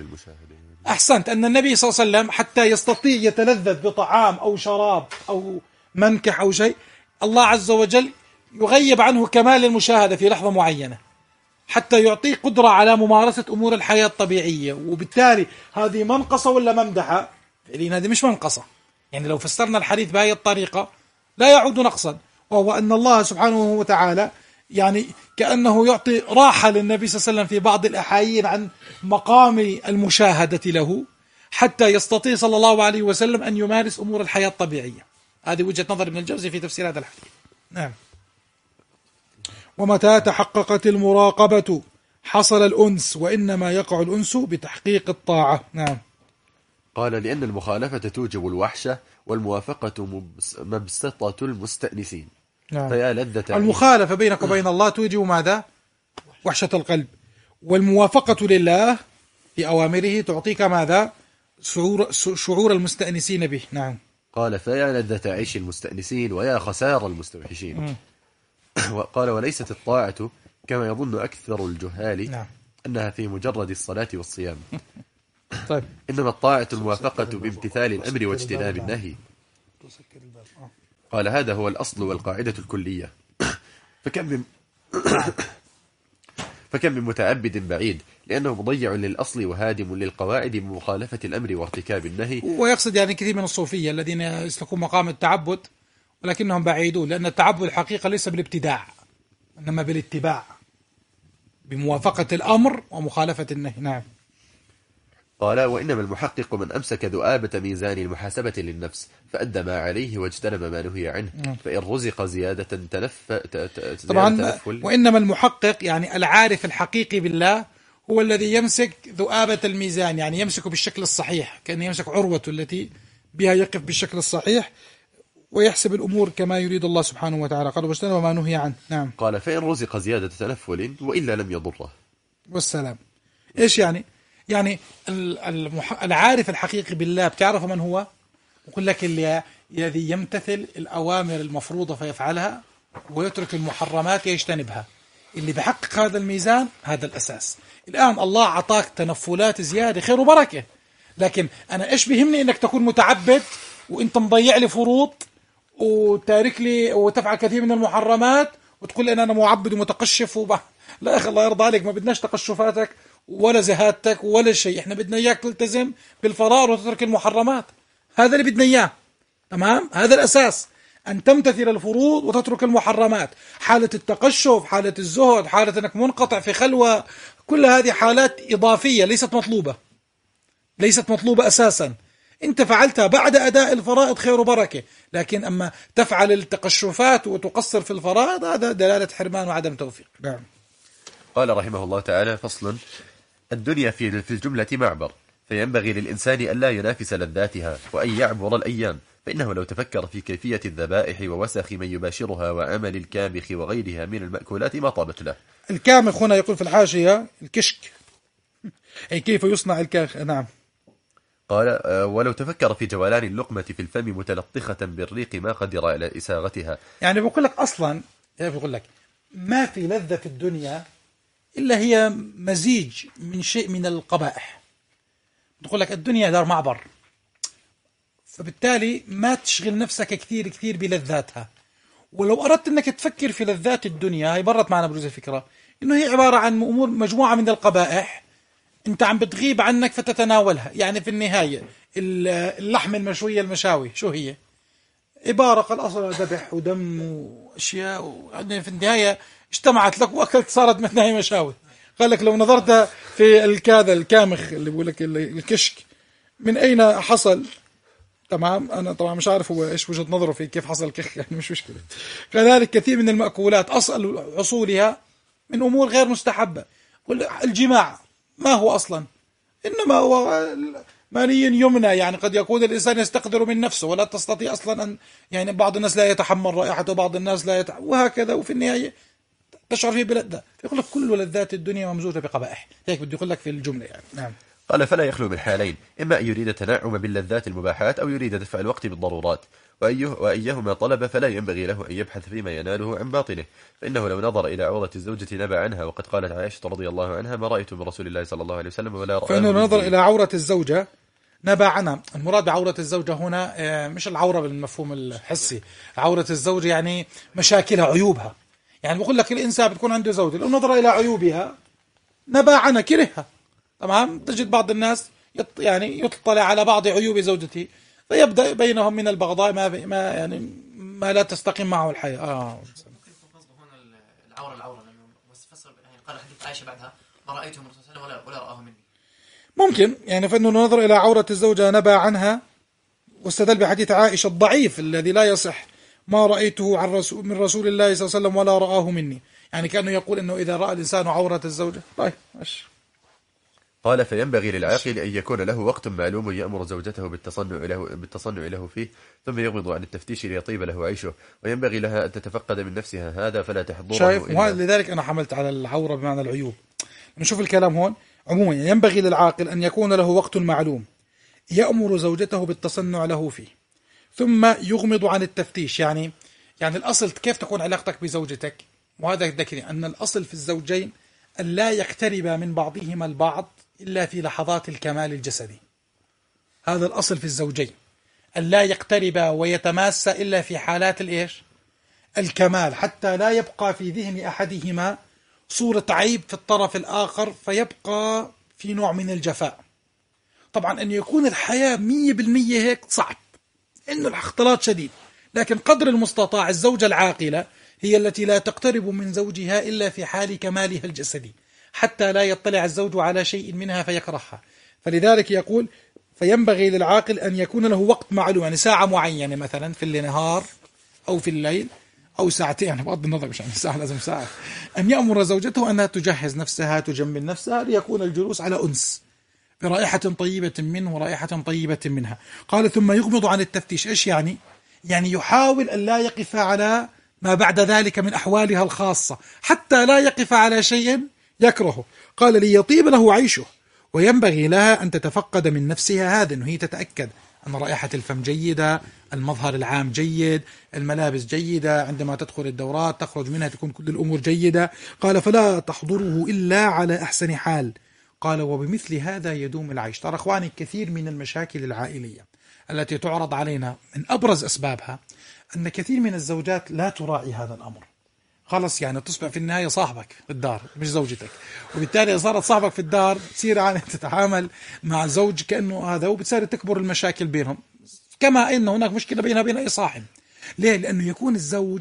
[SPEAKER 1] أحسنت. أن النبي صلى الله عليه وسلم حتى يستطيع يتلذذ بطعام أو شراب أو منكح أو شيء، الله عز وجل يغيب عنه كمال المشاهدة في لحظة معينة حتى يعطيه قدرة على ممارسة أمور الحياة الطبيعية. وبالتالي هذه منقصة ولا ممدحة؟ لأن هذه مش منقصة. يعني لو فسرنا الحديث بهذه الطريقة لا يعود نقصا، وهو أن الله سبحانه وتعالى يعني كأنه يعطي راحة للنبي صلى الله عليه وسلم في بعض الأحايين عن مقام المشاهدة له حتى يستطيع صلى الله عليه وسلم أن يمارس أمور الحياة الطبيعية. هذه وجهة نظر ابن الجوزي في تفسير هذا الحديث. نعم. ومتى تحققت المراقبة حصل الأنس، وإنما يقع الأنس بتحقيق الطاعة. نعم.
[SPEAKER 2] قال لأن المخالفة توجب الوحشة والموافقة مبسطة المستأنسين.
[SPEAKER 1] نعم.
[SPEAKER 2] فيا لذة
[SPEAKER 1] المخالفة بينك وبين الله توجب ماذا؟ وحشة القلب. والموافقة لله في أوامره تعطيك ماذا؟ شعور, شعور المستأنسين به. نعم.
[SPEAKER 2] قال فيا لذة عيش المستأنسين ويا خسار المستوحشين. م. وقال وليست الطاعة كما يظن أكثر الجهال نعم. أنها في مجرد الصلاة والصيام.
[SPEAKER 1] طيب.
[SPEAKER 2] إنما الطاعة الموافقة بامتثال الأمر واجتناب النهي. قال هذا هو الأصل والقاعدة الكلية. فكم من فكم من متعبد بعيد لأنه مضيع للأصل وهادم للقواعد بمخالفة الأمر وارتكاب النهي.
[SPEAKER 1] ويقصد يعني كثير من الصوفية الذين يسلكون مقام التعبد ولكنهم بعيدون، لأن التعبد الحقيقة ليس بالابتداع إنما بالاتباع، بموافقة الأمر ومخالفة النهي. نعم.
[SPEAKER 2] قال وإنما المحقق من أمسك ذؤابة ميزان المحاسبة للنفس فأدى ما عليه واجتنب ما نهي عنه، فإن رزق زيادة تنف
[SPEAKER 1] طبعا.
[SPEAKER 2] تنفل.
[SPEAKER 1] وإنما المحقق يعني العارف الحقيقي بالله هو الذي يمسك ذؤابة الميزان، يعني يمسك بالشكل الصحيح، كأنه يمسك عروة التي بها يقف بالشكل الصحيح ويحسب الأمور كما يريد الله سبحانه وتعالى. قال واجتنب ما نهي عنه. نعم.
[SPEAKER 2] قال فإن رزق زيادة تنفل وإلا لم يضره.
[SPEAKER 1] والسلام. إيش يعني؟ يعني المح... العارف الحقيقي بالله بتعرف من هو؟ يقول لك اللي الذي يمتثل الأوامر المفروضة فيفعلها ويترك المحرمات يجتنبها، اللي بحقق هذا الميزان. هذا الأساس. الآن الله عطاك تنفلات زيادة، خير وبركة، لكن أنا إيش بيهمني إنك تكون متعبد وإنت مضيع لي فروض وتارك لي وتفعل كثير من المحرمات وتقول لي أنا معبد ومتقشف وب... لا يا أخي الله يرضى عليك، ما بدناش تقشفاتك ولا زهادتك ولا شيء، احنا بدنا اياك تلتزم بالفرائض وتترك المحرمات. هذا اللي بدنا اياه. تمام. هذا الاساس، ان تمتثل الفروض وتترك المحرمات. حالة التقشف، حالة الزهد، حالة انك منقطع في خلوة، كل هذه حالات اضافية ليست مطلوبة، ليست مطلوبة اساسا. انت فعلتها بعد اداء الفرائض خير وبركة، لكن اما تفعل التقشفات وتقصر في الفرائض هذا دلالة حرمان وعدم توفيق. نعم.
[SPEAKER 2] قال رحمه الله تعالى فصل: الدنيا في في الجملة معبر، فينبغي للإنسان أن لا ينافس لذاتها وأن يعبر الأيام، فإنه لو تفكر في كيفية الذبائح ووسخ من يباشرها وعمل الكامخ وغيرها من المأكولات ما طابت له.
[SPEAKER 1] الكامخ هنا يقول في الحاشية الكشك، أي كيف يصنع الكاخ. نعم.
[SPEAKER 2] قال ولو تفكر في جولان اللقمة في الفم متلطخة بالريق ما قدر على إساغتها.
[SPEAKER 1] يعني بقول لك أصلا، بقول لك ما في لذة في الدنيا إلا هي مزيج من شيء من القبائح. تقول لك الدنيا دار معبر، فبالتالي ما تشغل نفسك كثير كثير بلذاتها. ولو أردت أنك تفكر في لذات الدنيا، هي مرت معنا بروز الفكرة إنه هي عبارة عن أمور مجموعة من القبائح أنت عم بتغيب عنك فتتناولها. يعني في النهاية اللحم المشوية المشاوي شو هي؟ عبارة قال أصلا ذبح ودم وأشياء، يعني في النهاية اجتمعت لك وأكلت صارت مثلها هي مشاوي. قال لك لو نظرت في الكاذا الكامخ اللي بقول لك الكشك من أين حصل؟ تمام. أنا طبعا مش عارف هو إيش وجهة نظره في كيف حصل الكشك، يعني مش مشكلة. كذلك كثير من المأكولات أصل حصولها من أمور غير مستحبة. الجماع ما هو أصلا، إنما هو ماني يمنى، يعني قد يكون الإنسان يستقدر من نفسه ولا تستطيع أصلا أن، يعني بعض الناس لا يتحمل رائحته وبعض الناس لا يتحمل وهكذا، وفي النهاية تشعر فيه بلذة. يقول لك كل لذات الدنيا ممزوجة بقبائح، هيك بده يقول لك في الجملة يعني. نعم.
[SPEAKER 2] قال فلا يخلو من حالين، إما أن يريد التنعم باللذات المباحات أو يريد دفع الوقت بالضرورات، وأيه وأيهما طلب فلا ينبغي له أن يبحث فيما يناله عن باطنه، فإنه لو نظر إلى عورة الزوجة نبى عنها، وقد قالت عائشة رضي الله عنها: ما رأيت من رسول الله صلى الله عليه وسلم ولا رأى.
[SPEAKER 1] فإنه نظر إلى عورة الزوجة نبى عنها. المراد بعورة الزوجة هنا مش العورة بالمفهوم الحسي، عورة الزوجة يعني مشاكلها عيوبها. يعني بقول لك الإنسان بتكون عنده زوجة، لو نظر إلى عيوبها نبى عنها كرهها. تمام. تجد بعض الناس يط يعني يطلع على بعض عيوب زوجته فيبدأ بينهم من البغضاء ما ما يعني ما لا تستقيم معه الحياة. آه.
[SPEAKER 3] ممكن يكون قصده هنا العورة العورة لأنه فسر يعني قال حديث عائشة بعدها: ما رأيته من رسول الله ولا ولا رآه مني.
[SPEAKER 1] ممكن يعني فإنه نظر إلى عورة الزوجة نبى عنها، واستدل بحديث عائشة الضعيف الذي لا يصح: ما رأيته عن رسول من رسول الله صلى الله عليه وسلم ولا رآه مني. يعني كأنه يقول إنه إذا رأى الإنسان عورة الزوجة طيب ماشي.
[SPEAKER 2] قال فينبغي للعاقل أن يكون له وقت معلوم يأمر زوجته بالتصنع له بالتصنع له فيه، ثم يغض عن التفتيش ليطيب له عيشه، وينبغي لها أن تتفقد من نفسها هذا فلا تحضره.
[SPEAKER 1] شايف؟ لذلك أنا حملت على العورة بمعنى العيوب. نشوف الكلام هون عموما. ينبغي للعاقل أن يكون له وقت معلوم يأمر زوجته بالتصنع له فيه، ثم يغمض عن التفتيش. يعني يعني الأصل كيف تكون علاقتك بزوجتك، وهذا ذكري أن الأصل في الزوجين أن لا يقتربا من بعضهما البعض إلا في لحظات الكمال الجسدي. هذا الأصل في الزوجين، أن لا يقتربا ويتماسا إلا في حالات الإيش؟ الكمال حتى لا يبقى في ذهن أحدهما صورة عيب في الطرف الآخر فيبقى في نوع من الجفاء. طبعا أن يكون الحياة مية بالمية هيك صعب، إنه الاختلاط شديد، لكن قدر المستطاع الزوجة العاقلة هي التي لا تقترب من زوجها إلا في حال كمالها الجسدي حتى لا يطلع الزوج على شيء منها فيكرهها. فلذلك يقول فينبغي للعاقل أن يكون له وقت معلوم، يعني ساعة معينة مثلا في النهار أو في الليل أو ساعتين، يعني بغض النظر مش يعني ساعة لازم ساعة، أن يأمر زوجته أنها تجهز نفسها تجمل نفسها ليكون الجلوس على أنس برائحة طيبة منه ورائحة طيبة منها. قال ثم يغمض عن التفتيش. إيش يعني؟ يعني يحاول أن لا يقف على ما بعد ذلك من أحوالها الخاصة حتى لا يقف على شيء يكرهه. قال ليطيب له عيشه، وينبغي لها أن تتفقد من نفسها هذا، أنه هي تتأكد أن رائحة الفم جيدة، المظهر العام جيد، الملابس جيدة، عندما تدخل الدورات تخرج منها تكون كل الأمور جيدة. قال فلا تحضره إلا على أحسن حال. قال وبمثل هذا يدوم العيش. ترى أخواني كثير من المشاكل العائلية التي تعرض علينا من أبرز أسبابها أن كثير من الزوجات لا تراعي هذا الأمر. خلص يعني تصبح في النهاية صاحبك في الدار مش زوجتك، وبالتالي صارت صاحبك في الدار تصير يعني تتعامل مع زوج كأنه هذا، وبتصير تكبر المشاكل بينهم كما أن هناك مشكلة بينها وبين أي صاحب. ليه؟ لأنه يكون الزوج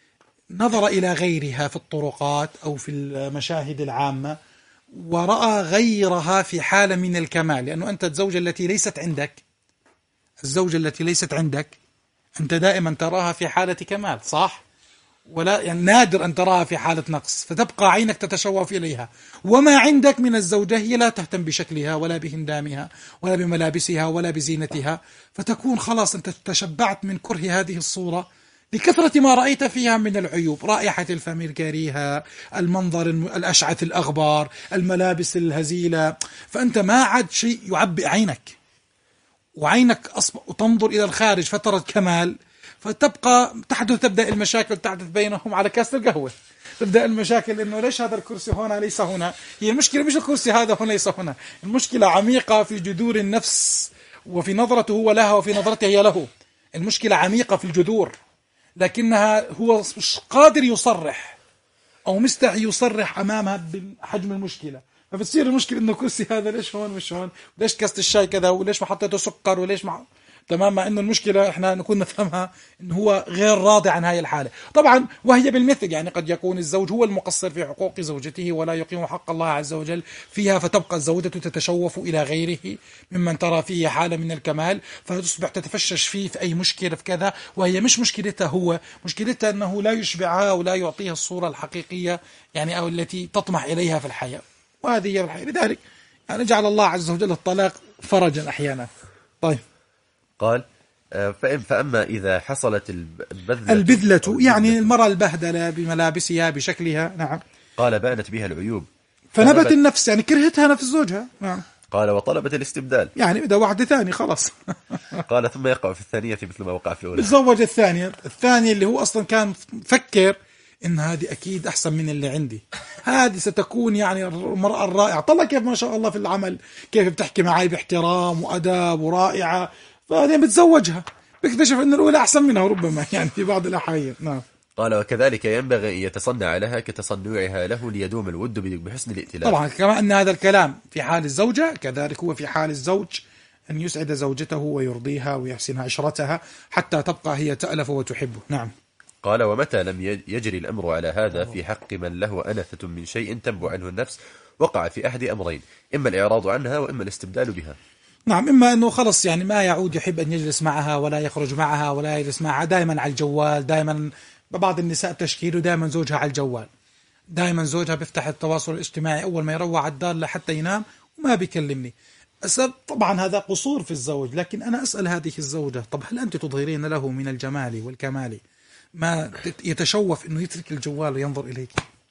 [SPEAKER 1] نظر إلى غيرها في الطرقات أو في المشاهد العامة ورأى غيرها في حالة من الكمال، لأنه أنت الزوجة التي ليست عندك الزوجة التي ليست عندك أنت دائما تراها في حالة كمال، صح؟ ولا يعني نادر أن تراها في حالة نقص، فتبقى عينك تتشوف إليها. وما عندك من الزوجة هي لا تهتم بشكلها ولا بهندامها ولا بملابسها ولا بزينتها، فتكون خلاص أنت تشبعت من كره هذه الصورة لكثرة ما رأيت فيها من العيوب، رائحة الفم الكريهة، المنظر الأشعث الأغبار، الملابس الهزيلة، فأنت ما عاد شيء يعبئ عينك، وعينك أصبح تنظر إلى الخارج فترة كمال، فتبقى تحدث تبدأ المشاكل تحدث بينهم على كاس القهوة. تبدأ المشاكل إنه ليش هذا الكرسي هنا ليس هنا. هي المشكلة مش الكرسي هذا هنا ليس هنا، المشكلة عميقة في جذور النفس وفي نظرته هو لها وفي نظرته هي له. المشكلة عميقة في الجذور، لكنها هو مش قادر يصرح أو مستحي يصرح أمامها بحجم المشكلة. فبتصير المشكلة إنه كرسي هذا ليش هون مش هون، ليش كاسة الشاي كذا، وليش ما حطيته سكر، وليش ما تمام، مع إنه المشكلة إحنا نكون نفهمها إنه هو غير راضي عن هاي الحالة. طبعا وهي بالمثل، يعني قد يكون الزوج هو المقصر في حقوق زوجته ولا يقيم حق الله عز وجل فيها، فتبقى الزوجة تتشوف إلى غيره ممن ترى فيه حالة من الكمال، فتصبح تتفشش فيه في أي مشكلة في كذا، وهي مش مشكلتها هو، مشكلتها أنه لا يشبعها ولا يعطيها الصورة الحقيقية يعني أو التي تطمح إليها في الحياة. وهذه هي الحياة. لذلك يعني جعل الله عز وجل الطلاق فرجا أحيانا. طيب
[SPEAKER 2] قال فأما إذا حصلت البذلة
[SPEAKER 1] البذلة يعني المرأة البهدلة بملابسها بشكلها، نعم.
[SPEAKER 2] قال بانت بها العيوب
[SPEAKER 1] فنبت النفس، يعني كرهتها نفس زوجها، نعم.
[SPEAKER 2] قال وطلبت الاستبدال،
[SPEAKER 1] يعني إذا واحدة ثاني خلاص.
[SPEAKER 2] قال ثم يقع في الثانية مثل ما وقع في الأولى،
[SPEAKER 1] بتزوج الثانية الثانية اللي هو أصلا كان مفكر إن هذه أكيد أحسن من اللي عندي، هذه ستكون يعني المرأة الرائعة. طلع كيف ما شاء الله في العمل، كيف بتحكي معي باحترام وأداب ورائعة، فبعدين بتزوجها بيكتشف أن الأولى أحسن منها ربما يعني في بعض الأحيان، نعم.
[SPEAKER 2] قال وكذلك ينبغي أن يتصنع لها كتصنعها له ليدوم الود بحسن الائتلاف.
[SPEAKER 1] طبعا كما أن هذا الكلام في حال الزوجة كذلك هو في حال الزوج، أن يسعد زوجته ويرضيها ويحسن عشرتها حتى تبقى هي تألف وتحبه، نعم.
[SPEAKER 2] قال ومتى لم يجري الأمر على هذا في حق من له أنثة من شيء تنبع عنه النفس وقع في أحد أمرين، إما الإعراض عنها وإما الاستبدال بها.
[SPEAKER 1] نعم، إما أنه خلص يعني ما يعود يحب أن يجلس معها ولا يخرج معها ولا يجلس معها، دائما على الجوال، دائما بعض النساء تشكيله دائما زوجها على الجوال، دائما زوجها بيفتح التواصل الاجتماعي أول ما يروح على الدار لحتى ينام وما بيكلمني. طبعا هذا قصور في الزوج، لكن أنا أسأل هذه الزوجة طب هل أنت تظهرين له من الجمال والكمال ما يتشوف أنه يترك الجوال وينظر إليك؟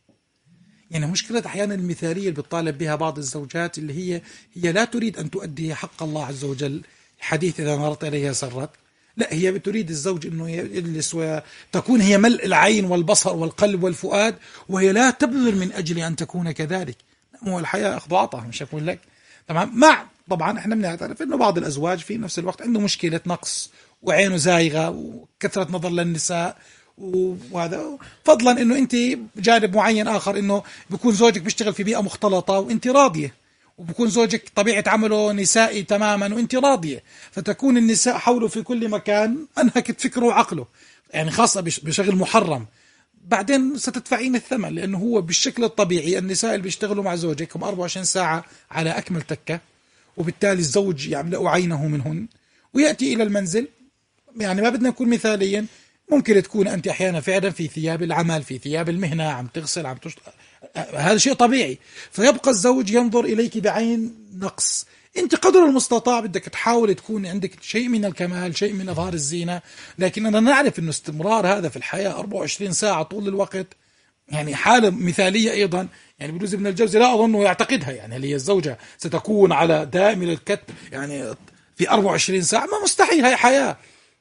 [SPEAKER 1] يعني مشكلة أحيانا المثالية اللي بتطالب بها بعض الزوجات اللي هي هي لا تريد أن تؤدي حق الله عز وجل، حديث إذا نظرت إليها سرت، لا هي بتريد الزوج أنه يجلس وتكون هي ملء العين والبصر والقلب والفؤاد، وهي لا تبذل من أجل أن تكون كذلك. هو الحياة أخذ وعطاء مش أقول لك، تمام. مع طبعا احنا بنعترف أنه بعض الأزواج في نفس الوقت عنده مشكلة نقص وعينه زايغة وكثرة نظر للنساء وهذا فضلا انه انت جانب معين اخر، انه بيكون زوجك بيشتغل في بيئة مختلطة وانت راضية، وبكون زوجك طبيعة عمله نسائي تماما وانت راضية، فتكون النساء حوله في كل مكان انهكت فكره وعقله، يعني خاصة بشغل محرم، بعدين ستدفعين الثمن، لأنه هو بالشكل الطبيعي النساء اللي بيشتغلوا مع زوجك هم أربعة وعشرين ساعة على أكمل تكة، وبالتالي الزوج يملأ عينه منهن ويأتي إلى المنزل. يعني ما بدنا نكون مثاليا، ممكن تكون أنت أحيانا فعلا في ثياب العمل، في ثياب المهنة، عم تغسل، عم تشت... هذا شيء طبيعي، فيبقى الزوج ينظر إليك بعين نقص. أنت قدر المستطاع بدك تحاول تكون عندك شيء من الكمال، شيء من إظهار الزينة، لكننا نعرف أنه استمرار هذا في الحياة أربعة وعشرين ساعة طول الوقت يعني حالة مثالية أيضا. يعني بجوز ابن الجوزي لا أظنه يعتقدها، يعني هل هي الزوجة ستكون على دائم الكت يعني في أربعة وعشرين ساعة؟ ما مستحيل، هي حياة،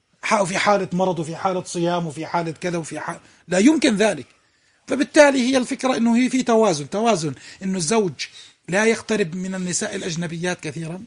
[SPEAKER 1] في حالة مرض وفي حالة صيام وفي حالة كذا وفي حالة، لا يمكن ذلك. فبالتالي هي الفكرة أنه هي في توازن، توازن أنه الزوج لا يقترب من النساء الأجنبيات كثيرا،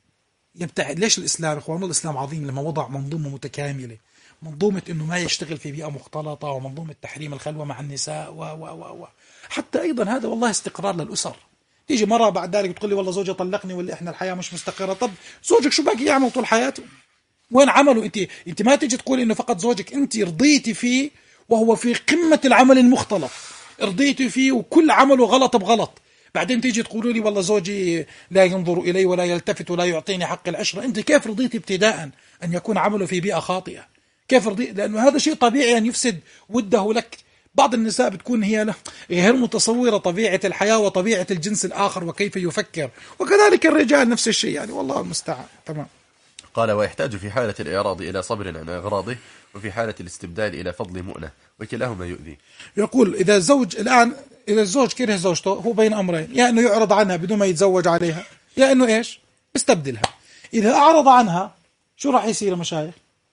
[SPEAKER 1] يبتعد. ليش الإسلام إخوان؟ الإسلام عظيم لما وضع منظومة متكاملة، منظومة أنه ما يشتغل في بيئة مختلطة، ومنظومة تحريم الخلوة مع النساء و و و و حتى أيضا هذا والله استقرار للأسر. تيجي مرة بعد ذلك تقول لي والله زوجي طلقني ولا إحنا الحياة مش مستقرة. طب زوجك شو باقي يعمل طول حياته؟ وين عمله؟ أنت أنت ما تيجي تقول إنه فقط زوجك أنت رضيتي فيه وهو في قمة العمل المختلط، رضيتي فيه وكل عمله غلط بغلط، بعدين تيجي تقولوا لي والله زوجي لا ينظر إلي ولا يلتفت ولا يعطيني حق العشرة. أنت كيف رضيتي ابتداء أن يكون عمله في بيئة خاطئة؟ كيف رضي؟ لأنه هذا شيء طبيعي أن يفسد وده لك. بعض النساء بتكون هي غير متصورة طبيعة الحياة وطبيعة الجنس الآخر وكيف يفكر، وكذلك الرجال نفس الشيء، يعني والله المستعان. تمام.
[SPEAKER 2] قال ويحتاج في حالة الإعراض إلى صبر عن أغراضه، وفي حالة الاستبدال إلى فضل مؤنة، وكلاهما يؤذي.
[SPEAKER 1] يقول إذا الزوج الآن إذا الزوج كره زوجته هو بين أمرين، يا أنه يعرض عنها بدون ما يتزوج عليها، يا أنه إيش يستبدلها. إذا أعرض عنها شو راح يصير يا مشايخ؟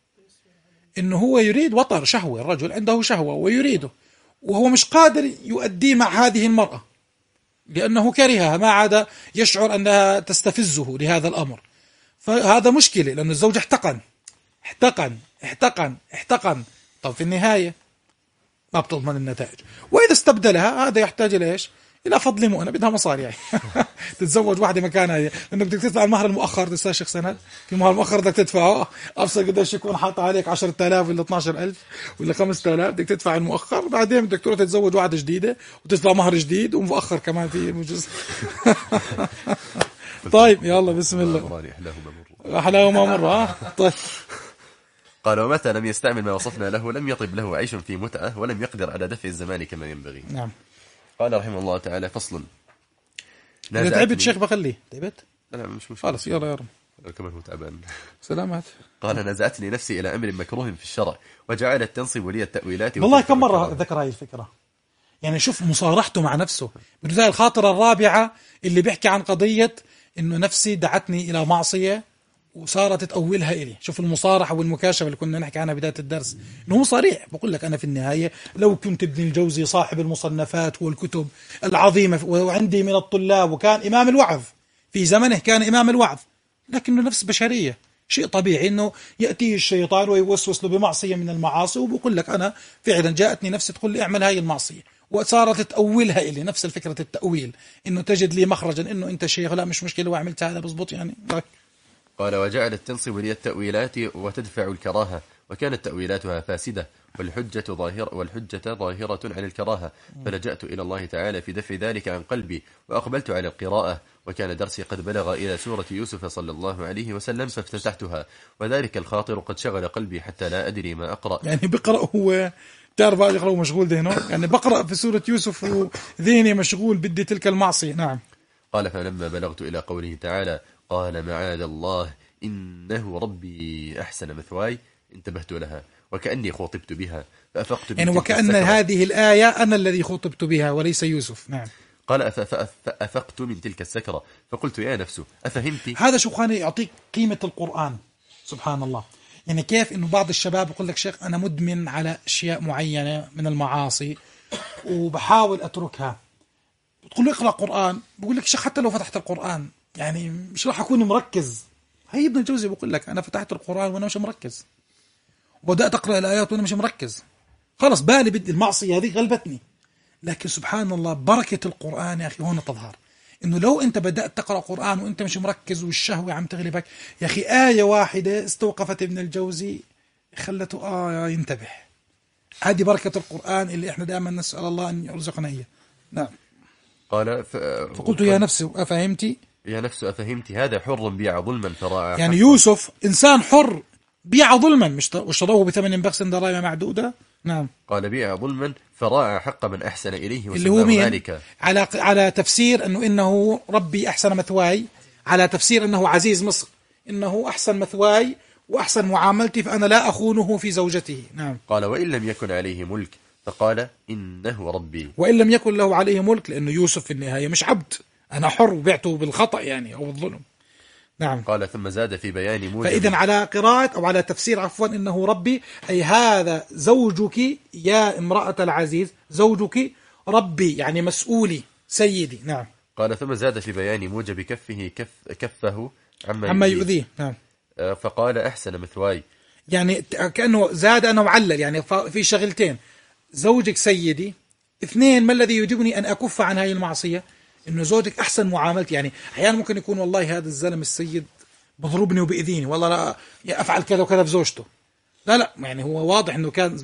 [SPEAKER 1] إنه هو يريد وطر شهوة، الرجل عنده شهوة ويريده، وهو مش قادر يؤدي مع هذه المرأة لأنه كرهها، ما عاد يشعر أنها تستفزه لهذا الأمر. فهذا مشكلة، لأن الزوج احتقن احتقن احتقن احتقن طب في النهاية ما بتضمن النتائج. وإذا استبدلها هذا يحتاج إلى إيش؟ إلى فضل مؤنة، بدها مصاري يعني تتزوج واحدة مكانها، لأنه بدك تدفع المهر المؤخر. لسه شيخ سند في مهر مؤخر بدك تدفعه، أبصر قديش يكون حاط عليك عشرة آلاف ولا اثنا عشر ألف ولا خمسة آلاف، بدك تدفع المؤخر، بعدين بدك تروح تتزوج واحدة جديدة وتدفع مهر جديد ومؤخر كمان في مجلس طيب يلا بسم الله. أحلاهما مرة. طيب.
[SPEAKER 2] قال ومتى لم يستعمل ما وصفنا له لم يطب له عيش في متعة، ولم يقدر على دفع الزمان كما ينبغي.
[SPEAKER 1] نعم.
[SPEAKER 2] قال رحمه الله تعالى فصل.
[SPEAKER 1] إذا تعبت شيخ بخليه تعبت؟
[SPEAKER 2] لا مش مشكلة.
[SPEAKER 1] خلاص يلا يا رب.
[SPEAKER 2] كمان هو تعبان.
[SPEAKER 1] سلامات.
[SPEAKER 2] قال نزعتني نفسي إلى أمر مكروه في الشرع، وجعلت تنصب لي التأويلات.
[SPEAKER 1] والله كم مرة ذكر هذه الفكرة، يعني شوف مصارحته مع نفسه. بدها الخاطرة الرابعة اللي بيحكي عن قضية إنه نفسي دعتني إلى معصية وصارت تأولها إلي. شوف المصارحة والمكاشفة اللي كنا نحكي عنها بداية الدرس، إنه هو صريح بقول لك أنا في النهاية لو كنت ابن الجوزي صاحب المصنفات والكتب العظيمة وعندي من الطلاب، وكان إمام الوعظ في زمنه، كان إمام الوعظ، لكنه نفس بشرية، شيء طبيعي إنه يأتيه الشيطان ويوسوس له بمعصية من المعاصي، وبقول لك أنا فعلا جاءتني نفسي تقول لي اعمل هاي المعصية، وصارت تأولها إلي. نفس الفكرة التأويل، إنه تجد لي مخرجا، إنه أنت شيخ لا مش مشكلة وعملت هذا بزبط يعني.
[SPEAKER 2] قال وجعلت تنصب لي التأويلات وتدفع الكراهة، وكانت تأويلاتها فاسدة، والحجة ظاهرة والحجة ظاهرة على الكراهة، فلجأت إلى الله تعالى في دفع ذلك عن قلبي، وأقبلت على القراءة، وكان درسي قد بلغ إلى سورة يوسف صلى الله عليه وسلم فافتتحتها، وذلك الخاطر قد شغل قلبي حتى لا أدري ما أقرأ. يعني
[SPEAKER 1] بقرأ هو تعرف يقرأ مشغول ذهنه، يعني بقرأ في سورة يوسف وذهني مشغول بدي تلك المعصية. نعم.
[SPEAKER 2] قال فلما بلغت إلى قوله تعالى قال معاذ الله إنه ربي أحسن مثواي انتبهت لها وكأني خطبت بها فأفقت.
[SPEAKER 1] يعني وكأن هذه الآية أنا الذي خطبت بها وليس يوسف. نعم.
[SPEAKER 2] قال فأفقت من تلك السكرة فقلت يا نفس أفهمت.
[SPEAKER 1] هذا شو خاني يعطيك قيمة القرآن سبحان الله. يعني كيف إنه بعض الشباب يقول لك شيخ أنا مدمن على أشياء معينة من المعاصي وبحاول أتركها، بتقول له اقرأ قرآن، بقول لك شيخ حتى لو فتحت القرآن يعني مش راح أكون مركز. هي ابن الجوزي بقول لك أنا فتحت القرآن وأنا مش مركز، وبدأت أقرأ الآيات وأنا مش مركز. خلص بالي بدي المعصية هذه غلبتني. لكن سبحان الله بركة القرآن يا أخي هون تظهر، إنه لو أنت بدأت تقرأ قرآن وأنت مش مركز والشهوة عم تغلبك يا أخي، آية واحدة استوقفت ابن الجوزي خلته آه ينتبه. هذه بركة القرآن اللي إحنا دائما نسأل الله أن يرزقنا إياه. نعم.
[SPEAKER 2] قال ف...
[SPEAKER 1] فقلت يا نفس أفهمتي
[SPEAKER 2] يا نفس أفهمت هذا حر بيع ظلما فراع.
[SPEAKER 1] يعني يوسف إنسان حر بيع ظلما، مش وشروه بثمن بخس دراهم معدودة. نعم.
[SPEAKER 2] قال بيع ظلما فراع حق من أحسن إليه
[SPEAKER 1] اللي هو مين؟
[SPEAKER 2] ذلك
[SPEAKER 1] على على تفسير أنه إنه ربي أحسن مثواي، على تفسير أنه عزيز مصر، إنه أحسن مثواي وأحسن معاملتي فأنا لا أخونه في زوجته. نعم.
[SPEAKER 2] قال وإن لم يكن عليه ملك فقال إنه ربي.
[SPEAKER 1] وإن لم يكن له عليه ملك، لأنه يوسف في النهاية مش عبد، أنا حر وبعته بالخطأ يعني أو بالظلم. نعم.
[SPEAKER 2] قال ثم زاد في بيان موجب.
[SPEAKER 1] فإذا على قراءة أو على تفسير عفوا إنه ربي، أي هذا زوجك يا امرأة العزيز، زوجك ربي يعني مسؤولي سيدي. نعم.
[SPEAKER 2] قال ثم زاد في بيان موجب كفه كف كفه عما,
[SPEAKER 1] عما
[SPEAKER 2] يؤذيه.
[SPEAKER 1] يؤذيه. نعم.
[SPEAKER 2] فقال أحسن مثواي،
[SPEAKER 1] يعني كأنه زاد أنه علل، يعني في شغلتين، زوجك سيدي، اثنين ما الذي يجبني أن أكف عن هذه المعصية، إنه زوجك أحسن معاملتي. يعني أحيانا ممكن يكون والله هذا الزلم السيد بضربني وبإذيني، والله لا أفعل كذا وكذا في زوجته، لا لا يعني هو واضح أنه كان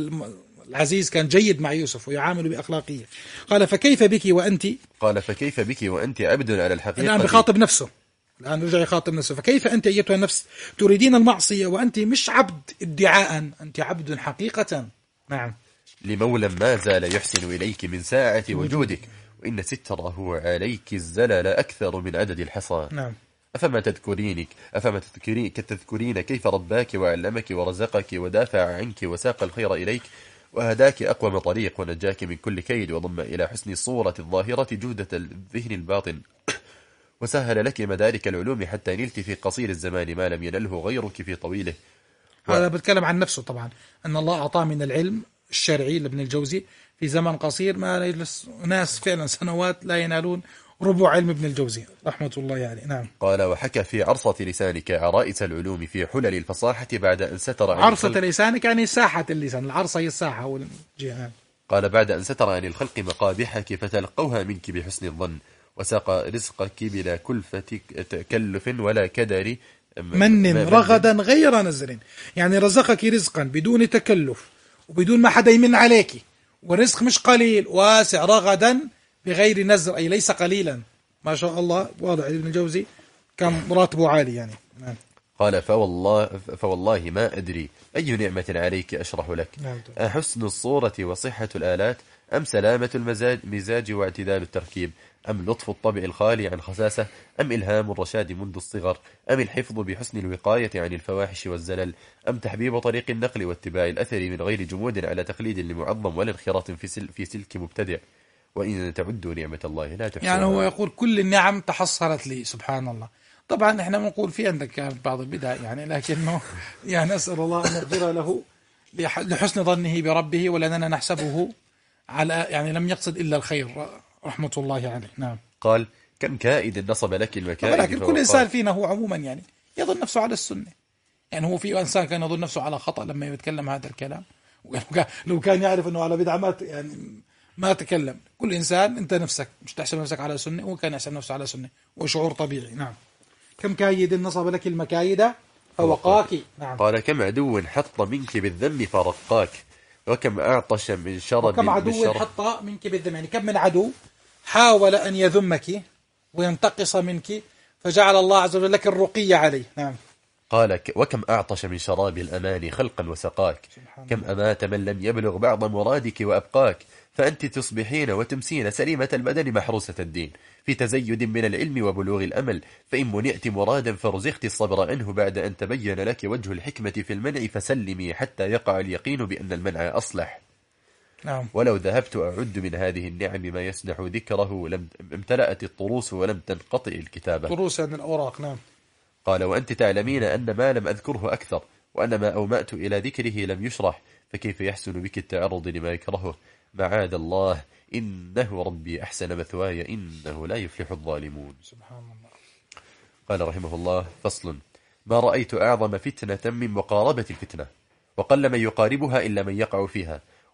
[SPEAKER 1] العزيز كان جيد مع يوسف ويعامل بأخلاقية. قال فكيف بك وأنت،
[SPEAKER 2] قال فكيف بك وأنت عبد على الحقيقة.
[SPEAKER 1] الآن بخاطب نفسه، الآن رجع يخاطب نفسه، فكيف أنت أيتها النفس تريدين المعصية وأنت مش عبد ادعاء، أنت عبد حقيقة. نعم.
[SPEAKER 2] لمولى ما زال يحسن إليك من ساعة وجودك، وإن ستره عليك الزلل أكثر من عدد الحصى.
[SPEAKER 1] نعم.
[SPEAKER 2] أفما تذكرينك أفما تذكرين تذكرين كيف رباك وعلمك ورزقك ودافع عنك وساق الخير إليك وهداك أقوم طريق ونجاك من كل كيد وضم إلى حسن الصورة الظاهرة جودة الذهن الباطن وسهل لك مدارك العلوم حتى نلت في قصير الزمان ما لم ينله غيرك في طويله.
[SPEAKER 1] و... هذا بتكلم عن نفسه طبعا، أن الله أعطاه من العلم الشرعي لابن الجوزي في زمن قصير ما يجلس ناس فعلا سنوات لا ينالون ربع علم ابن الجوزي رحمة الله عليه. نعم.
[SPEAKER 2] قال وحكى في عرصة لسانك عرائس العلوم في حلل الفصاحة بعد أن ستر عن
[SPEAKER 1] عرصة
[SPEAKER 2] الخلق.
[SPEAKER 1] لسانك يعني ساحة اللسان، العرصة هي الساحة والجهة.
[SPEAKER 2] قال بعد أن ستر عن الخلق مقابحك فتلقوها منك بحسن الظن وساق رزقك بلا كلفة تكلف ولا كدر
[SPEAKER 1] من رغدا غير نزر، يعني رزقك رزقا بدون تكلف وبدون ما حدا يمن عليك، والرزق مش قليل واسع رغدا بغير نزر، أي ليس قليلا. ما شاء الله واضح ابن الجوزي كان راتبه عالي يعني. نعم.
[SPEAKER 2] قال فوالله, فوالله ما أدري أي نعمة عليك أشرح لك.
[SPEAKER 1] نعم.
[SPEAKER 2] أحسن الصورة وصحة الآلات أم سلامة المزاج مزاج واعتدال التركيب أم لطف الطبع الخالي عن خساسة أم إلهام الرشاد منذ الصغر أم الحفظ بحسن الوقاية عن الفواحش والزلل أم تحبيب طريق النقل واتباع الأثر من غير جمود على تقليد لمعظم ولا انخراط في, سل في سلك مبتدع وإن تعدوا نعمة الله لا تحصوها.
[SPEAKER 1] يعني هو يقول كل النعم تحصلت لي سبحان الله. طبعا احنا بنقول في عندك بعض البدع يعني، لكنه يعني نسأل الله أن يغفر له لحسن ظنه بربه ولأننا نحسبه على يعني لم يقصد إلا الخير رحمة الله عليه. نعم.
[SPEAKER 2] قال كم كائد نصب لك المكائد،
[SPEAKER 1] لكن كل إنسان فينا هو عموما يعني يظن نفسه على السنة، يعني هو في إنسان كان يظن نفسه على خطأ لما يتكلم هذا الكلام، لو كان يعرف أنه على بدعة ما يعني ما تكلم. كل إنسان أنت نفسك مش تحسب نفسك على سنة، هو كان يحسب نفسه على سنة وشعور طبيعي. نعم. كم كايد نصب لك المكايد فوقاك. نعم.
[SPEAKER 2] قال كم عدو حط منك بالذم فرقاك وكم أعطش من شرب
[SPEAKER 1] وكم عدو حط منك بالذم، يعني كم من عدو حاول أن يذمك وينتقص منك فجعل الله عز وجل لك الرقية عليه. نعم.
[SPEAKER 2] قال وكم أعطش من شراب الأمان خلقا وسقاك كم أمات من لم يبلغ بعض مرادك وأبقاك فأنت تصبحين وتمسين سليمة البدن محروسة الدين في تزيد من العلم وبلوغ الأمل، فإن منعت مرادا فرزقت الصبر عنه بعد أن تبين لك وجه الحكمة في المنع فسلمي حتى يقع اليقين بأن المنع أصلح.
[SPEAKER 1] نعم.
[SPEAKER 2] ولو ذهبت أعد من هذه النعم ما يسنح ذكره لم امتلأت الطروس ولم تنقطع الكتابة.
[SPEAKER 1] طروس عن الأوراق. نعم.
[SPEAKER 2] قال وأنت تعلمين أن ما لم أذكره أكثر وأن ما أومأت إلى ذكره لم يشرح فكيف يحسن بك التعرض لما يكرهه معاذ الله إنه ربي أحسن مثواي إنه لا يفلح الظالمون.
[SPEAKER 1] سبحان الله.
[SPEAKER 2] قال رحمه الله فصل ما رأيت أعظم فتنة من مقاربة الفتنة وقل من يقاربها إلا من يقع فيها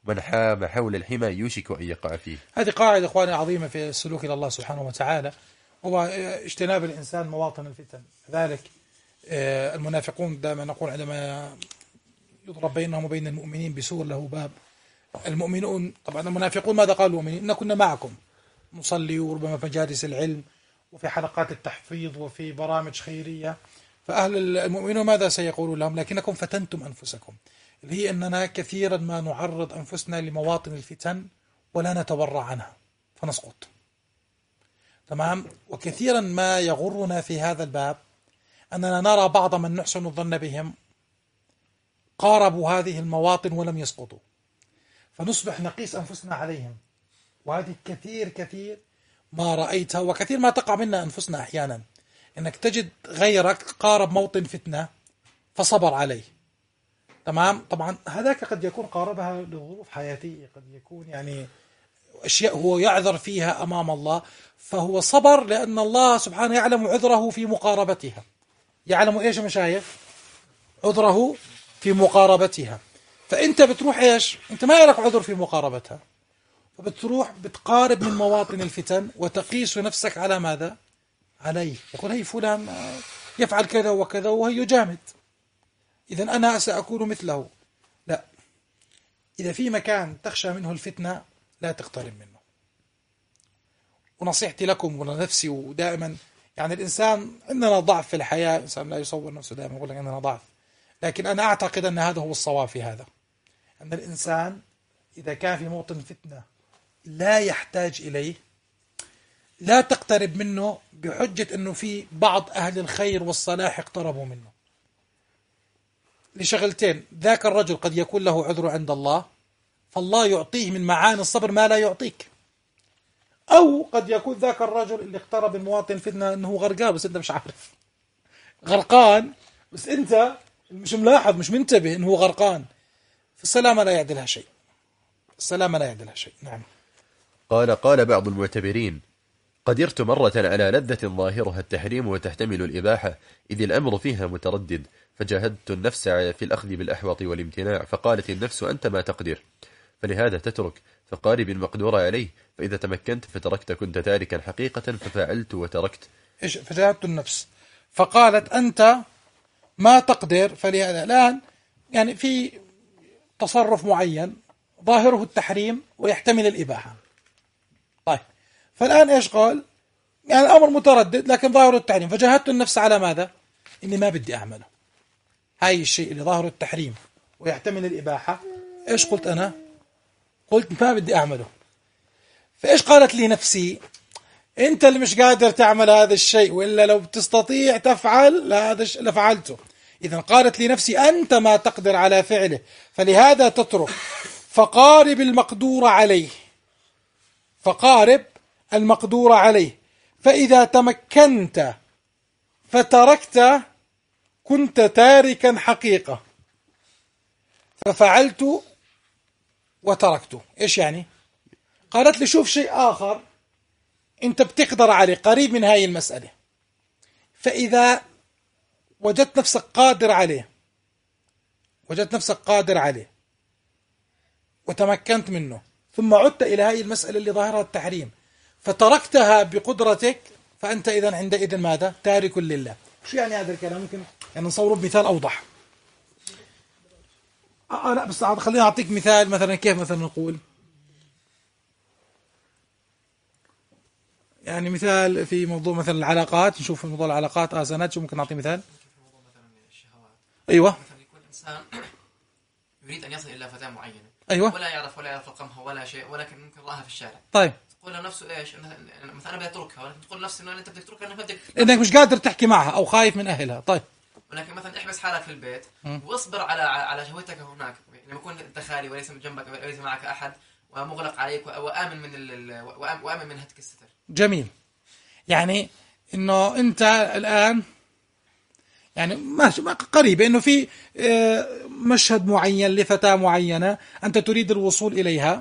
[SPEAKER 2] من حام حول الحمى يوشك أن يقع فيه.
[SPEAKER 1] هذه قاعدة إخواني عظيمة في السلوك إلى الله سبحانه وتعالى، هو اجتناب الإنسان مواطن الفتن. ذلك المنافقون دائما نقول عندما يضرب بينهم وبين المؤمنين بسور له باب، المؤمنون طبعا المنافقون ماذا قالوا المؤمنين؟ إن كنا معكم نصلي وربما في مجالس العلم وفي حلقات التحفيظ وفي برامج خيرية، فأهل المؤمنون ماذا سيقولون لهم؟ لكنكم فتنتم أنفسكم، اللي هي أننا كثيرا ما نعرض أنفسنا لمواطن الفتن ولا نتورع عنها فنسقط. تمام. وكثيرا ما يغرنا في هذا الباب أننا نرى بعض من نحسن الظن بهم قاربوا هذه المواطن ولم يسقطوا، فنصبح نقيس أنفسنا عليهم. وهذه كثير كثير ما رأيتها، وكثير ما تقع منا أنفسنا أحيانا، أنك تجد غيرك قارب موطن فتنة فصبر عليه. تمام. طبعا هذاك قد يكون قاربها لظروف حياتية، قد يكون يعني أشياء هو يعذر فيها أمام الله، فهو صبر لأن الله سبحانه يعلم عذره في مقاربتها. يعلم إيش مشايخ؟ عذره في مقاربتها. فأنت بتروح إيش؟ أنت ما لك عذر في مقاربتها، فبتروح بتقارب من مواطن الفتن وتقيس نفسك على ماذا؟ عليه. يقول هي فلان يفعل كذا وكذا وهي جامد، إذا أنا سأكون مثله. لا، إذا في مكان تخشى منه الفتنة لا تقترب منه. ونصيحتي لكم ولنفسي، ودائما يعني الإنسان عندنا ضعف في الحياة، الإنسان لا يصور نفسه دائما يقول لك عندنا ضعف، لكن أنا أعتقد أن هذا هو الصواب في هذا، أن الإنسان إذا كان في موطن فتنة لا يحتاج إليه لا تقترب منه بحجة أنه في بعض أهل الخير والصلاح اقتربوا منه لشغلتين. ذاك الرجل قد يكون له عذر عند الله، فالله يعطيه من معاني الصبر ما لا يعطيك، أو قد يكون ذاك الرجل اللي اقترب من مواطن الفتنة أنه غرقان بس أنت مش عارف، غرقان بس أنت مش ملاحظ مش منتبه أنه غرقان. فالسلامة لا يعدلها شيء، السلامة لا يعدلها شيء. نعم.
[SPEAKER 2] قال قال بعض المعتبرين: قدرت مرة على لذة ظاهرها التحريم وتحتمل الإباحة، إذ الأمر فيها متردد، فجاهدت النفس في الأخذ بالأحوط والامتناع، فقالت النفس: أنت ما تقدر، فلهذا تترك، فقارب المقدور عليه، فإذا تمكنت فتركت كنت تاركا حقيقة، ففعلت وتركت.
[SPEAKER 1] إيش؟ فجاهدت النفس فقالت أنت ما تقدر، فلهذا الآن يعني في تصرف معين ظاهره التحريم ويحتمل الإباحة. طيب، فالآن إيش قال؟ يعني الأمر متردد لكن ظاهره التحريم، فجاهدت النفس على ماذا؟ إني ما بدي أعمله. هاي الشيء اللي ظاهره التحريم ويحتمل الإباحة، إيش قلت أنا؟ قلت ما بدي أعمله. فإيش قالت لي نفسي؟ أنت اللي مش قادر تعمل هذا الشيء، وإلا لو تستطيع تفعل هذا الشيء لفعلته. إذن قالت لي نفسي: أنت ما تقدر على فعله، فلهذا تترك، فقارب المقدور عليه، فقارب المقدور عليه، فإذا تمكنت فتركت كنت تاركا حقيقة، ففعلت وتركته. إيش يعني؟ قالت لي شوف شيء آخر أنت بتقدر عليه قريب من هاي المسألة، فإذا وجدت نفسك قادر عليه وجدت نفسك قادر عليه وتمكنت منه، ثم عدت إلى هاي المسألة اللي ظاهرها التحريم فتركتها بقدرتك، فأنت إذن عندئذ ماذا؟ تارك لله. شو يعني هذا الكلام؟ ممكن يعني نصوره بمثال أوضح. آه لا بس خليني أعطيك مثال. مثلا كيف مثلا نقول يعني مثال في موضوع مثلا العلاقات، نشوف في موضوع العلاقات آه سنات شو ممكن نعطي مثال؟
[SPEAKER 3] موضوع مثلا الشهوات.
[SPEAKER 1] أيوة.
[SPEAKER 3] مثلا يكون إنسان يريد أن يصل إلى فتاة معينة،
[SPEAKER 1] أيوة،
[SPEAKER 3] ولا يعرف ولا يعرف رقمها ولا شيء، ولكن ممكن رآها في الشارع.
[SPEAKER 1] طيب
[SPEAKER 3] تقول له نفسه إيش؟ مثلا أنا بدي أتركها، ولكن تقول نفسه إنه أنت بدك تتركها إنك بدك
[SPEAKER 1] إنك مش قادر تحكي معها أو خايف من أهلها. طيب،
[SPEAKER 3] ولكن مثلا احبس حالك في البيت
[SPEAKER 1] م.
[SPEAKER 3] واصبر على على شهوتك هناك، لما يكون أنت خالي وليس من جنبك وليس معك أحد ومغلق عليك، وآمن من ال... وآمن من هتك الستر.
[SPEAKER 1] جميل. يعني إنه أنت الآن يعني ماشي قريبة إنه في مشهد معين لفتاة معينة أنت تريد الوصول إليها،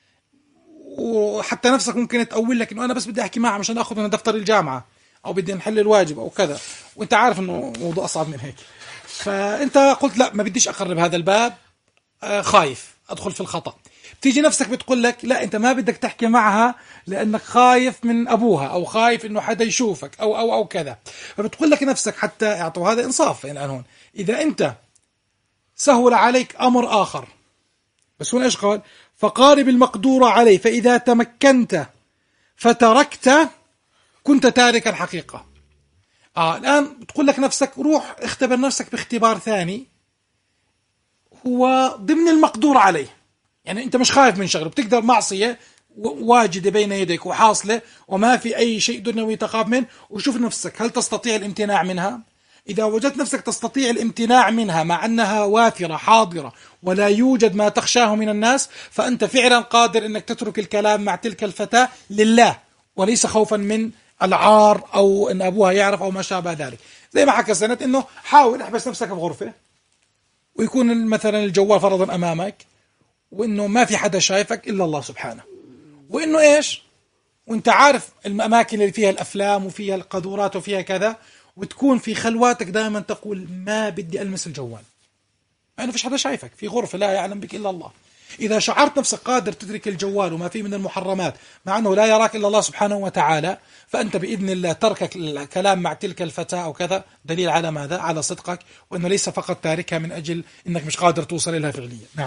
[SPEAKER 1] وحتى نفسك ممكن تقول لك إنه أنا بس بدي أحكي معها مشان أخذ من دفتر الجامعة أو بدي نحل الواجب أو كذا، وأنت عارف إنه موضوع أصعب من هيك، فأنت قلت لا ما بديش أقرب هذا الباب، خايف أدخل في الخطأ. بتيجي نفسك بتقول لك لا أنت ما بدك تحكي معها لأنك خايف من أبوها أو خايف إنه حدا يشوفك أو أو أو كذا، فبتقول لك نفسك حتى يعطوا هذا إنصاف الآن هون. إذا أنت سهل عليك أمر آخر، بس هون إيش قال؟ فقارب المقدور عليه فإذا تمكنت فتركت كنت تارك الحقيقة. آه الآن بتقول لك نفسك روح اختبر نفسك باختبار ثاني هو ضمن المقدور عليه، يعني أنت مش خايف من شغله، بتقدر معصية واجدة بين يديك وحاصلة وما في أي شيء دنيوي تخاف منه، وشوف نفسك هل تستطيع الامتناع منها. إذا وجدت نفسك تستطيع الامتناع منها مع أنها وافرة حاضرة ولا يوجد ما تخشاه من الناس، فأنت فعلا قادر أنك تترك الكلام مع تلك الفتاة لله وليس خوفا من العار أو أن أبوها يعرف أو ما شابه ذلك. زي ما حكى سنة أنه حاول احبس نفسك بغرفة ويكون مثلا الجوال فرضا أمامك وأنه ما في حدا شايفك إلا الله سبحانه، وأنه إيش وأنت عارف الأماكن اللي فيها الأفلام وفيها القذورات وفيها كذا، وتكون في خلواتك دائما تقول ما بدي ألمس الجوال، يعني فيش حدا شايفك في غرفة لا يعلم بك إلا الله. إذا شعرت نفسك قادر تدرك الجوال وما فيه من المحرمات مع أنه لا يراك إلا الله سبحانه وتعالى، فأنت بإذن الله تركك الكلام مع تلك الفتاة أو كذا دليل على ماذا؟ على صدقك، وأنه ليس فقط تاركها من أجل أنك مش قادر توصل إليها فعليا. نعم.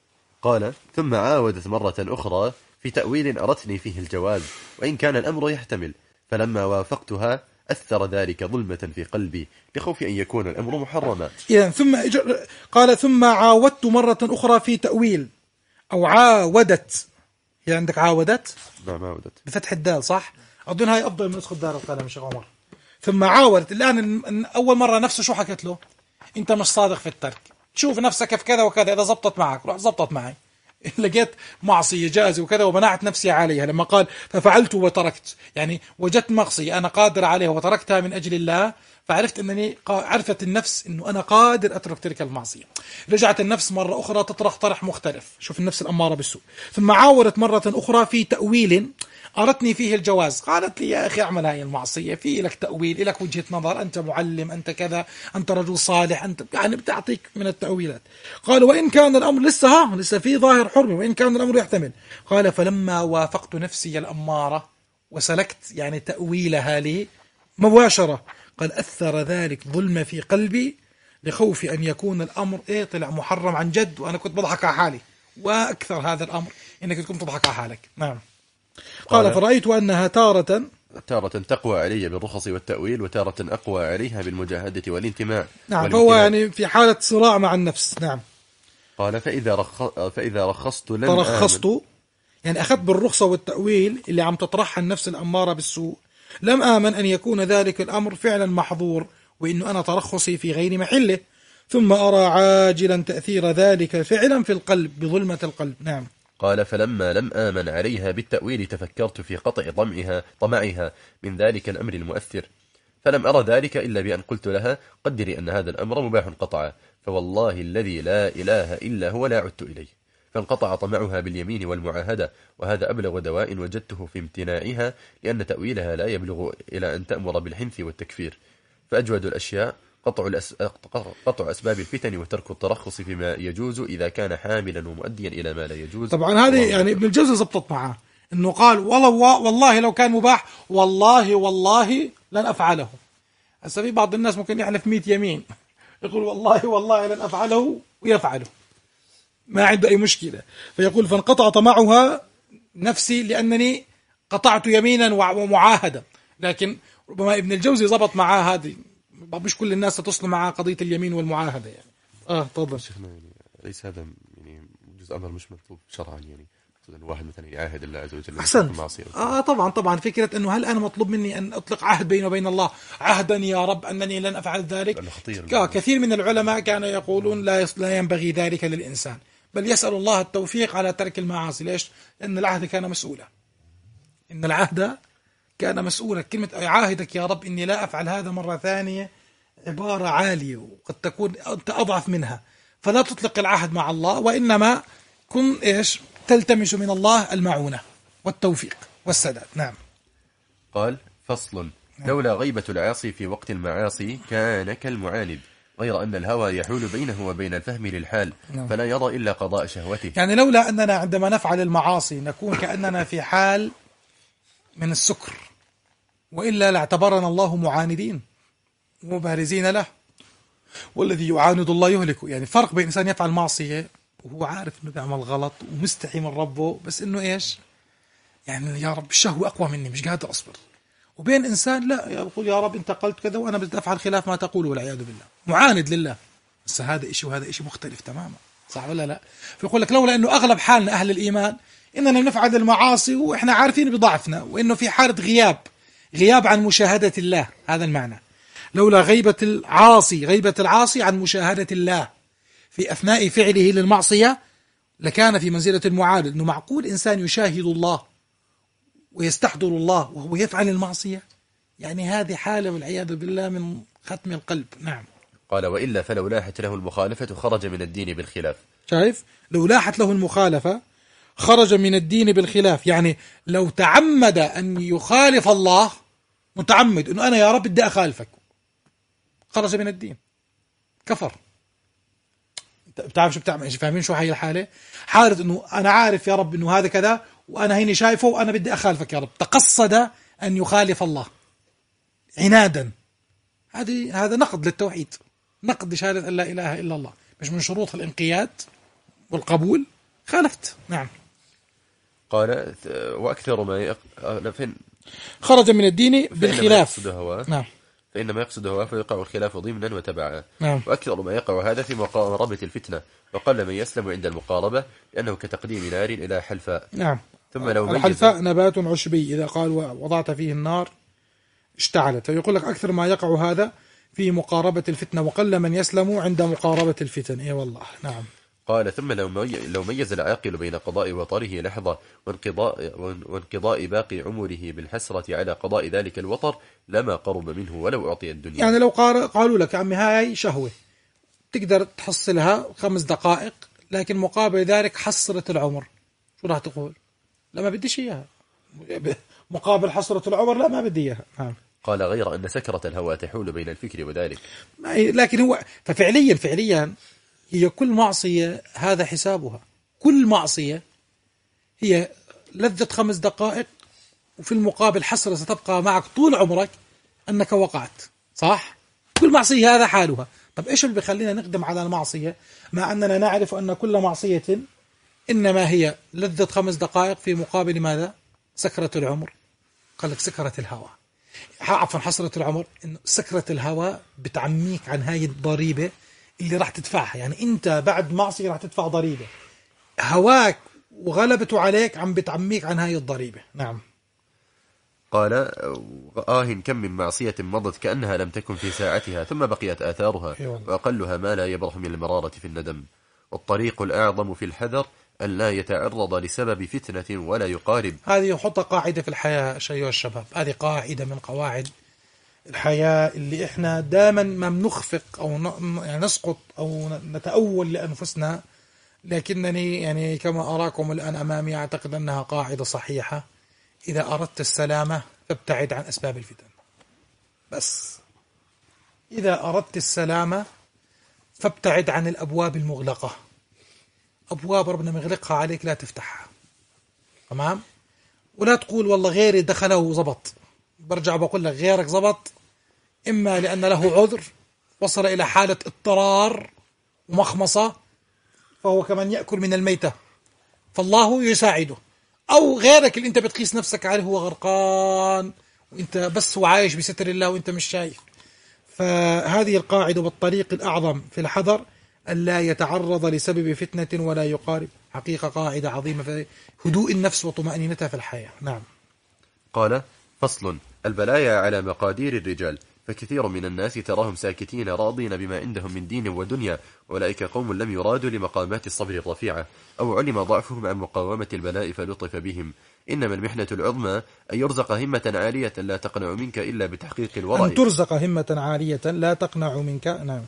[SPEAKER 2] قال ثم عاودت مرة أخرى في تأويل أرتني فيه الجواز وإن كان الأمر يحتمل، فلما وافقتها أثر ذلك ظلمة في قلبي لخوف أن يكون الأمر محرما.
[SPEAKER 1] إذن ثم قال ثم عاودت مرة أخرى في تأويل أو عاودت، يعني عندك عاودت
[SPEAKER 2] نعم عاودت
[SPEAKER 1] بفتح الدال صح؟ أظن هاي أفضل من نسخة دار القلم شيخ عمر. ثم عاودت الآن أول مرة نفسه شو حكت له؟ أنت مش صادق في الترك، شوف نفسك في كذا وكذا، إذا زبطت معك روح زبطت معي، لقيت معصية جائزة وكذا ومنعت نفسي عليها لما قال ففعلت وتركت، يعني وجدت معصية أنا قادر عليها وتركتها من أجل الله، فعرفت أنني عرفت النفس أنه أنا قادر أترك تلك المعصية. رجعت النفس مرة أخرى تطرح طرح مختلف، شوف النفس الأمارة بالسوء. ثم عاورت مرة أخرى في تأويل أردتني فيه الجواز، قالت لي يا أخي اعمل هاي المعصية، في لك تأويل، لك وجهة نظر، أنت معلم، أنت كذا، أنت رجل صالح، أنت يعني بتعطيك من التأويلات. قال وإن كان الأمر لسه ها لسه في ظاهر حرمة وإن كان الأمر يحتمل. قال فلما وافقت نفسي الأمارة وسلكت يعني تأويلها لي مباشرة، قال أثر ذلك ظلم في قلبي لخوف أن يكون الأمر إيه طلع محرم عن جد وأنا كنت بضحك على حالي، وأكثر هذا الأمر إنك تكون تضحك على حالك. نعم. قال, قال فرأيت أنها تارة
[SPEAKER 2] تارة تقوى علي بالرخص والتأويل وتارة أقوى عليها بالمجاهدة والانتماع.
[SPEAKER 1] نعم فهو يعني في حالة صراع مع النفس. نعم.
[SPEAKER 2] قال فإذا, رخ... فإذا رخصت لن
[SPEAKER 1] ترخصت آمن. يعني أخذت بالرخصة والتأويل اللي عم تطرحها النفس الأمارة بالسوء، لم آمن أن يكون ذلك الأمر فعلا محظور وإنه أنا ترخصي في غير محله، ثم أرى عاجلا تأثير ذلك فعلا في القلب بظلمة القلب. نعم.
[SPEAKER 2] قال فلما لم آمن عليها بالتأويل تفكرت في قطع طمعها, طمعها من ذلك الأمر المؤثر، فلم أرى ذلك إلا بأن قلت لها قدري أن هذا الأمر مباح قطعا، فوالله الذي لا إله إلا هو لا عدت إليه، فانقطع طمعها باليمين والمعاهدة، وهذا أبلغ دواء وجدته في امتناعها، لأن تأويلها لا يبلغ إلى أن تأمر بالحنث والتكفير، فأجود الأشياء قطع, الأس... قطع أسباب الفتن وترك الترخص فيما يجوز إذا كان حاملا ومؤديا إلى ما لا يجوز.
[SPEAKER 1] طبعا هذه يعني ابن الجوزي زبطت معه إنه قال والله والله لو كان مباح والله والله لن أفعله. هسه في بعض الناس ممكن يحلف مئة يمين يقول والله والله لن أفعله ويفعله ما عنده أي مشكلة، فيقول فانقطع طمعها نفسي لأنني قطعت يمينا ومعاهدة. لكن ربما ابن الجوزي زبط معاه هذه، مش كل الناس تصل مع قضية اليمين والمعاهدة يعني. اه تفضل
[SPEAKER 2] شيخنا. يعني ليس هذا يعني جزء أمر مش مكتوب شرعا، يعني الواحد مثلا يعاهد الله عز وجل
[SPEAKER 1] أحسن. اه طبعا طبعا فكرة انه هل انا مطلوب مني ان اطلق عهد بيني وبين الله عهدا يا رب انني لن افعل ذلك؟ آه كثير من العلماء كانوا يقولون لا لا ينبغي ذلك للانسان، بل يسأل الله التوفيق على ترك المعاصي. ليش؟ لأن العهد كان مسؤولا، إن العهد كان مسؤولا. كلمة عاهدك يا رب إني لا أفعل هذا مرة ثانية عبارة عالية وقد تكون أنت أضعف منها، فلا تطلق العهد مع الله، وإنما كن إيش تلتمس من الله المعونة والتوفيق والسداد. نعم.
[SPEAKER 2] قال فصل لولا غيبة العاصي في وقت المعاصي كان كالمعاند غير أن الهوى يحول بينه وبين الفهم للحال،
[SPEAKER 1] نعم.
[SPEAKER 2] فلا يرى إلا قضاء شهوته.
[SPEAKER 1] يعني لولا أننا عندما نفعل المعاصي نكون كأننا في حال من السكر، وإلا لاعتبرنا الله معاندين ومبارزين له، والذي يعاند الله يهلكه. يعني فرق بين إنسان يفعل معصية وهو عارف أنه بيعمل غلط ومستحي من ربه، بس أنه إيش يعني يا رب الشهوة أقوى مني مش قادر أصبر، وبين إنسان لا يقول يا رب أنت قلت كذا وأنا بدي أفعل خلاف ما تقول والعياذ بالله، معاند لله. بس هذا إشي وهذا إشي مختلف تماما، صح ولا لا؟ فيقول لك لولا أنه أغلب حالنا أهل الإيمان إننا نفعل المعاصي وإحنا عارفين بضعفنا، وإنه في حالة غياب غياب عن مشاهدة الله، هذا المعنى. لولا غيبة العاصي غيبة العاصي عن مشاهدة الله في أثناء فعله للمعصية لكان في منزلة المعارض. إنه معقول إنسان يشاهد الله ويستحضر الله وهو يفعل المعصية؟ يعني هذه حالة والعياذ بالله من ختم القلب. نعم.
[SPEAKER 2] قال وإلا فلو لاحت له المخالفة خرج من الدين بالخلاف.
[SPEAKER 1] شايف؟ لو لاحت له المخالفة خرج من الدين بالخلاف، يعني لو تعمد أن يخالف الله متعمد أنه أنا يا رب بدي أخالفك، خرج من الدين، كفر. بتعرف شو بتعمل؟ فاهمين شو هاي الحالة؟ حالة أنه أنا عارف يا رب أنه هذا كذا وأنا هيني شايفه وأنا بدي أخالفك يا رب، تقصد أن يخالف الله عنادا. هذه هذا نقد للتوحيد، نقد لشهادة أن لا إله إلا الله، مش من شروط الانقياد والقبول، خالفت. نعم.
[SPEAKER 2] قال وأكثر ما يق... فين
[SPEAKER 1] خرج من الدين بالخلاف.
[SPEAKER 2] نعم. فإنما يقصد هواه فيقع الخلاف ضمنا وتبعا.
[SPEAKER 1] نعم.
[SPEAKER 2] وأكثر ما يقع هذا في مقاربة الفتنة، وقل من يسلم عند المقاربة لأنه كتقديم نار إلى حلفاء.
[SPEAKER 1] نعم.
[SPEAKER 2] ثم لو
[SPEAKER 1] الحلفاء نبات عشبي إذا قال وضعت فيه النار اشتعلت، فيقول لك أكثر ما يقع هذا في مقاربة الفتنة، وقل من يسلم عند مقاربة الفتن. إيه والله. نعم.
[SPEAKER 2] قال ثم لو لو ميز العاقل بين قضاء وطره لحظة وانقضاء وانقضاء باقي عمره بالحسرة على قضاء ذلك الوطر لما قرب منه ولو أعطي الدنيا.
[SPEAKER 1] يعني لو قالوا لك عمي هاي شهوة تقدر تحصلها خمس دقائق، لكن مقابل ذلك حسرة العمر، شو راح تقول؟ لا ما بديش إياها. مقابل حسرة العمر لا ما بدي إياها. نعم.
[SPEAKER 2] قال غير أن سكرة الهوى تحول بين الفكر وذلك.
[SPEAKER 1] لكن هو ففعليا فعليا هي كل معصية هذا حسابها، كل معصية هي لذة خمس دقائق وفي المقابل حسرة ستبقى معك طول عمرك أنك وقعت، صح؟ كل معصية هذا حالها. طب إيش اللي بيخلينا نقدم على المعصية مع أننا نعرف أن كل معصية إنما هي لذة خمس دقائق في مقابل ماذا؟ سكرة العمر. قال لك سكرة الهوى، عفوا حسرة العمر، إنه سكرة الهوى بتعميك عن هاي الضريبة اللي راح تدفعها. يعني أنت بعد معصية راح تدفع ضريبة، هواك وغلبته عليك عم بتعميك عن هاي الضريبة. نعم.
[SPEAKER 2] قال آه كم من معصية مضت كأنها لم تكن في ساعتها ثم بقيت آثارها، وأقلها ما لا يبرح من المرارة في الندم. والطريق الأعظم في الحذر أن لا يتعرض لسبب فتنة ولا يقارب.
[SPEAKER 1] هذه يحط قاعدة في الحياة شيء الشباب، هذه قاعدة من قواعد الحياة اللي إحنا دائما ما بنخفق أو يعني نسقط أو نتأول لأنفسنا، لكنني يعني كما أراكم الآن أمامي أعتقد أنها قاعدة صحيحة. إذا أردت السلامة فابتعد عن أسباب الفتن، بس إذا أردت السلامة فابتعد عن الأبواب المغلقة، أبواب ربنا مغلقها عليك لا تفتحها. تمام؟ ولا تقول والله غيري دخله وزبط. برجع بقول لك غيرك زبط إما لأن له عذر وصل إلى حالة اضطرار ومخمصة فهو كمان يأكل من الميتة فالله يساعده، أو غيرك اللي أنت بتقيس نفسك عليه هو غرقان وأنت بس هو عايش بستر الله وأنت مش شايف. فهذه القاعدة بالطريق الأعظم في الحذر ألا يتعرض لسبب فتنة ولا يقارب. حقيقة قاعدة عظيمة في هدوء النفس وطمأنينتها في الحياة. نعم.
[SPEAKER 2] قال فصل البلايا على مقادير الرجال، فكثير من الناس تراهم ساكتين راضين بما عندهم من دين ودنيا، أولئك قوم لم يرادوا لمقامات الصبر الرفيعة، أو علم ضعفهم عن مقاومة البلاء فلطف بهم. إنما المحنة العظمى أن يرزق همة عالية لا تقنع منك إلا بتحقيق الورع.
[SPEAKER 1] أن ترزق همة عالية لا تقنع منك نعم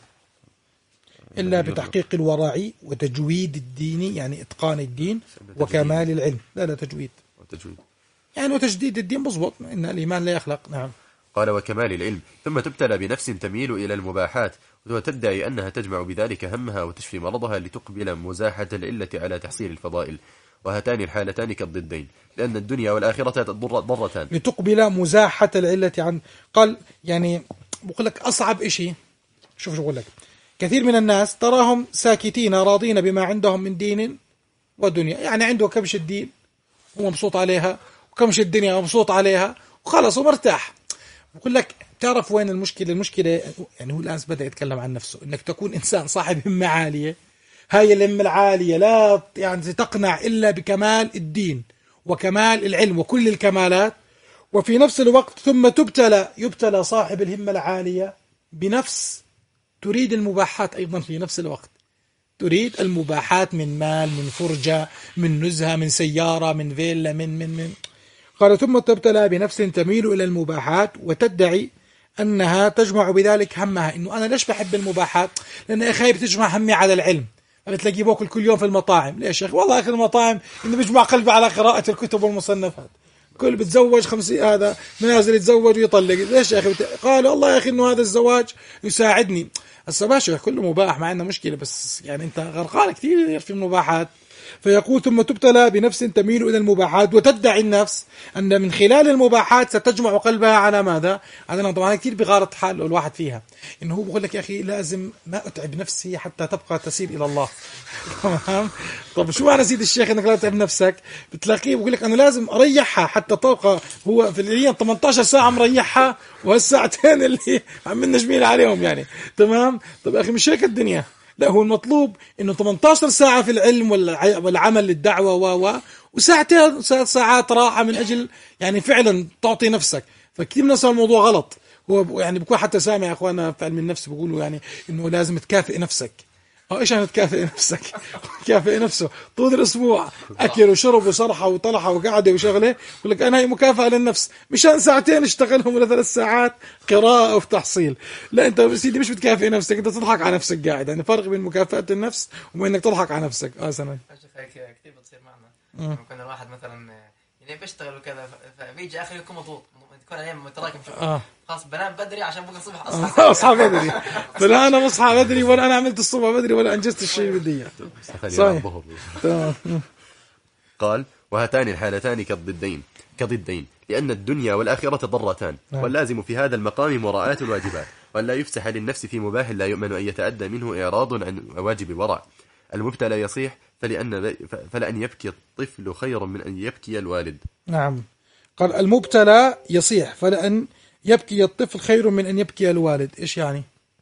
[SPEAKER 1] إلا بتحقيق الورع وتجويد الدين، يعني إتقان الدين وكمال العلم. لا لا تجويد
[SPEAKER 2] وتجويد
[SPEAKER 1] يعني وتجديد الدين بضبط، إن الإيمان لا يخلق. نعم.
[SPEAKER 2] قال وكمال العلم، ثم تبتلى بنفس تميل إلى المباحات وتدعي أنها تجمع بذلك همها وتشفي مرضها لتقبل مزاحة العلة على تحصيل الفضائل، وهاتان الحالتان كالضدين، لأن الدنيا والآخرة ضرتان.
[SPEAKER 1] لتقبل مزاحة العلة عن قال يعني بقول لك أصعب إشي. شوف شو بقول لك، كثير من الناس تراهم ساكتين راضين بما عندهم من دين ودنيا، يعني عنده كبش الدين ومبسوط عليها وكمش الدنيا ومبسوط عليها وخلص ومرتاح. بقول لك تعرف وين المشكلة؟ المشكلة يعني هو الآن بدأ يتكلم عن نفسه، إنك تكون إنسان صاحب همة عالية. هاي الهمة العالية لا يعني تقنع إلا بكمال الدين وكمال العلم وكل الكمالات، وفي نفس الوقت ثم تبتلى يبتلى صاحب الهمة العالية بنفس تريد المباحات أيضا في نفس الوقت، تريد المباحات من مال، من فرجة، من نزهة، من سيارة، من فيلا، من من من قال ثم تبتلى بنفس تميل إلى المباحات وتدعي أنها تجمع بذلك همها. إنه أنا ليش بحب المباحات؟ لأن يا أخي بتجمع همي على العلم. بتلاقيه باكل كل يوم في المطاعم. ليش يا أخي؟ والله يا أخي المطاعم إنه بيجمع قلبي على قراءة الكتب والمصنفات. كل بتزوج خمسين هذا منازل يتزوج ويطلق. ليش يا أخي؟ قال والله يا أخي إنه هذا الزواج يساعدني. هسه باشا كله مباح، ما عندنا مشكلة، بس يعني أنت غرقان كثير في المباحات. فيقول ثم تبتلى بنفس تميل إلى المباحات وتدعي النفس أن من خلال المباحات ستجمع قلبها على ماذا؟ على طبعا كثير بغارة حال الواحد فيها، إنه هو بقول لك يا أخي لازم ما أتعب نفسي حتى تبقى تسير إلى الله. طب شو معنى سيد الشيخ إنك لا تتعب نفسك؟ بتلاقيه بقول لك أنا لازم أريحها حتى تبقى. هو في العيان ثمانية عشر ساعة مريحها وهالساعتين اللي عم نجمين عليهم يعني تمام. طب أخي مش هيك الدنيا، لا هو المطلوب إنه ثمانية عشر ساعة في العلم والعمل للدعوة و و وساعتين ساعات راحة من أجل يعني فعلا تعطي نفسك. فكثير من الناس الموضوع غلط. هو يعني بكون حتى سامع يا أخوانا في علم النفس بيقولوا يعني إنه لازم تكافئ نفسك. أو إيش يعني تكافئ نفسك؟ كافئ نفسه طول الأسبوع أكل وشرب وصرحة وطلحة وقعدة وشغلة، يقول لك أنا هي مكافأة للنفس مشان ساعتين اشتغلهم ولا ثلاث ساعات قراءة وتحصيل. لا أنت سيدي مش بتكافئ نفسك، أنت تضحك على نفسك قاعد. يعني فرق بين مكافأة النفس وبين إنك تضحك على نفسك. آه سنة
[SPEAKER 3] كثير بتصير معنا. كنا الواحد مثلا يعني بيشتغل وكذا فبيجي آخر يكون مضغوط، تكون أيام متراكم شغل. آه. خلاص بنام بدري عشان بكره الصبح أصحى.
[SPEAKER 1] أصحى بدري. فلا أنا مصحى بدري ولا أنا عملت الصبح بدري ولا أنجزت الشيء اللي بدي إياه. صحيح.
[SPEAKER 2] قال وهاتان الحالتان كالضدين كضدين لأن الدنيا والآخرة ضرتان، واللازم في هذا المقام مراعاة الواجبات، وأن لا يفسح للنفس في مباح لا يؤمن أن يتأدى منه إعراض عن واجب الورع. المبتلى يصيح فلأن, فلأن يبكي الطفل خير من أن يبكي الوالد.
[SPEAKER 1] نعم. قال المبتلى يصيح فلأن يبكي الطفل خير من أن يبكي الوالد. إيش يعني؟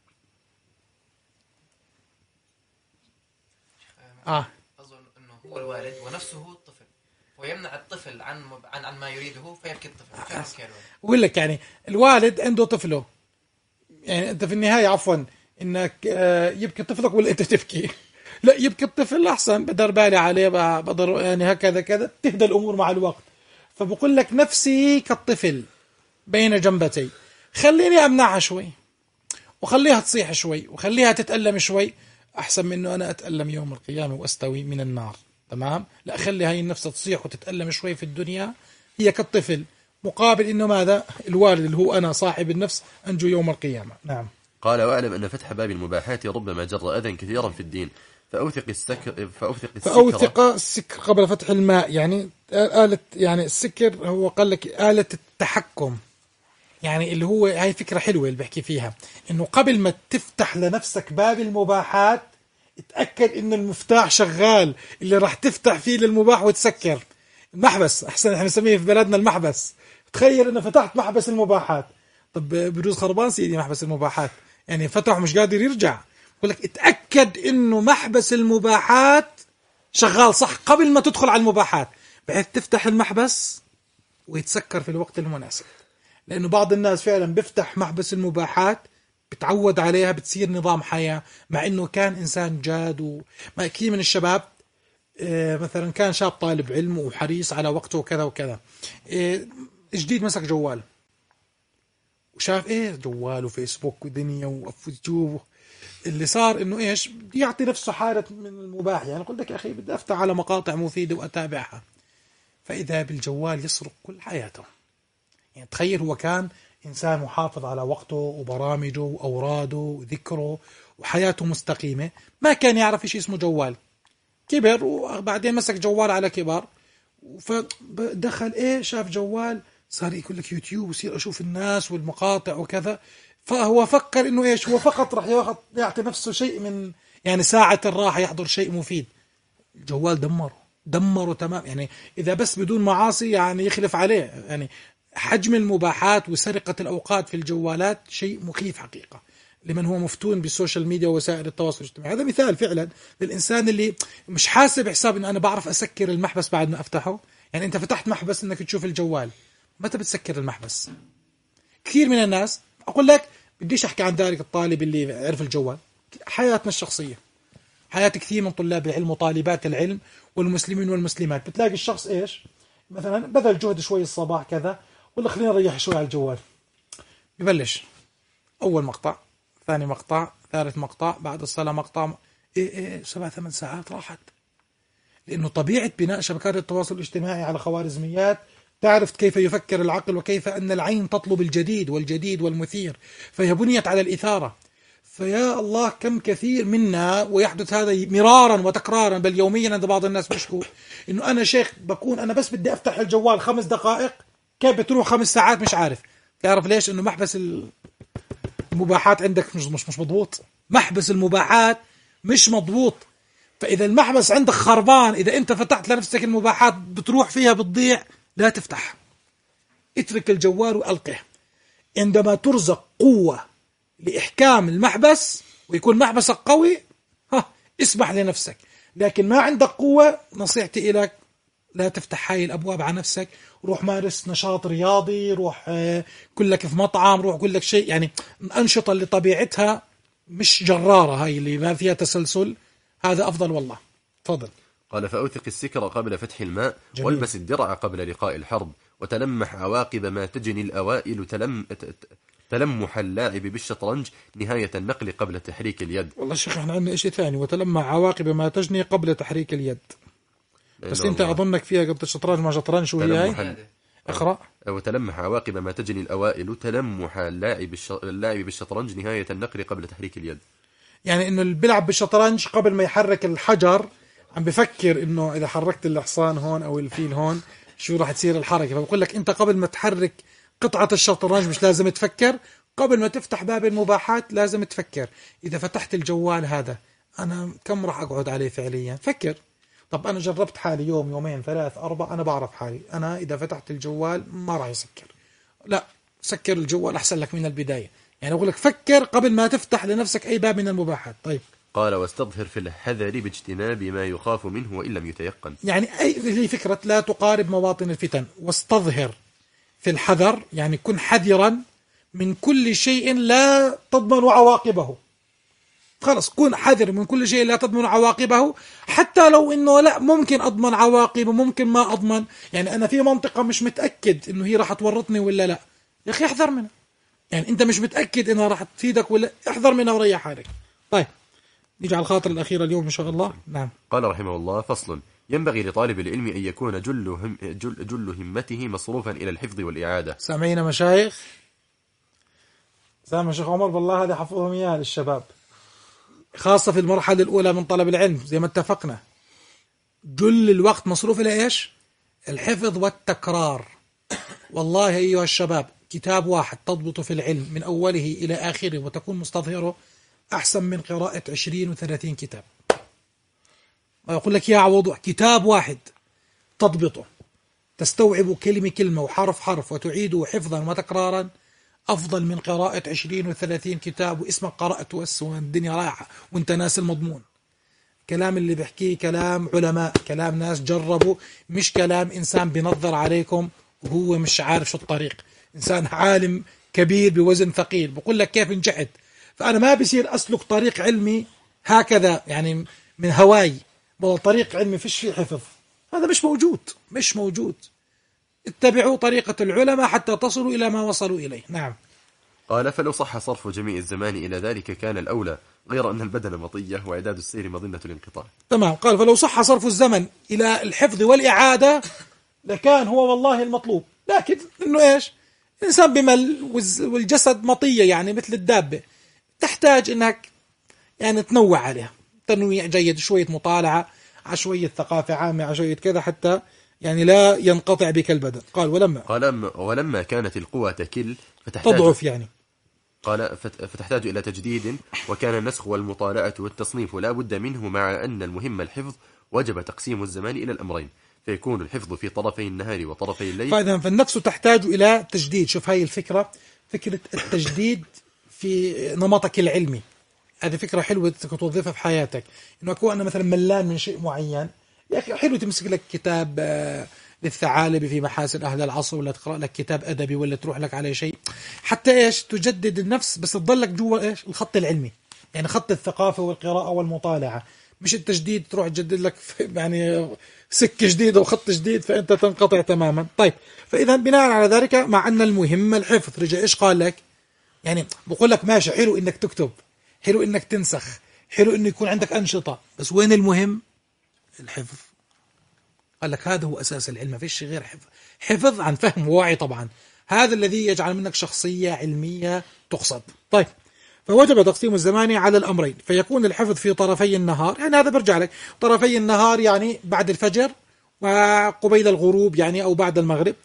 [SPEAKER 3] آه أظن أنه هو الوالد ونفسه هو الطفل، ويمنع الطفل عن عن عن ما يريده فيبكي الطفل. آه.
[SPEAKER 1] أقول لك يعني الوالد عنده طفله، يعني أنت في النهاية عفوا إنك يبكي طفلك ولا أنت تبكي؟ لا يبكي الطفل أحسن، بدر بالي عليه بدر يعني هكذا كذا تهدى الأمور مع الوقت. فبقول لك نفسي كالطفل بين جنبتي، خليني أمنعها شوي وخليها تصيح شوي وخليها تتألم شوي أحسن من أنه أنا أتألم يوم القيامة وأستوي من النار. تمام؟ لا خلي هاي النفس تصيح وتتألم شوي في الدنيا، هي كالطفل، مقابل إنه ماذا؟ الوالد اللي هو أنا صاحب النفس أنجو يوم القيامة. نعم.
[SPEAKER 2] قال واعلم أن فتح باب المباحات ربما جر أذى كثيرا في الدين، فأوثق السكر فأوثق السكر,
[SPEAKER 1] فأوثق السكر قبل فتح الماء. يعني آلة يعني السكر هو قال لك آلة التحكم، يعني اللي هو هاي فكرة حلوة اللي بحكي فيها، إنه قبل ما تفتح لنفسك باب المباحات اتأكد إنه المفتاح شغال اللي راح تفتح فيه للمباح وتسكر. المحبس أحسن احنا نسميه في بلدنا المحبس. تخيل إنه فتحت محبس المباحات، طب بجوز خربان سيدي محبس المباحات، يعني فتح مش قادر يرجع. بقول لك اتأكد إنه محبس المباحات شغال صح قبل ما تدخل على المباحات، بحيث تفتح المحبس ويتسكر في الوقت المناسب. لأنه بعض الناس فعلا بيفتح محبس المباحات بتعود عليها بتصير نظام حياة، مع إنه كان إنسان جاد. وما كثير من الشباب مثلا كان شاب طالب علم وحريص على وقته وكذا وكذا، جديد مسك جوال وشاف إيه جوال وفيسبوك ودنيا وفيديو، اللي صار إنه إيش يعطي نفسه حالة من المباح. يعني قلت لك يا أخي بدي أفتح على مقاطع مفيدة وأتابعها، فإذا بالجوال يسرق كل حياته. يعني تخيل هو كان إنسان محافظ على وقته وبرامجه وأوراده وذكره وحياته مستقيمة، ما كان يعرف شيء اسمه جوال. كبر وبعدين مسك جوال على كبر، فدخل إيه شاف جوال صار يقول لك يوتيوب وصير أشوف الناس والمقاطع وكذا. فهو فكر إنه إيش هو فقط رح ياخذ يعطي نفسه شيء من يعني ساعة الراحة، يحضر شيء مفيد. الجوال دمره دمره تمام. يعني إذا بس بدون معاصي يعني يخلف عليه. يعني حجم المباحات وسرقة الأوقات في الجوالات شيء مخيف حقيقة لمن هو مفتون بالسوشيال ميديا ووسائل التواصل الاجتماعي. هذا مثال فعلا للإنسان اللي مش حاسب حساب إنه أنا بعرف أسكر المحبس بعد ما أفتحه. يعني أنت فتحت محبس إنك تشوف الجوال، متى بتسكر المحبس؟ كثير من الناس، أقول لك بديش أحكي عن ذلك الطالب اللي عرف الجوال، حياتنا الشخصية، حياة كثير من طلاب العلم وطالبات العلم والمسلمين والمسلمات، بتلاقي الشخص إيش مثلا بذل جهد شوي الصباح كذا ولا خلينا نريح شوي على الجوال، ببلش أول مقطع، ثاني مقطع، ثالث مقطع، بعد الصلاة مقطع، إيه إيه سبع ثمان ساعات راحت. لأنه طبيعة بناء شبكات التواصل الاجتماعي على خوارزميات تعرف كيف يفكر العقل وكيف أن العين تطلب الجديد والجديد والمثير، فهي بنيت على الإثارة. فيا الله كم كثير منا ويحدث هذا مرارا وتكرارا بل يوميا عند بعض الناس بيشكوا إنه أنا شيخ بكون أنا بس بدي أفتح الجوال خمس دقائق كيف بتروح خمس ساعات مش عارف. تعرف ليش؟ إنه محبس المباحات عندك مش مش مش مضبوط. محبس المباحات مش مضبوط. فإذا المحبس عندك خربان، إذا أنت فتحت لنفسك المباحات بتروح فيها بتضيع، لا تفتح، اترك الجوال وألقه. عندما ترزق قوة لإحكام المحبس ويكون محبسك قوي، ها اسمح لنفسك. لكن ما عندك قوة، نصيحتي إليك لا تفتح هاي الأبواب على نفسك. روح مارس نشاط رياضي، روح كلك في مطعم، روح كلك شيء، يعني الأنشطة اللي طبيعتها مش جرارة، هاي اللي ما فيها تسلسل، هذا أفضل والله. تفضل.
[SPEAKER 2] قال فأوثق السكر قبل فتح الماء،
[SPEAKER 1] جميل.
[SPEAKER 2] والبس الدرع قبل لقاء الحرب، وتلمح عواقب ما تجني الأوائل، تلم تلمح اللاعب بالشطرنج نهاية النقل قبل تحريك اليد.
[SPEAKER 1] والله شيخ احنا عندنا شيء ثاني، وتلمح عواقب ما تجني قبل تحريك اليد. بس انت اظنك فيها قبل الشطرنج ما شطرنج، شو هي هاي؟ اقرأ.
[SPEAKER 2] وتلمح عواقب ما تجني الأوائل، تلمح اللاعب اللاعب بالشطرنج نهاية النقل قبل تحريك اليد.
[SPEAKER 1] يعني انه اللي بيلعب بالشطرنج قبل ما يحرك الحجر عم بفكر انه اذا حركت الحصان هون او الفيل هون شو راح تصير الحركة. فبقول لك انت قبل ما تحرك قطعة الشطرنج مش لازم تفكر، قبل ما تفتح باب المباحات لازم تفكر. إذا فتحت الجوال هذا أنا كم راح أقعد عليه فعليا؟ فكر. طب أنا جربت حالي يوم يومين ثلاث أربع، أنا بعرف حالي أنا إذا فتحت الجوال ما راح يسكر. لا، سكر الجوال أحسن لك من البداية. يعني أقول لك فكر قبل ما تفتح لنفسك أي باب من المباحات. طيب.
[SPEAKER 2] قال واستظهر في الحذر باجتناب ما يخاف منه وإن لم يتيقن.
[SPEAKER 1] يعني أي هي فكرة لا تقارب مواطن الفتن. واستظهر في الحذر يعني كن حذرا من كل شيء لا تضمن عواقبه. خلص كن حذر من كل شيء لا تضمن عواقبه، حتى لو انه لا ممكن اضمن عواقبه ممكن ما اضمن. يعني انا في منطقة مش متأكد انه هي راح تورطني ولا لا، يا اخي احذر منها. يعني انت مش متأكد انها راح تفيدك ولا، احذر منها وريح حالك. طيب نيجي على الخاطر الأخير اليوم إن شاء الله. نعم.
[SPEAKER 2] قال رحمه الله: فصل: ينبغي لطالب العلم أن يكون جل, هم جل, جل همته مصروفا إلى الحفظ والإعادة.
[SPEAKER 1] سامعين مشايخ؟ سامع شيخ عمر بالله هذا حفظهم إياه للشباب، خاصة في المرحلة الأولى من طلب العلم زي ما اتفقنا. جل الوقت مصروف إلى إيش؟ الحفظ والتكرار. والله أيها الشباب كتاب واحد تضبط في العلم من أوله إلى آخره وتكون مستظهره أحسن من قراءة عشرين وثلاثين كتاب. ويقول لك يا عوض كتاب واحد تضبطه تستوعب كلمة كلمة وحرف حرف وتعيده حفظا وتكرارا أفضل من قراءة عشرين وثلاثين كتاب واسمك قرأت واسوى الدنيا رايحة وانت ناس المضمون. كلام اللي بحكيه كلام علماء، كلام ناس جربوا، مش كلام إنسان بنظر عليكم وهو مش عارف شو الطريق. إنسان عالم كبير بوزن ثقيل بقول لك كيف نجحت. فأنا ما بصير أسلك طريق علمي هكذا يعني من هواي، والله طريق علمي فيش فيه حفظ، هذا مش موجود مش موجود. اتبعوا طريقة العلماء حتى تصلوا إلى ما وصلوا إليه. نعم.
[SPEAKER 2] قال: فلو صح صرف جميع الزمان إلى ذلك كان الأولى، غير أن البدن مطية وإعداد السير مظنة الانقطاع.
[SPEAKER 1] تمام. قال: فلو صح صرف الزمن إلى الحفظ والإعادة لكان هو والله المطلوب، لكن إنه إيش الإنسان بمل والجسد مطية يعني مثل الدابة، تحتاج إنك يعني تنوع عليها تنويع جيد، شوية مطالعة على شوية ثقافة عامة على شوية كذا، حتى يعني لا ينقطع بك البدن. قال ولما
[SPEAKER 2] قال ولما كانت القوى تكل فتحتاج
[SPEAKER 1] تضعف يعني
[SPEAKER 2] قال فتحتاج إلى تجديد، وكان النسخ والمطالعة والتصنيف لا بد منه، مع أن المهم الحفظ وجب تقسيم الزمان إلى الأمرين، فيكون الحفظ في طرفي النهار وطرفي الليل.
[SPEAKER 1] فإذا فالنفس تحتاج إلى تجديد. شوف هاي الفكرة، فكرة التجديد في نمطك العلمي، هذه فكرة حلوة توظفها في حياتك. إنه أكون أنا مثلا ملان من شيء معين، يا أخي حلو تمسك لك كتاب للثعالبي في محاسن أهل العصر، ولا تقرأ لك كتاب أدبي، ولا تروح لك على شيء حتى إيش تجدد النفس، بس تضلك جوا إيش الخط العلمي، يعني خط الثقافة والقراءة والمطالعة، مش التجديد تروح تجدد لك يعني سكة جديدة وخط جديد فأنت تنقطع تماما. طيب، فإذا بناء على ذلك، مع أن المهم الحفظ، رجع إيش قال لك؟ يعني بقول لك ماشي، حلو إنك تكتب، حلو إنك تنسخ، حلو إنه يكون عندك أنشطة، بس وين المهم؟ الحفظ. قال لك هذا هو أساس العلم، ما فيش غير حفظ. حفظ عن فهم ووعي طبعا، هذا الذي يجعل منك شخصية علمية تقصد. طيب، فوجب تقسيم الزمان على الأمرين، فيكون الحفظ في طرفي النهار، يعني هذا برجع لك طرفي النهار يعني بعد الفجر وقبيل الغروب يعني أو بعد المغرب،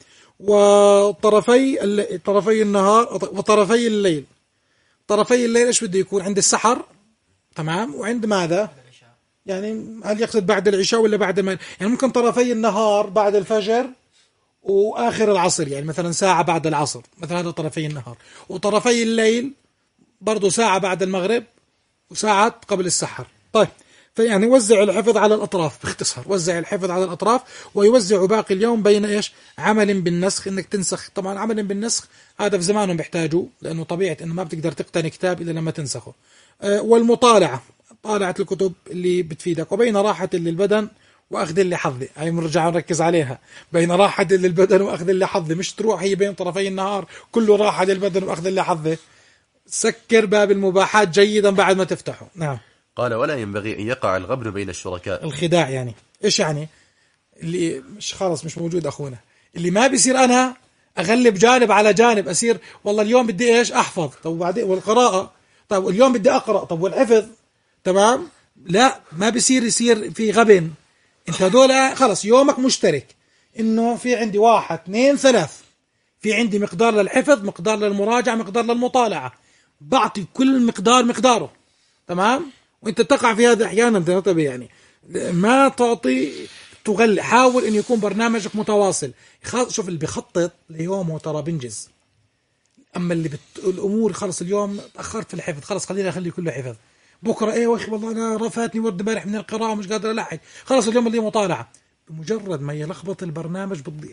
[SPEAKER 1] وطرفي طرفي النهار وطرفي الليل. طرفي الليل إيش بده يكون؟ عند السحر، تمام، وعند ماذا؟ يعني هل يقصد بعد العشاء ولا بعد ما؟ يعني ممكن طرفي النهار بعد الفجر وآخر العصر، يعني مثلا ساعة بعد العصر، مثلا هذا طرفي النهار. وطرفي الليل برضو ساعة بعد المغرب وساعة قبل السحر. طيب، فيعني وزع الحفظ على الأطراف، باختصار وزع الحفظ على الأطراف، ويوزع باقي اليوم بين إيش؟ عمل بالنسخ، إنك تنسخ. طبعا عمل بالنسخ هذا في زمانهم بيحتاجوا، لأنه طبيعة إنه ما بتقدر تقتني كتاب إلا لما تنسخه. أه والمطالعة، طالعة الكتب اللي بتفيدك، وبين راحة للبدن وأخذ لحظه، هاي بنرجع نركز عليها، بين راحة للبدن وأخذ لحظه، مش تروح هي بين طرفي النهار كله راحة للبدن وأخذ لحظه. سكر باب المباحات جيدا بعد ما تفتحه. نعم.
[SPEAKER 2] قال ولا ينبغي أن يقع الغبن بين الشركاء.
[SPEAKER 1] الخداع يعني إيش يعني؟ اللي مش خلص مش موجود أخونا، اللي ما بيصير أنا أغلب جانب على جانب، أصير والله اليوم بدي إيش أحفظ، طب وبعدين والقراءة، طب اليوم بدي أقرأ، طب والحفظ، تمام. لا، ما بيصير يصير في غبن. انت هدول خلص يومك مشترك، انه في عندي واحد اثنين ثلاث، في عندي مقدار للحفظ، مقدار للمراجعة، مقدار للمطالعة، بعطي كل مقدار مقداره، تمام. وانت تقع في هذا احيانا تنتبه، يعني ما تعطي تغلي، حاول ان يكون برنامجك متواصل. شوف اللي بيخطط ليومه ترى بنجز، اما اللي بت... الامور خلص اليوم تاخرت في الحفظ، خلص خليني اخلي كله حفظ، بكره ايه واخي والله انا رفاتني ورد امبارح من القراءه مش قادر الحق، خلص اليوم اللي مطالعه، بمجرد ما يلخبط البرنامج بتضيع.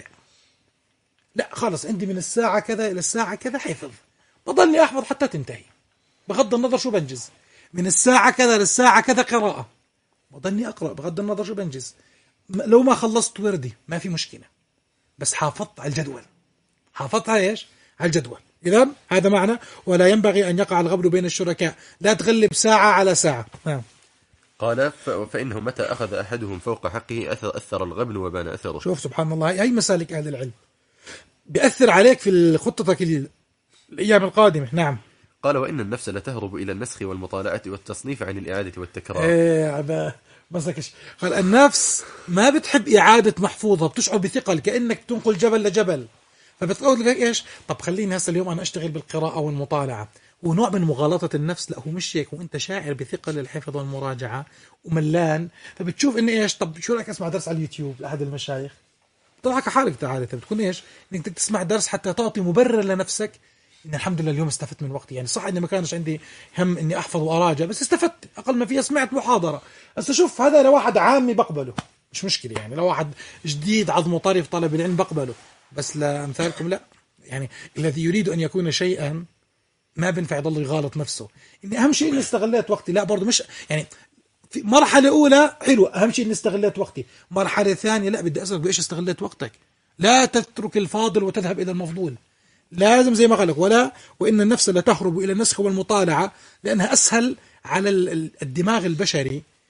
[SPEAKER 1] لا خلص عندي من الساعه كذا الى الساعه كذا حفظ، بضلني احفظ حتى تنتهي، بغض النظر شو بنجز. من الساعه كذا للساعه كذا قراءه، بضلني اقرا بغض النظر شو بنجز. لو ما خلصت وردي ما في مشكله، بس حافظت على الجدول، حافظت على ايش؟ على الجدول. إذا هذا معنى ولا ينبغي أن يقع الغبن بين الشركاء، لا تغلب ساعة على ساعة. نعم.
[SPEAKER 2] قال فإنه متى أخذ أحدهم فوق حقه أثر, أثر الغبن وبان أثره.
[SPEAKER 1] شوف سبحان الله، هي مسالك أهل العلم بيأثر عليك في خطتك الأيام القادمة. نعم.
[SPEAKER 2] قال وإن النفس لتهرب إلى النسخ والمطالعة والتصنيف عن الإعادة والتكرار.
[SPEAKER 1] إيه عبا مسكش. قال النفس ما بتحب إعادة محفوظة، بتشعر بثقل كأنك تنقل جبل لجبل، فبتقول لك ايش؟ طب خليني هسه اليوم انا اشتغل بالقراءه والمطالعه، ونوع من مغالطه النفس. لا هو مش هيك، وانت شاعر بثقل الحفظ والمراجعه وملان، فبتشوف اني ايش؟ طب شو رايك اسمع درس على اليوتيوب لاحد المشايخ؟ طلعك حالك تعال انت بتكون ايش؟ انك تسمع درس حتى تعطي مبرر لنفسك ان الحمد لله اليوم استفدت من وقتي. يعني صح اني ما كانش عندي هم اني احفظ واراجع، بس استفدت اقل ما فيها سمعت محاضره. هسه شوف هذا لو واحد عامي بقبله مش مشكله، يعني لو واحد جديد عظمه طري طالب العلم بقبله، بس لأمثالكم لا. يعني الذي يريد أن يكون شيئا ما بنفع يضل يغالط نفسه. إني أهم شيء إني استغليت وقتي، لا برضو مش يعني في مرحلة أولى حلوة، أهم شيء إني استغليت وقتي. مرحلة ثانية لا، بدي أسألك بإيش استغليت وقتك. لا تترك الفاضل وتذهب إلى المفضول، لازم زي ما قالك ولا وإن النفس لا تهرب إلى النسخ والمطالعة، لأنها أسهل على الدماغ البشري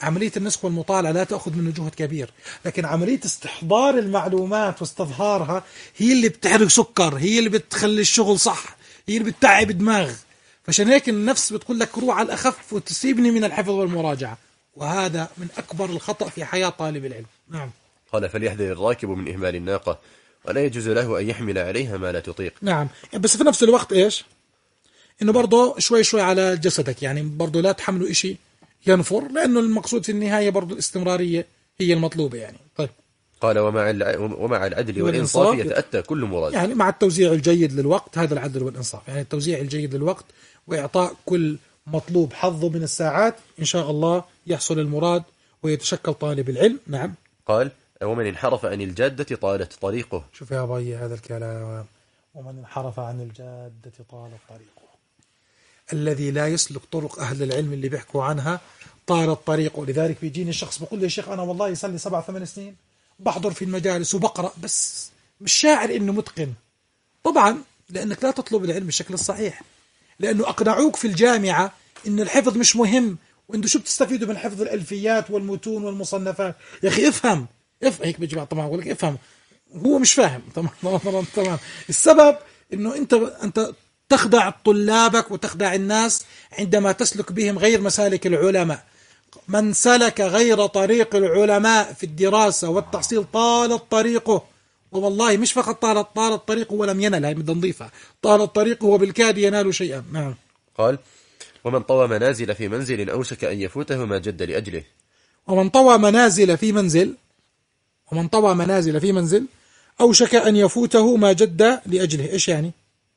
[SPEAKER 1] عملية النسخ والمطالعة لا تأخذ منه جهد كبير، لكن عملية استحضار المعلومات واستظهارها هي اللي بتحرق سكر، هي اللي بتخلي الشغل صح، هي اللي بتتعب دماغ. فعشان هيك النفس بتقول لك روح على الأخف وتسيبني من الحفظ والمراجعة، وهذا من أكبر الخطأ في حياة طالب العلم. نعم.
[SPEAKER 2] قال فليحذر الراكب من إهمال الناقة ولا يجوز له أن يحمل عليها ما لا تطيق.
[SPEAKER 1] نعم، بس في نفس الوقت إيش؟ إنه برضه شوي شوي على جسدك، يعني برضه لا تحمله إشي ينفر، لأنه المقصود في النهاية برضه الاستمرارية هي المطلوبة يعني. طيب.
[SPEAKER 2] قال ومع الع... ومع العدل والإنصاف يتأتى كل مراد.
[SPEAKER 1] يعني مع التوزيع الجيد للوقت، هذا العدل والإنصاف، يعني التوزيع الجيد للوقت وإعطاء كل مطلوب حظه من الساعات، إن شاء الله يحصل المراد ويتشكل طالب العلم. نعم.
[SPEAKER 2] قال ومن انحرف عن الجادة طالت طريقه.
[SPEAKER 1] شوف يا بي هذا الكلام، ومن انحرف عن الجادة طالت طريقه. الذي لا يسلك طرق أهل العلم اللي بيحكوا عنها طالت طريقه. لذلك بيجيني الشخص بقول لي يا شيخ أنا والله يصلي سبع ثمان سنين بحضر في المجالس وبقرأ، بس مش شاعر إنه متقن. طبعا لأنك لا تطلب العلم بالشكل الصحيح، لأنه أقنعوك في الجامعة إن الحفظ مش مهم، وإنه شو بتستفيدوا من حفظ الألفيات والمتون والمصنفات. يا أخي افهم افهم هيك بيجي طبعا أقول لك افهم، هو مش فاهم. تمام تمام تمام. السبب إنه أنت أنت تخدع طلابك وتخدع الناس عندما تسلك بهم غير مسالك العلماء. من سلك غير طريق العلماء في الدراسة والتحصيل طالت طريقه، والله مش فقط طالت طالت طريقه ولم ينل، هي بدنا نضيفها، طالت طريقه وبالكاد ينال شيئا. نعم.
[SPEAKER 2] قال ومن طوى منازل في منزل أوشك أن يفوته ما جد لأجله.
[SPEAKER 1] ومن طوى منازل في منزل ومن طوى منازل في منزل أوشك أن يفوته ما جد لأجله. إيش يعني؟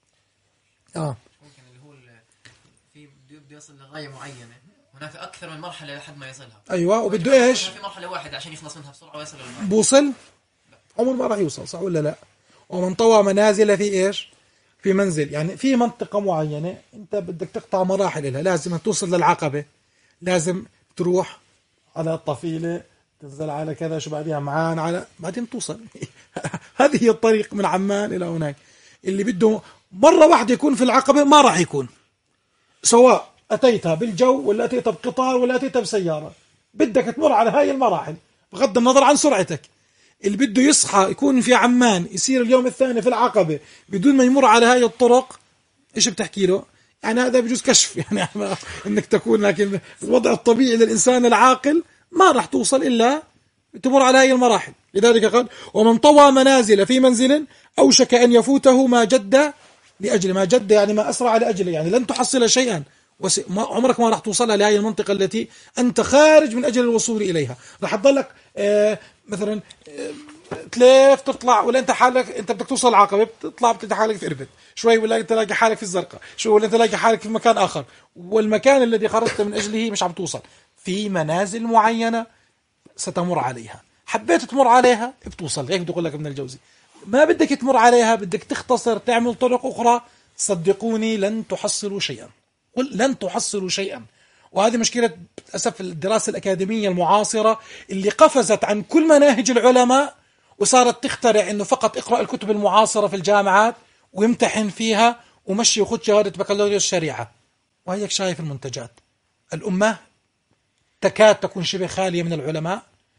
[SPEAKER 1] آه
[SPEAKER 3] ممكن اللي هو في بده يصل لغاية معينة، هناك أكثر من مرحلة لحد ما يصلها.
[SPEAKER 1] أيوة، وبده إيش؟
[SPEAKER 3] في مرحلة واحدة عشان يخلص منها بسرعة ويصل للمرحلة.
[SPEAKER 1] بوصل عمر ما راح يوصل، صح ولا لا؟ ومن طوى منازل في إيش؟ في منزل، يعني في منطقة معينة أنت بدك تقطع مراحل لها، لازم توصل للعقبة، لازم تروح على الطفيلة، تنزل على كذا، شو بعدها معان، على بعدين توصل. هذه هي الطريق من عمان إلى هناك. اللي بده مرة واحدة يكون في العقبة ما راح يكون، سواء أتيتها بالجو ولا أتيتها بقطار ولا أتيتها بسيارة، بدك تمر على هاي المراحل بغض النظر عن سرعتك. اللي بده يصحى يكون في عمان يصير اليوم الثاني في العقبة بدون ما يمر على هاي الطرق، إيش بتحكي له؟ يعني هذا بجوز كشف، يعني إنك تكون، لكن الوضع الطبيعي للإنسان العاقل ما راح توصل إلا تمر على هاي المراحل. لذلك قال ومن طوى منازل في منزل أوشك أن يفوته ما جد لأجل. ما جد يعني ما أسرع لأجله، يعني لن تحصل شيئا، عمرك ما راح توصلها لهذه المنطقة التي أنت خارج من أجل الوصول إليها. راح تضلك آه مثلا آه تلف تطلع، ولا أنت حالك أنت بدك توصل العقبة بتطلع بتلاقي حالك في إربد شوي، ولا أنت تلاقي حالك في الزرقاء شو، ولا أنت تلاقي حالك في مكان آخر، والمكان الذي خرجت من أجله مش عم توصل. في منازل معينة ستمر عليها، حبيت تمر عليها بتوصل. هيك بدي أقول لك ابن الجوزي، ما بدك تمر عليها بدك تختصر تعمل طرق أخرى، صدقوني لن تحصلوا شيئا، لن تحصلوا شيئا. وهذه مشكلة للأسف الدراسة الأكاديمية المعاصرة اللي قفزت عن كل مناهج العلماء وصارت تخترع إنه فقط اقرأ الكتب المعاصرة في الجامعات ويمتحن فيها ومشي وخد شهادة بكالوريوس الشريعة. وهيك شايف المنتجات، الأمة تكاد تكون شبه خالية من العلماء،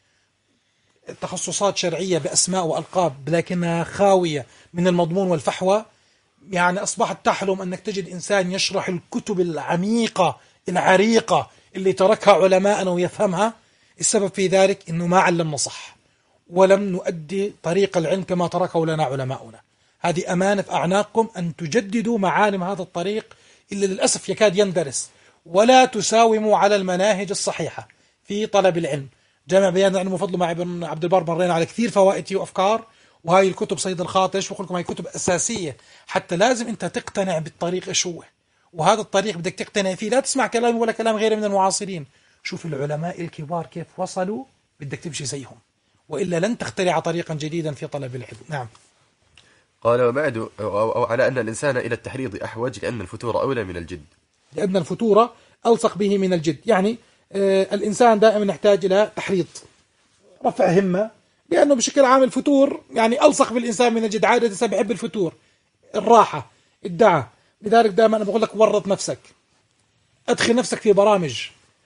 [SPEAKER 1] تخصصات شرعية بأسماء وألقاب لكنها خاوية من المضمون والفحوى. يعني أصبحت تحلم أنك تجد إنسان يشرح الكتب العميقة العريقة اللي تركها علماءنا ويفهمها. السبب في ذلك أنه ما علمنا صح، ولم نؤدي طريق العلم كما تركه لنا علماؤنا. هذه أمانة في أعناقكم أن تجددوا معالم هذا الطريق اللي للأسف يكاد يندرس، ولا تساوموا على المناهج الصحيحة في طلب العلم. جامع بيان العلم وفضله مع ابن عبد البر مرينا على كثير فوائد وأفكار، وهاي الكتب صيد الخاطر ايش بقول لكم هاي كتب أساسية، حتى لازم أنت تقتنع بالطريق ايش هو، وهذا الطريق بدك تقتنع فيه، لا تسمع كلامي ولا كلام غيري من المعاصرين. شوف العلماء الكبار كيف وصلوا، بدك تمشي زيهم، وإلا لن تخترع طريقا جديدا في طلب العلم. نعم.
[SPEAKER 2] قال وبعد أو, أو على أن الإنسان إلى التحريض أحوج لأن الفتور أولى من الجد.
[SPEAKER 1] لأن الفتور ألصق به من الجد، يعني آه الإنسان دائما يحتاج إلى تحريض، رفع همة، لأنه بشكل عام الفتور يعني ألصق بالإنسان من الجد. عادة الإنسان بيحب الفتور، الراحة، الدعاء. لذلك دائما أنا بقول لك ورط نفسك، أدخل نفسك في برامج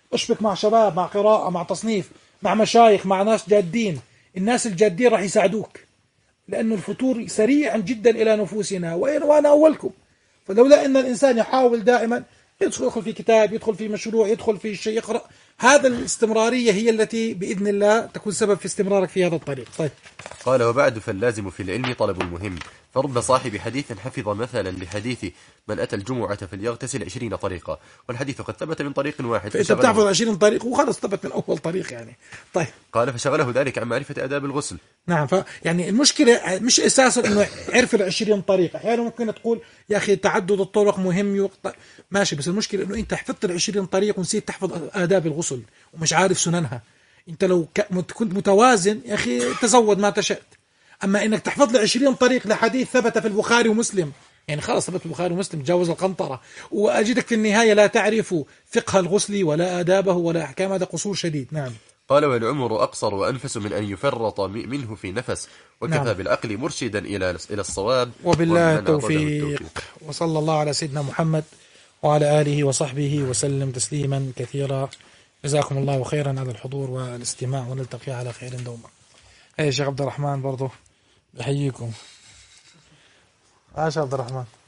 [SPEAKER 1] اشبك مع شباب، مع قراءة، مع تصنيف، مع مشايخ، مع ناس جادين. الناس الجادين راح يساعدوك، لأنه الفتور سريعا جدا إلى نفوسنا، وأنا أولكم. فلولا أن الإنسان يحاول دائما يدخل, يدخل في كتاب، يدخل في مشروع، يدخل في شيء، يقرأ، هذا الاستمرارية هي التي بإذن الله تكون سبب في استمرارك في هذا الطريق. طيب.
[SPEAKER 2] قال: وبعد فاللازم في العلم طلب المهم، فرب صاحب حديث حفظ مثلا لحديث من أتى الجمعة فليغتسل عشرين طريقة، والحديث قد ثبت من طريق واحد.
[SPEAKER 1] فأنت بتحفظ عشرين طريق وخلص ثبت من أول طريق يعني. طيب.
[SPEAKER 2] قال: فشغله ذلك عن معرفة آداب الغسل.
[SPEAKER 1] نعم. فيعني المشكلة مش أساسا إنه عرف العشرين طريقة. أحيانا ممكن تقول يا أخي تعدد الطرق مهم يقطع ماشي، بس المشكلة إنه أنت حفظت العشرين طريق ونسيت تحفظ آداب الغسل ومش عارف سننها. أنت لو كنت متوازن يا أخي تزود ما تشأت. أما إنك تحفظ لي عشرين طريق لحديث ثبت في البخاري ومسلم، يعني خلاص ثبت في البخاري ومسلم، تجاوز القنطرة، وأجدك في النهاية لا تعرف فقه الغسل ولا آدابه ولا أحكام، هذا قصور شديد. نعم.
[SPEAKER 2] قال: والعمر أقصر وأنفس من أن يفرط منه في نفس، وكفى نعم. بالعقل مرشدا إلى إلى الصواب.
[SPEAKER 1] وبالله التوفيق. وصلى الله على سيدنا محمد وعلى آله وصحبه وسلم تسليما كثيرا. جزاكم الله خيرا على الحضور والاستماع، ونلتقي على خير دوما. هيا شيخ عبد الرحمن برضو بحييكم. عاش عبد الرحمن.